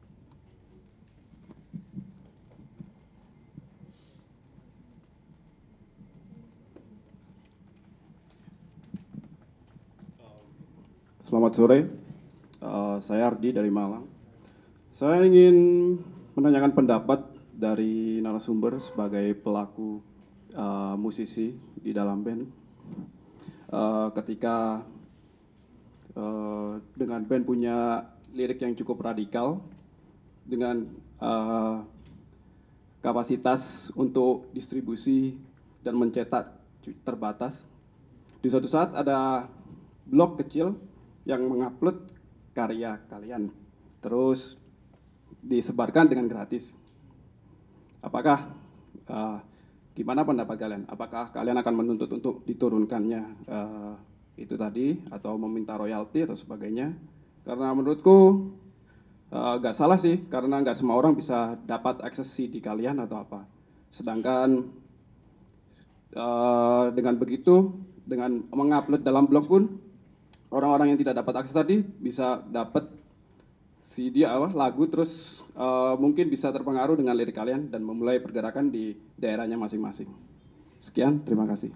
S12: Selamat sore, uh, saya Ardi dari Malang. Saya ingin menanyakan pendapat dari narasumber sebagai pelaku uh, musisi di dalam band. Uh, ketika uh, dengan band punya lirik yang cukup radikal, dengan uh, kapasitas untuk distribusi dan mencetak terbatas, di suatu saat ada blog kecil yang mengupload karya kalian, terus disebarkan dengan gratis. Apakah uh, Gimana pendapat kalian? Apakah kalian akan menuntut untuk diturunkannya uh, itu tadi atau meminta royalti atau sebagainya? Karena menurutku uh, nggak salah sih, karena nggak semua orang bisa dapat akses C D kalian atau apa. Sedangkan uh, dengan begitu, dengan mengupload dalam blog pun orang-orang yang tidak dapat akses tadi bisa dapat C D apa lagu, terus uh, mungkin bisa terpengaruh dengan lirik kalian dan memulai pergerakan di daerahnya masing-masing. Sekian, terima kasih.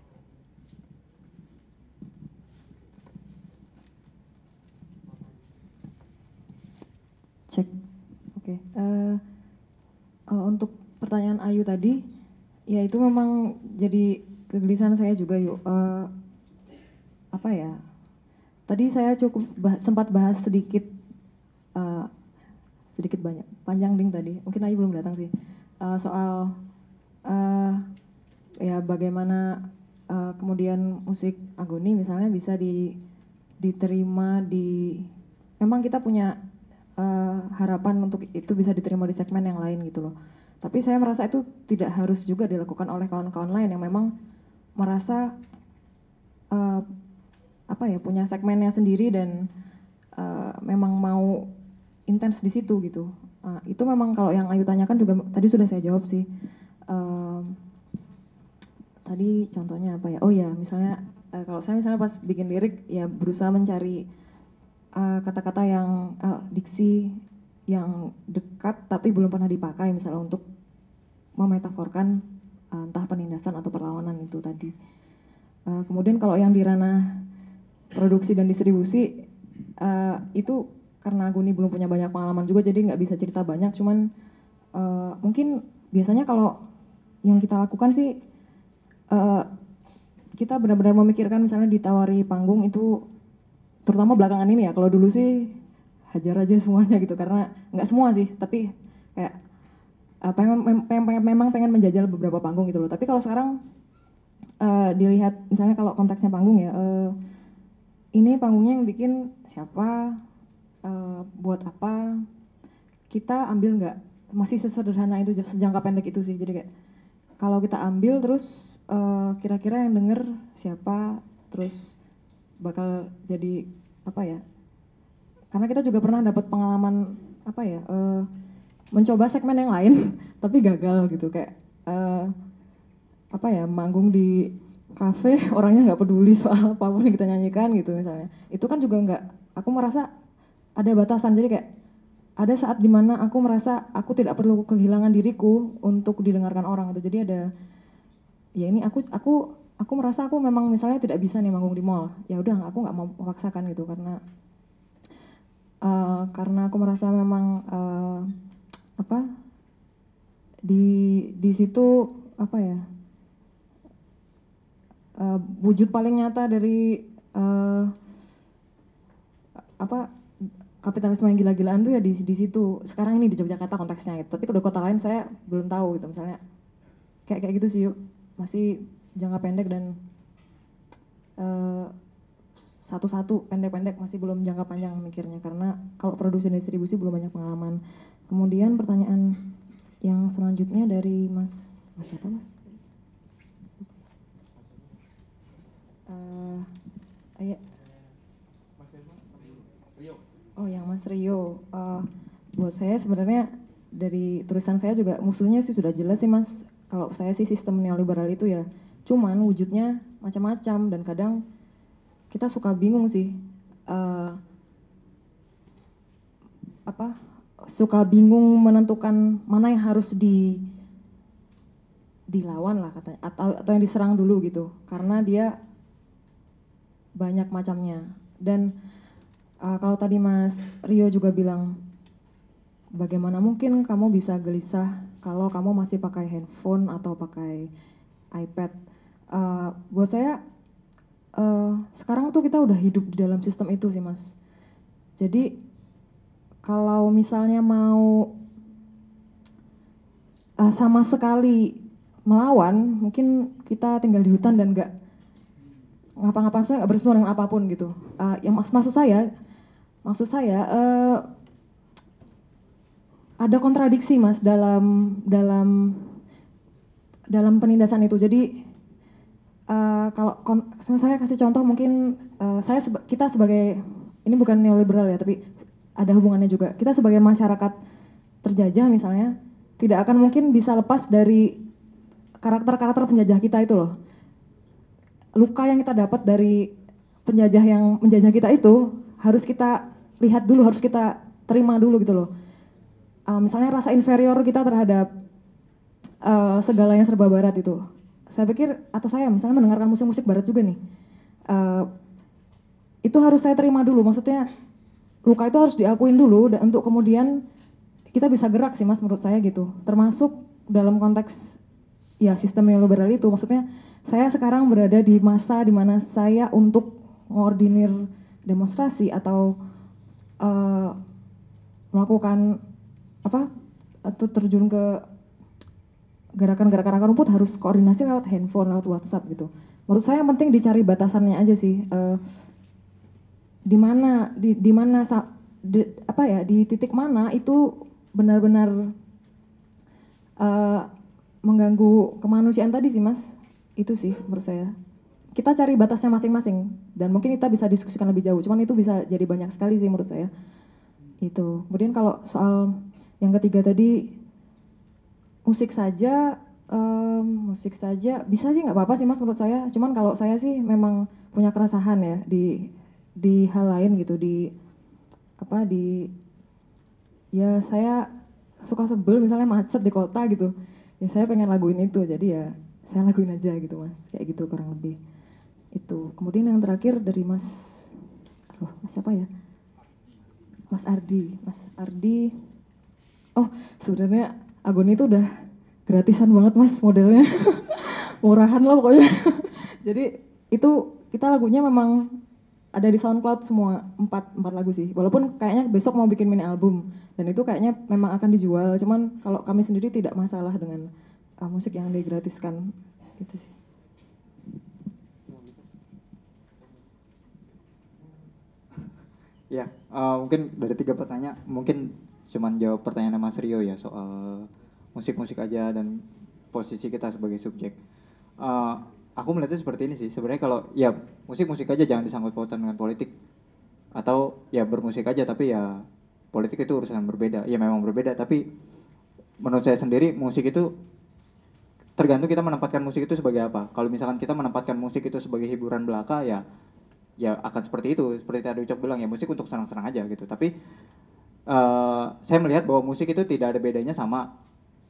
S3: Cek, oke. Okay. Uh, uh, untuk pertanyaan Ayu tadi, ya itu memang jadi kegelisahan saya juga yuk. Uh, apa ya? Tadi saya cukup bah sempat bahas sedikit. Uh, sedikit banyak panjang ding tadi mungkin Ayu belum datang sih uh, soal uh, ya bagaimana uh, kemudian musik Agoni misalnya bisa di, diterima di memang kita punya uh, harapan untuk itu bisa diterima di segmen yang lain gitu loh, tapi saya merasa itu tidak harus juga dilakukan oleh kawan-kawan lain yang memang merasa uh, apa ya punya segmennya sendiri dan uh, memang mau intens di situ gitu. Uh, itu memang kalau yang Ayu tanyakan juga tadi sudah saya jawab sih. Um, tadi contohnya apa ya? Oh ya, misalnya uh, kalau saya misalnya pas bikin lirik ya berusaha mencari kata-kata uh, yang uh, diksi yang dekat tapi belum pernah dipakai misalnya untuk memetaforkan uh, entah penindasan atau perlawanan itu tadi. Uh, kemudian kalau yang di ranah produksi dan distribusi uh, itu karena Agoni belum punya banyak pengalaman juga jadi nggak bisa cerita banyak, cuman uh, mungkin biasanya kalau yang kita lakukan sih uh, kita benar-benar memikirkan misalnya ditawari panggung itu terutama belakangan ini ya, kalau dulu sih hajar aja semuanya gitu karena nggak semua sih tapi kayak uh, pengen, pengen, pengen, memang pengen menjajal beberapa panggung gitu loh, tapi kalau sekarang uh, dilihat misalnya kalau konteksnya panggung ya uh, ini panggungnya yang bikin siapa, Uh, buat apa, kita ambil nggak, masih sesederhana itu, sejangka pendek itu sih, jadi kayak kalau kita ambil terus uh, kira-kira yang denger siapa, terus bakal jadi apa ya, karena kita juga pernah dapat pengalaman apa ya, uh, mencoba segmen yang lain tapi gagal gitu, kayak uh, apa ya, manggung di kafe orangnya nggak peduli soal apapun yang kita nyanyikan gitu misalnya, itu kan juga nggak, aku merasa ada batasan, jadi kayak ada saat dimana aku merasa aku tidak perlu kehilangan diriku untuk didengarkan orang gitu, jadi ada ya ini aku aku aku merasa aku memang misalnya tidak bisa nih manggung di mall, ya udah aku nggak mau memaksakan gitu karena uh, karena aku merasa memang uh, apa di di situ apa ya uh, wujud paling nyata dari uh, apa kapitalisme yang gila-gilaan tuh ya di di situ. Sekarang ini di Yogyakarta konteksnya gitu. Tapi ke kota lain saya belum tahu gitu. Misalnya kayak kayak gitu sih yuk. Masih jangka pendek dan uh, satu-satu pendek-pendek, masih belum jangka panjang mikirnya karena kalau produksi dan distribusi belum banyak pengalaman. Kemudian pertanyaan yang selanjutnya dari Mas Mas siapa Mas? Uh, ayah. Oh yang Mas Rio, uh, buat saya sebenarnya dari tulisan saya juga musuhnya sih sudah jelas sih Mas. Kalau saya sih sistem neoliberal itu ya, cuman wujudnya macam-macam dan kadang kita suka bingung sih, uh, apa, suka bingung menentukan mana yang harus di dilawan lah katanya, atau atau yang diserang dulu gitu, karena dia banyak macamnya dan Uh, kalau tadi Mas Rio juga bilang, bagaimana mungkin kamu bisa gelisah kalau kamu masih pakai handphone atau pakai iPad. Uh, buat saya, uh, sekarang tuh kita udah hidup di dalam sistem itu sih Mas. Jadi kalau misalnya mau uh, sama sekali melawan, mungkin kita tinggal di hutan dan nggak ngapa-ngapain, saya nggak bersentuhan dengan apapun gitu. Uh, yang mas maksud saya Maksud saya uh, ada kontradiksi Mas dalam dalam dalam penindasan itu. Jadi uh, kalau kon- saya kasih contoh mungkin uh, saya seba- kita sebagai, ini bukan neoliberal ya, tapi ada hubungannya juga. Kita sebagai masyarakat terjajah misalnya tidak akan mungkin bisa lepas dari karakter-karakter penjajah kita itu loh. Luka yang kita dapat dari penjajah yang menjajah kita itu harus kita lihat dulu, harus kita terima dulu gitu loh. Uh, misalnya rasa inferior kita terhadap uh, segala yang serba barat itu. Saya pikir, atau saya misalnya mendengarkan musik-musik barat juga nih. Uh, itu harus saya terima dulu, maksudnya luka itu harus diakuin dulu dan untuk kemudian kita bisa gerak sih mas menurut saya gitu. Termasuk dalam konteks ya sistem neoliberal itu, maksudnya saya sekarang berada di masa di mana saya untuk mengordinir demonstrasi atau uh, melakukan apa atau terjun ke gerakan-gerakan akar rumput harus koordinasi lewat handphone, lewat WhatsApp gitu. Menurut saya yang penting dicari batasannya aja sih. Uh, di mana di di mana di, apa ya di titik mana itu benar-benar uh, mengganggu kemanusiaan tadi sih mas. Itu sih menurut saya. Kita cari batasnya masing-masing dan mungkin kita bisa diskusikan lebih jauh. Cuman itu bisa jadi banyak sekali sih menurut saya. Itu. Kemudian kalau soal yang ketiga tadi musik saja, um, musik saja bisa sih nggak apa-apa sih mas menurut saya. Cuman kalau saya sih memang punya keresahan ya di di hal lain gitu, di apa di ya saya suka sebel misalnya macet di kota gitu. Ya saya pengen laguin itu, jadi ya saya laguin aja gitu mas, kayak gitu kurang lebih. Itu. Kemudian yang terakhir dari mas, aduh mas siapa ya? Mas Ardi, Mas Ardi. Oh sebenarnya Agoni itu udah gratisan banget mas modelnya, murahan lah pokoknya. Jadi itu kita lagunya memang ada di SoundCloud semua, empat, empat lagu sih. Walaupun kayaknya besok mau bikin mini album dan itu kayaknya memang akan dijual. Cuman kalau kami sendiri tidak masalah dengan uh, musik yang digratiskan gitu sih.
S6: Ya, uh, mungkin dari tiga pertanyaan, mungkin cuman jawab pertanyaan Mas Rio ya soal musik-musik aja dan posisi kita sebagai subjek. Uh, aku melihatnya seperti ini sih, sebenarnya kalau ya musik-musik aja jangan disangkut pautan dengan politik. Atau ya bermusik aja tapi ya politik itu urusan yang berbeda. Ya memang berbeda, tapi menurut saya sendiri musik itu tergantung kita menempatkan musik itu sebagai apa. Kalau misalkan kita menempatkan musik itu sebagai hiburan belaka ya ya akan seperti itu, seperti tadi Ucok bilang ya musik untuk senang-senang aja gitu. Tapi uh, saya melihat bahwa musik itu tidak ada bedanya sama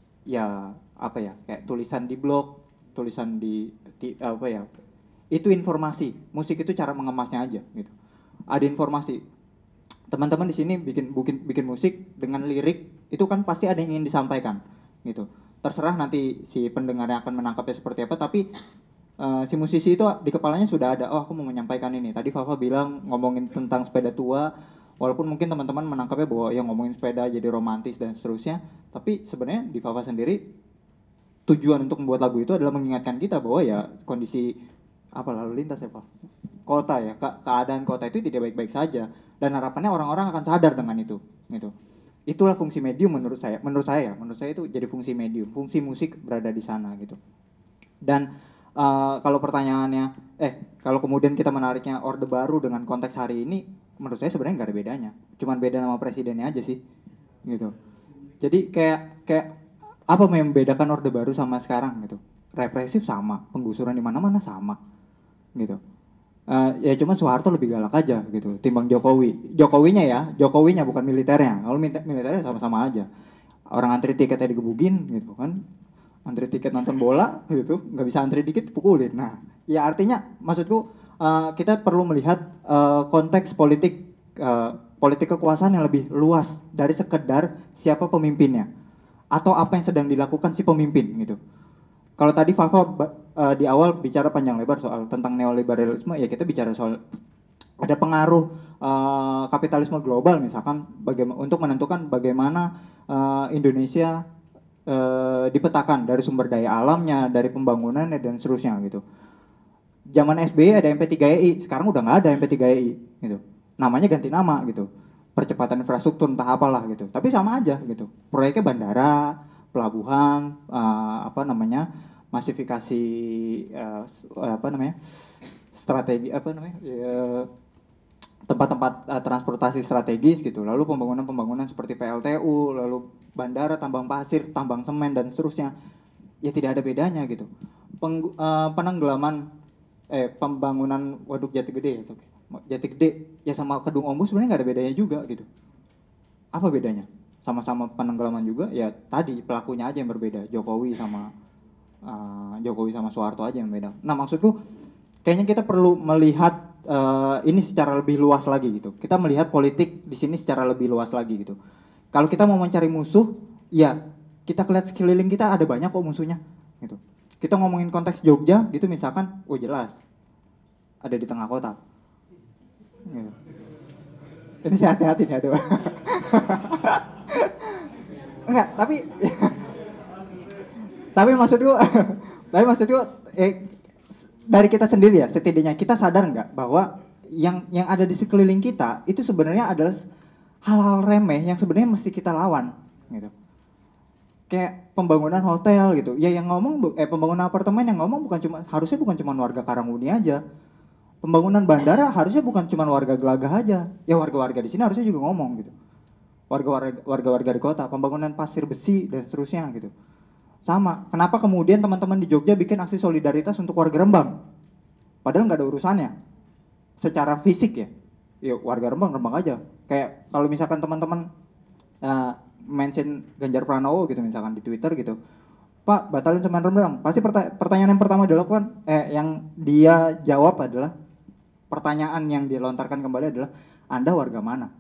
S6: ya apa ya kayak tulisan di blog, tulisan di, di apa ya itu informasi. Musik itu cara mengemasnya aja gitu. Ada informasi. Teman-teman di sini bikin bikin bikin musik dengan lirik itu kan pasti ada yang ingin disampaikan gitu. Terserah nanti si pendengarnya akan menangkapnya seperti apa, tapi Uh, si musisi itu di kepalanya sudah ada, oh aku mau menyampaikan ini. Tadi Fafa bilang ngomongin tentang sepeda tua, walaupun mungkin teman-teman menangkapnya bahwa yang ngomongin sepeda jadi romantis dan seterusnya, tapi sebenarnya di Fafa sendiri tujuan untuk membuat lagu itu adalah mengingatkan kita bahwa ya kondisi apa lalu lintas ya Pak, kota ya, ke- keadaan kota itu tidak baik-baik saja dan harapannya orang-orang akan sadar dengan itu, gitu. Itulah fungsi medium menurut saya, menurut saya, menurut saya itu jadi fungsi medium, fungsi musik berada di sana gitu. Dan Uh, kalau pertanyaannya, eh kalau kemudian kita menariknya Orde Baru dengan konteks hari ini, menurut saya sebenarnya nggak ada bedanya, cuman beda nama presidennya aja sih, gitu. Jadi kayak kayak apa yang membedakan Orde Baru sama sekarang gitu? Represif sama, penggusuran di mana-mana sama, gitu. Uh, ya cuma Soeharto lebih galak aja gitu, timbang Jokowi. Jokowinya ya, Jokowinya bukan militernya. Kalau militernya sama-sama aja. Orang antri tiketnya digebukin gitu kan. Antri tiket nonton bola gitu, nggak bisa antri dikit pukulin. Nah, ya artinya maksudku uh, kita perlu melihat uh, konteks politik uh, politik kekuasaan yang lebih luas dari sekedar siapa pemimpinnya atau apa yang sedang dilakukan si pemimpin gitu. Kalau tadi Fafa uh, di awal bicara panjang lebar soal tentang neoliberalisme, ya kita bicara soal ada pengaruh uh, kapitalisme global misalkan bagaimana untuk menentukan bagaimana uh, Indonesia Uh, dipetakan dari sumber daya alamnya, dari pembangunannya dan seterusnya gitu. Zaman S B Y ada M P tiga E I, sekarang udah nggak ada M P tiga E I gitu. Namanya ganti nama gitu. Percepatan infrastruktur entah apalah gitu. Tapi sama aja gitu. Proyeknya bandara, pelabuhan, uh, apa namanya? masifikasi uh, apa namanya strategi apa namanya ya, tempat-tempat uh, transportasi strategis gitu, lalu pembangunan-pembangunan seperti P L T U, lalu bandara, tambang pasir, tambang semen dan seterusnya, ya tidak ada bedanya gitu. Peng, uh, penenggelaman eh pembangunan waduk Jati Gede ya, Jati Gede ya sama Kedung Ombo sebenarnya nggak ada bedanya juga gitu. Apa bedanya? Sama-sama penenggelaman juga, ya tadi pelakunya aja yang berbeda, Jokowi sama uh, Jokowi sama Soeharto aja yang beda. Nah maksudku kayaknya kita perlu melihat uh, ini secara lebih luas lagi gitu. Kita melihat politik di sini secara lebih luas lagi gitu. Kalau kita mau mencari musuh, ya kita lihat sekeliling kita ada banyak kok musuhnya gitu. Kita ngomongin konteks Jogja gitu misalkan, oh jelas ada di tengah kota. Gitu. Ini saya hati-hati nih aduh. Enggak, tapi tapi maksudku tapi maksudku eh, dari kita sendiri ya, setidaknya kita sadar nggak bahwa yang yang ada di sekeliling kita itu sebenarnya adalah hal-hal remeh yang sebenarnya mesti kita lawan gitu. Kayak pembangunan hotel gitu. Ya yang ngomong eh pembangunan apartemen yang ngomong bukan cuma harusnya bukan cuma warga Karanguni aja. Pembangunan bandara harusnya bukan cuma warga Gelagah aja. Ya warga-warga di sini harusnya juga ngomong gitu. Warga-warga warga-warga di kota, pembangunan pasir besi dan seterusnya gitu. Sama, kenapa kemudian teman-teman di Jogja bikin aksi solidaritas untuk warga Rembang? Padahal nggak ada urusannya. Secara fisik ya. Ya warga Rembang, Rembang aja. Kayak kalau misalkan teman-teman uh, mention Ganjar Pranowo gitu misalkan di Twitter gitu, Pak batalin semen Rembang, pasti perta- pertanyaan yang pertama dilakukan eh yang dia jawab adalah pertanyaan yang dia lontarkan kembali adalah Anda warga mana?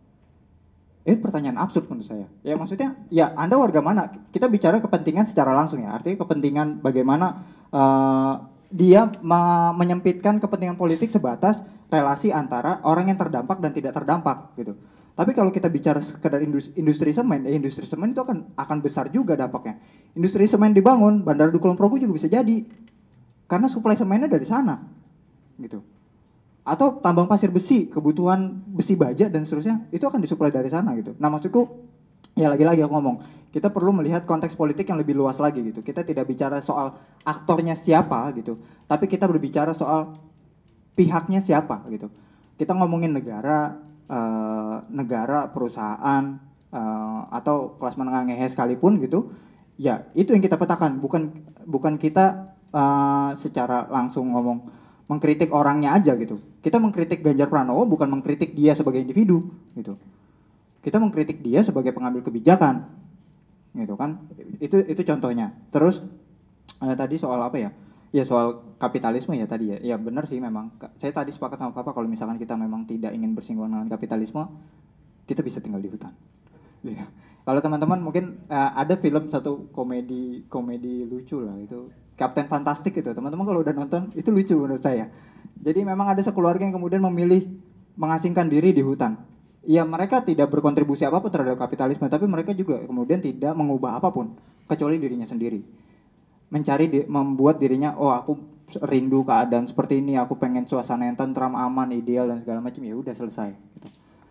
S6: Eh pertanyaan absurd menurut saya. Ya maksudnya ya Anda warga mana? Kita bicara kepentingan secara langsung ya, artinya kepentingan bagaimana uh, dia me- menyempitkan kepentingan politik sebatas relasi antara orang yang terdampak dan tidak terdampak gitu. Tapi kalau kita bicara sekedar industri, industri semen, eh, industri semen itu akan akan besar juga dampaknya. Industri semen dibangun, Bandara di Kulon Progo juga bisa jadi. Karena suplai semennya dari sana. Gitu. Atau tambang pasir besi, kebutuhan besi baja dan seterusnya, itu akan disuplai dari sana gitu. Nah maksudku, ya lagi-lagi aku ngomong, kita perlu melihat konteks politik yang lebih luas lagi gitu. Kita tidak bicara soal aktornya siapa gitu, tapi kita berbicara soal pihaknya siapa gitu. Kita ngomongin negara, Uh, negara, perusahaan, uh, atau kelas menengah ngehe sekalipun gitu, ya itu yang kita petakan, bukan bukan kita uh, secara langsung ngomong mengkritik orangnya aja gitu. Kita mengkritik Ganjar Pranowo bukan mengkritik dia sebagai individu gitu. Kita mengkritik dia sebagai pengambil kebijakan, gitu kan? Itu itu contohnya. Terus uh, tadi soal apa ya? Ya soal kapitalisme ya tadi ya. Ya benar sih memang. Saya tadi sepakat sama Papa kalau misalkan kita memang tidak ingin bersinggungan dengan kapitalisme, kita bisa tinggal di hutan. Ya. Kalau teman-teman mungkin uh, ada film satu komedi komedi lucu lah itu Captain Fantastic itu. Teman-teman kalau udah nonton itu lucu menurut saya. Jadi memang ada sekeluarga yang kemudian memilih mengasingkan diri di hutan. Ya mereka tidak berkontribusi apapun terhadap kapitalisme, tapi mereka juga kemudian tidak mengubah apapun kecuali dirinya sendiri. Mencari di, membuat dirinya, oh aku rindu keadaan seperti ini, aku pengen suasana yang tentram, aman, ideal dan segala macam, ya udah selesai gitu.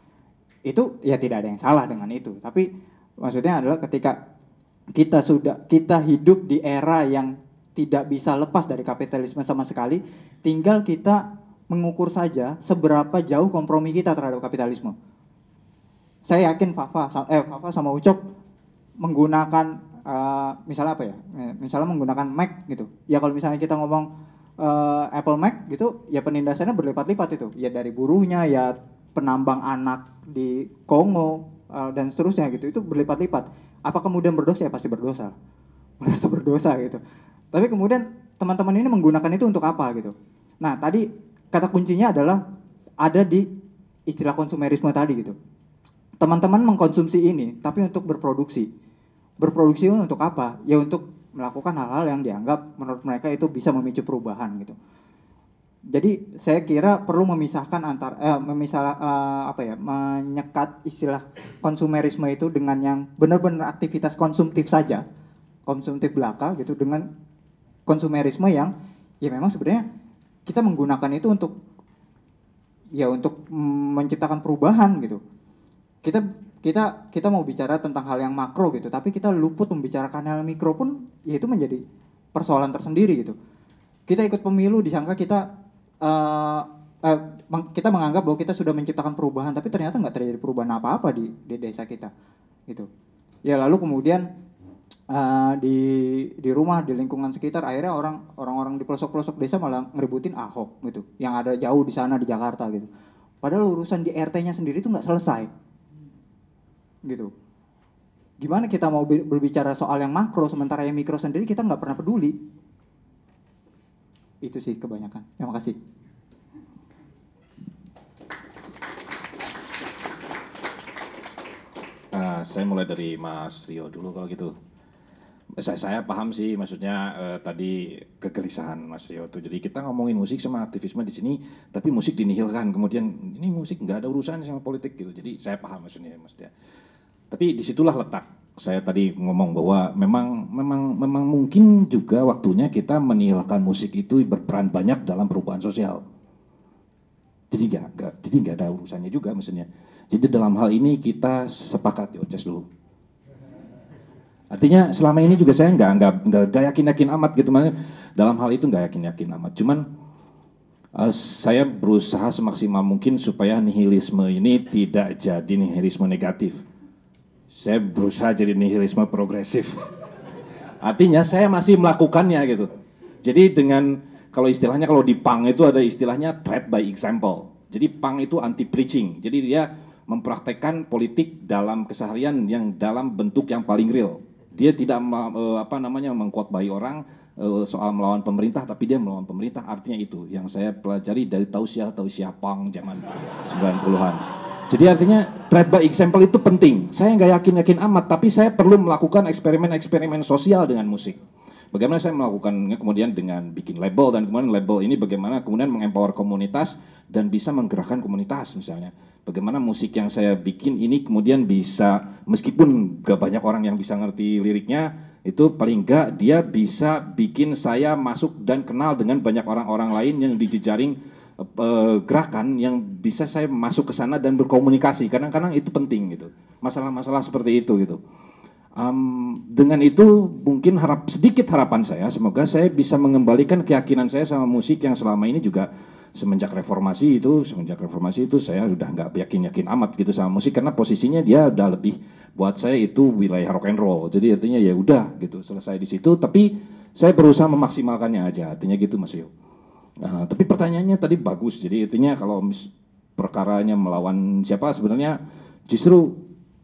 S6: Itu ya tidak ada yang salah dengan itu, tapi maksudnya adalah ketika kita sudah kita hidup di era yang tidak bisa lepas dari kapitalisme sama sekali, tinggal kita mengukur saja seberapa jauh kompromi kita terhadap kapitalisme. Saya yakin Fafa eh Fafa sama Ucok menggunakan Uh, misalnya apa ya, misalnya menggunakan Mac gitu. Ya kalau misalnya kita ngomong uh, Apple Mac gitu, ya penindasannya berlipat-lipat itu. Ya dari buruhnya, ya penambang anak di Kongo uh, dan seterusnya gitu. Itu berlipat-lipat. Apa kemudian berdosa? Ya pasti berdosa. Merasa berdosa gitu. Tapi kemudian teman-teman ini menggunakan itu untuk apa gitu. Nah tadi kata kuncinya adalah ada di istilah konsumerisme tadi gitu. Teman-teman mengkonsumsi ini tapi untuk berproduksi. Berproduksi untuk apa? Ya untuk melakukan hal-hal yang dianggap menurut mereka itu bisa memicu perubahan gitu. Jadi saya kira perlu memisahkan antara eh, memisah eh, apa ya, menyekat istilah konsumerisme itu dengan yang benar-benar aktivitas konsumtif saja, konsumtif belaka gitu, dengan konsumerisme yang ya memang sebenarnya kita menggunakan itu untuk ya untuk menciptakan perubahan gitu. Kita kita kita mau bicara tentang hal yang makro gitu, tapi kita luput membicarakan hal mikro pun, ya itu menjadi persoalan tersendiri gitu. Kita ikut pemilu disangka kita uh, uh, kita menganggap bahwa kita sudah menciptakan perubahan, tapi ternyata nggak terjadi perubahan apa-apa di, di desa kita gitu. Ya lalu kemudian uh, di di rumah, di lingkungan sekitar, akhirnya orang orang-orang di pelosok-pelosok desa malah ngeributin Ahok gitu, yang ada jauh di sana di Jakarta gitu. Padahal urusan di R T-nya sendiri itu nggak selesai gitu. Gimana kita mau berbicara soal yang makro sementara yang mikro sendiri kita nggak pernah peduli. Itu sih kebanyakan. Terima kasih.
S4: Uh, saya mulai dari Mas Rio dulu kalau gitu. Saya, saya paham sih maksudnya uh, tadi kegelisahan Mas Rio tuh. Jadi kita ngomongin musik sama aktivisme di sini, tapi musik dinihilkan. Kemudian ini musik nggak ada urusan sama politik gitu. Jadi saya paham maksudnya, maksudnya. Tapi disitulah letak saya tadi ngomong bahwa memang memang memang mungkin juga waktunya kita menihilkan musik itu berperan banyak dalam perubahan sosial. Jadi nggak nggak jadi nggak ada urusannya juga maksudnya. Jadi dalam hal ini kita sepakat, yo ces dulu. Artinya selama ini juga saya nggak nggak nggak yakin-yakin amat gitu, makanya dalam hal itu nggak yakin-yakin amat. Cuman uh, saya berusaha semaksimal mungkin supaya nihilisme ini tidak jadi nihilisme negatif. Saya berusaha jadi nihilisme progresif. Artinya saya masih melakukannya gitu. Jadi dengan kalau istilahnya kalau di punk itu ada istilahnya thread by example. Jadi punk itu anti preaching. Jadi dia mempraktekkan politik dalam keseharian yang dalam bentuk yang paling real. Dia tidak apa namanya mengkhotbahi orang soal melawan pemerintah, tapi dia melawan pemerintah. Artinya itu yang saya pelajari dari tausiah tausiah punk zaman sembilan puluhan. Jadi artinya thread by example itu penting. Saya nggak yakin-yakin amat, tapi saya perlu melakukan eksperimen-eksperimen sosial dengan musik. Bagaimana saya melakukannya kemudian dengan bikin label, dan kemudian label ini bagaimana kemudian mengempower komunitas dan bisa menggerakkan komunitas misalnya. Bagaimana musik yang saya bikin ini kemudian bisa, meskipun gak banyak orang yang bisa ngerti liriknya, itu paling enggak dia bisa bikin saya masuk dan kenal dengan banyak orang-orang lain yang di jejaring uh, gerakan yang bisa saya masuk ke sana dan berkomunikasi. Kadang-kadang itu penting gitu. Masalah-masalah seperti itu gitu. Um, dengan itu mungkin harap sedikit harapan saya, semoga saya bisa mengembalikan keyakinan saya sama musik yang selama ini juga semenjak reformasi itu, semenjak reformasi itu saya udah nggak yakin-yakin amat gitu sama musik karena posisinya dia udah lebih buat saya itu wilayah rock and roll. Jadi artinya ya udah gitu selesai di situ. Tapi saya berusaha memaksimalkannya aja. Artinya gitu Mas Rio. Nah, tapi pertanyaannya tadi bagus. Jadi artinya kalau mis, perkaranya melawan siapa sebenarnya justru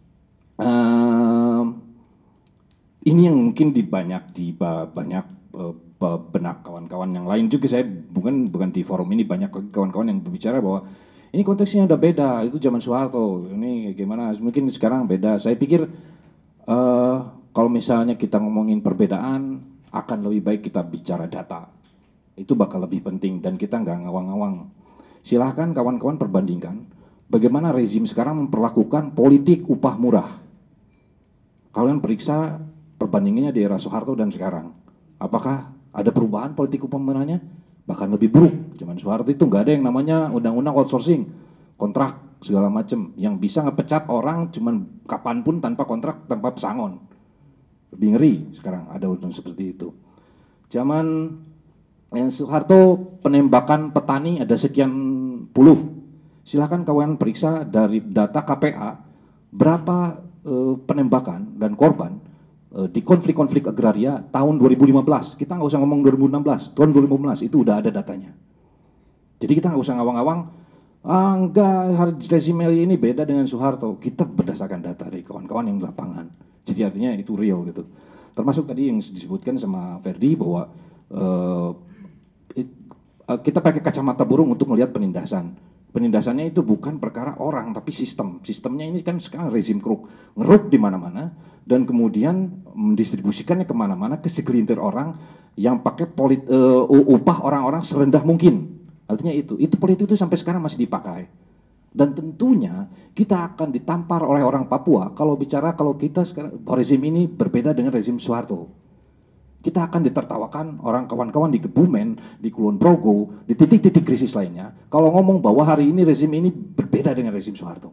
S4: um, ini yang mungkin di banyak di banyak uh, benak kawan-kawan yang lain juga. Saya bukan bukan di forum ini banyak kawan-kawan yang berbicara bahwa ini konteksnya udah beda, itu zaman Soeharto, ini gimana, mungkin sekarang beda. Saya pikir uh, kalau misalnya kita ngomongin perbedaan, akan lebih baik kita bicara data, itu bakal lebih penting dan kita nggak ngawang-ngawang. Silahkan kawan-kawan perbandingkan bagaimana rezim sekarang memperlakukan politik upah murah. Kalian periksa perbandingannya di era Soeharto dan sekarang, apakah ada perubahan politik upah murahnya? Bahkan lebih buruk. Zaman Soeharto itu nggak ada yang namanya undang-undang outsourcing, kontrak segala macam, yang bisa ngepecat orang cuman kapanpun tanpa kontrak, tanpa pesangon. Lebih ngeri sekarang ada undang seperti itu. Zaman yang Soeharto penembakan petani ada sekian puluh. Silahkan kawan periksa dari data K P A berapa eh, penembakan dan korban di konflik-konflik agraria tahun dua ribu lima belas. Kita nggak usah ngomong dua ribu enam belas, tahun dua ribu lima belas itu udah ada datanya. Jadi kita nggak usah ngawang-ngawang, ah enggak, rezim ini beda dengan Soeharto. Kita berdasarkan data dari kawan-kawan yang di lapangan. Jadi artinya itu real gitu. Termasuk tadi yang disebutkan sama Ferdi bahwa uh, it, uh, kita pakai kacamata burung untuk melihat penindasan. Penindasannya itu bukan perkara orang, tapi sistem. Sistemnya ini kan sekarang rezim keruk, ngeruk di mana-mana, dan kemudian mendistribusikannya kemana-mana ke segelintir orang yang pakai polit, uh, upah orang-orang serendah mungkin. Artinya itu, itu politik itu sampai sekarang masih dipakai. Dan tentunya kita akan ditampar oleh orang Papua kalau bicara kalau kita sekarang rezim ini berbeda dengan rezim Soeharto. Kita akan ditertawakan orang kawan-kawan di Kebumen, di Kulon Progo, di titik-titik krisis lainnya, kalau ngomong bahwa hari ini rezim ini berbeda dengan rezim Soeharto.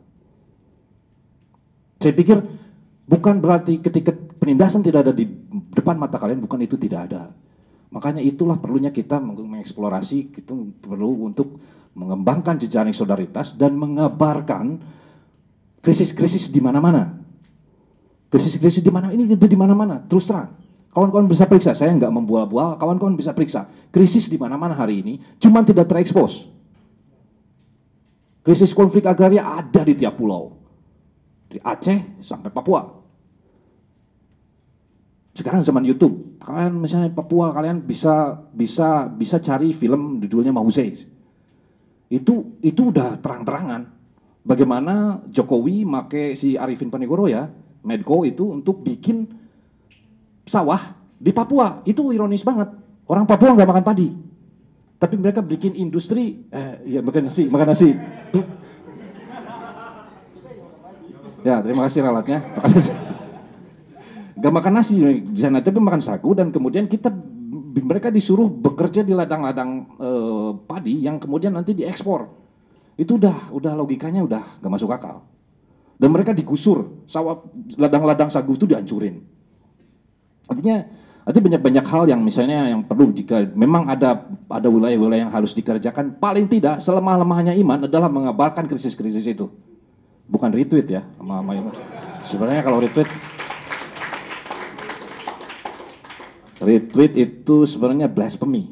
S4: Saya pikir bukan berarti ketika penindasan tidak ada di depan mata kalian, bukan itu tidak ada.
S13: Makanya itulah perlunya kita mengeksplorasi, itu perlu untuk mengembangkan jejaring solidaritas dan mengabarkan krisis-krisis di mana-mana. Krisis-krisis di mana ini itu di mana-mana, terus terang. Kawan-kawan bisa periksa, saya nggak membual-bual, kawan-kawan bisa periksa. Krisis di mana-mana hari ini, cuman tidak terekspos. Krisis konflik agraria ada di tiap pulau. Dari Aceh sampai Papua. Sekarang zaman YouTube, kalian misalnya Papua, kalian bisa bisa bisa cari film judulnya Mahusei. Itu itu udah terang-terangan. Bagaimana Jokowi make si Arifin Panigoro ya, Medco itu untuk bikin sawah di Papua. Itu ironis banget. Orang Papua nggak makan padi, tapi mereka bikin industri, eh ya makan nasi, makan nasi. Ya terima kasih ralatnya. Gak makan nasi di sana, tapi makan sagu, dan kemudian kita mereka disuruh bekerja di ladang-ladang eh, padi yang kemudian nanti diekspor. Itu udah udah logikanya udah gak masuk akal. Dan mereka digusur, sawah ladang-ladang sagu itu dihancurin. Artinya artinya banyak-banyak hal yang misalnya yang perlu jika memang ada ada wilayah-wilayah yang harus dikerjakan, paling tidak selemah-lemahnya iman adalah mengabarkan krisis-krisis itu. Bukan retweet ya, sama, sama sebenarnya kalau retweet retweet itu sebenarnya blasphemy.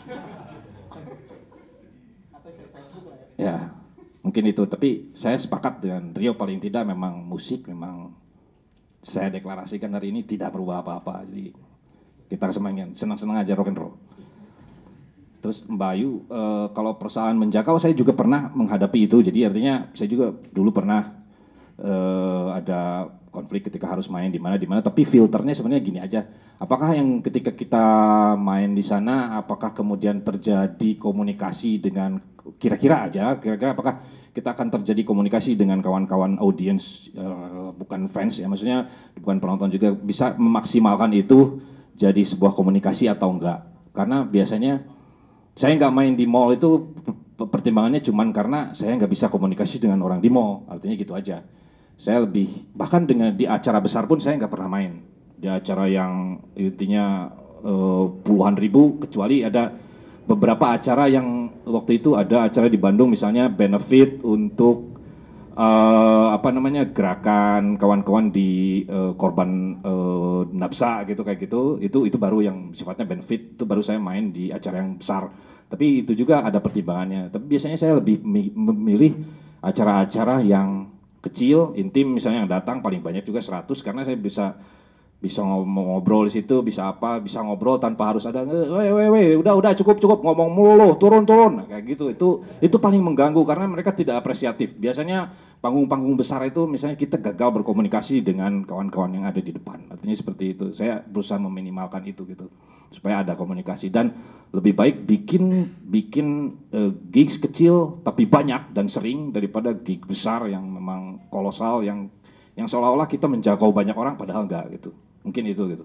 S13: Ya, mungkin itu. Tapi saya sepakat dengan Rio, paling tidak memang musik memang saya deklarasikan hari ini tidak berubah apa-apa. Jadi kita kesemangan, senang-senang aja rock and roll. Terus Mbak Ayu, eh, kalau persoalan menjangkau saya juga pernah menghadapi itu. Jadi artinya saya juga dulu pernah eh, ada konflik ketika harus main di mana di mana. Tapi filternya sebenarnya gini aja. Apakah yang ketika kita main di sana, apakah kemudian terjadi komunikasi dengan kira-kira aja, kira-kira apakah kita akan terjadi komunikasi dengan kawan-kawan audiens, eh, bukan fans ya, maksudnya bukan penonton juga, bisa memaksimalkan itu jadi sebuah komunikasi atau enggak? Karena biasanya saya nggak main di mall itu pertimbangannya cuman karena saya nggak bisa komunikasi dengan orang di mall, artinya gitu aja. Saya lebih, bahkan dengan di acara besar pun saya nggak pernah main. Di acara yang intinya uh, puluhan ribu, kecuali ada beberapa acara yang waktu itu ada acara di Bandung misalnya benefit untuk uh, apa namanya gerakan kawan-kawan di uh, korban uh, nafsa gitu kayak gitu, itu itu baru yang sifatnya benefit, itu baru saya main di acara yang besar. Tapi itu juga ada pertimbangannya. Tapi biasanya saya lebih memilih acara-acara yang kecil, intim, misalnya yang datang paling banyak juga seratus, karena saya bisa bisa ngobrol di situ, bisa apa, bisa ngobrol tanpa harus ada, weh weh weh, udah udah cukup cukup ngomong mulu loh, turun turun, nah, kayak gitu. Itu itu paling mengganggu karena mereka tidak apresiatif. Biasanya panggung-panggung besar itu misalnya kita gagal berkomunikasi dengan kawan-kawan yang ada di depan. Artinya seperti itu. Saya berusaha meminimalkan itu gitu supaya ada komunikasi, dan lebih baik bikin bikin uh, gigs kecil tapi banyak dan sering daripada gig besar yang memang kolosal yang yang seolah-olah kita menjangkau banyak orang padahal enggak gitu. Mungkin itu gitu.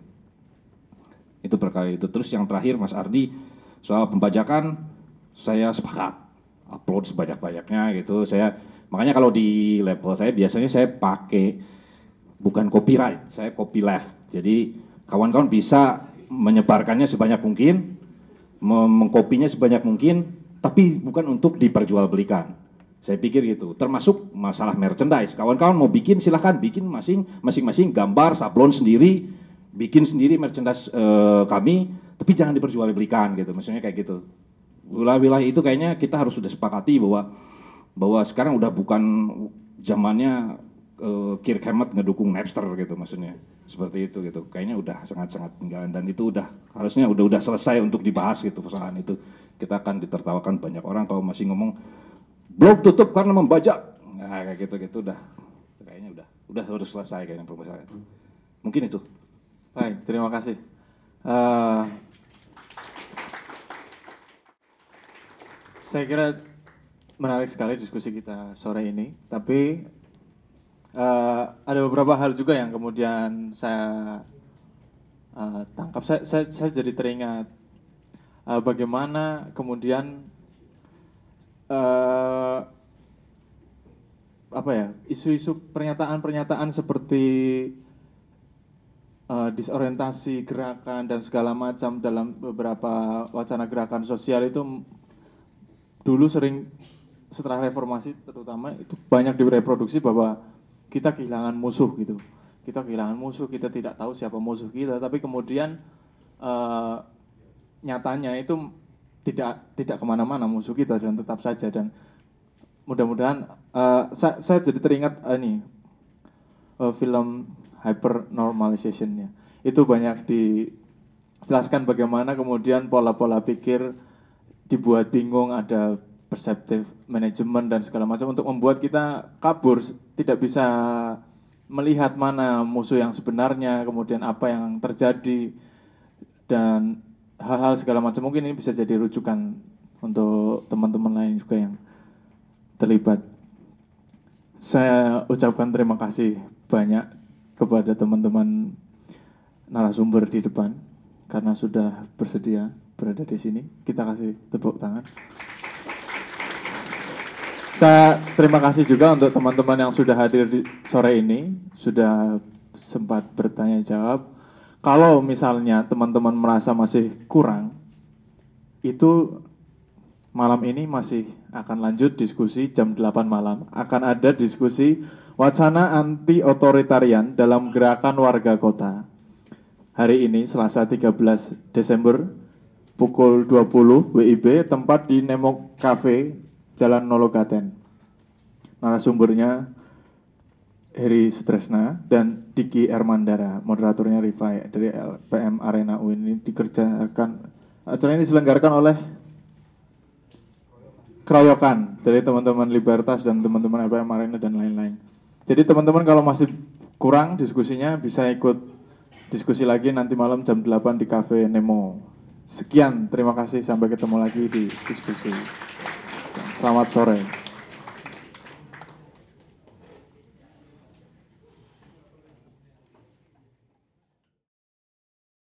S13: Itu perkara itu. Terus yang terakhir Mas Ardi soal pembajakan, saya sepakat upload sebanyak-banyaknya gitu. Saya makanya kalau di label saya biasanya saya pakai bukan copyright, saya copyleft. Jadi kawan-kawan bisa menyebarkannya sebanyak mungkin, mengkopinya sebanyak mungkin, tapi bukan untuk diperjualbelikan. Saya pikir gitu, termasuk masalah merchandise. Kawan-kawan mau bikin silahkan bikin masing masing-masing gambar sablon sendiri, bikin sendiri merchandise eh, kami, tapi jangan diperjualbelikan gitu. Maksudnya kayak gitu. Wilayah-wilayah itu kayaknya kita harus sudah sepakati bahwa bahwa sekarang udah bukan zamannya eh, Kirk Hammett ngedukung Napster gitu, maksudnya seperti itu gitu. Kayaknya udah sangat-sangat tinggalan, dan itu udah harusnya udah udah selesai untuk dibahas gitu persoalan itu. Kita akan ditertawakan banyak orang kalau masih ngomong blog tutup karena membajak, nah, kayak gitu-gitu udah, kayaknya udah, udah harus selesai kayaknya permasalahan itu. Mungkin itu.
S2: Baik, terima kasih. Uh, saya kira menarik sekali diskusi kita sore ini, tapi uh, ada beberapa hal juga yang kemudian saya uh, tangkap. Saya, saya, saya jadi teringat uh, bagaimana kemudian Uh, apa ya, isu-isu pernyataan-pernyataan seperti uh, disorientasi gerakan dan segala macam dalam beberapa wacana gerakan sosial itu dulu sering setelah reformasi terutama itu banyak direproduksi bahwa kita kehilangan musuh gitu. Kita kehilangan musuh, kita tidak tahu siapa musuh kita, tapi kemudian uh, nyatanya itu tidak tidak kemana-mana musuh kita dan tetap saja. Dan mudah-mudahan uh, saya, saya jadi teringat uh, ini uh, film Hypernormalization-nya. Itu banyak dijelaskan bagaimana kemudian pola-pola pikir dibuat bingung, ada perceptive management dan segala macam untuk membuat kita kabur, tidak bisa melihat mana musuh yang sebenarnya, kemudian apa yang terjadi dan hal-hal segala macam. Mungkin ini bisa jadi rujukan untuk teman-teman lain juga yang terlibat. Saya ucapkan terima kasih banyak kepada teman-teman narasumber di depan karena sudah bersedia berada di sini. Kita kasih tepuk tangan. Saya terima kasih juga untuk teman-teman yang sudah hadir di sore ini, sudah sempat bertanya jawab. Kalau misalnya teman-teman merasa masih kurang, itu malam ini masih akan lanjut diskusi jam delapan malam. Akan ada diskusi wacana anti-otoritarian dalam gerakan warga kota. Hari ini Selasa tiga belas Desember pukul dua puluh W I B, tempat di Nemo Cafe, Jalan Nologaten. Narasumbernya Heri Sutresna dan Diki Ermandara, moderatornya Rifai dari L P M Arena U I N. Ini dikerjakan, acara ini diselenggarakan oleh keroyokan dari teman-teman Libertas dan teman-teman L P M Arena dan lain-lain. Jadi teman-teman kalau masih kurang diskusinya bisa ikut diskusi lagi nanti malam jam delapan di Cafe Nemo. Sekian, terima kasih, sampai ketemu lagi di diskusi. Selamat sore.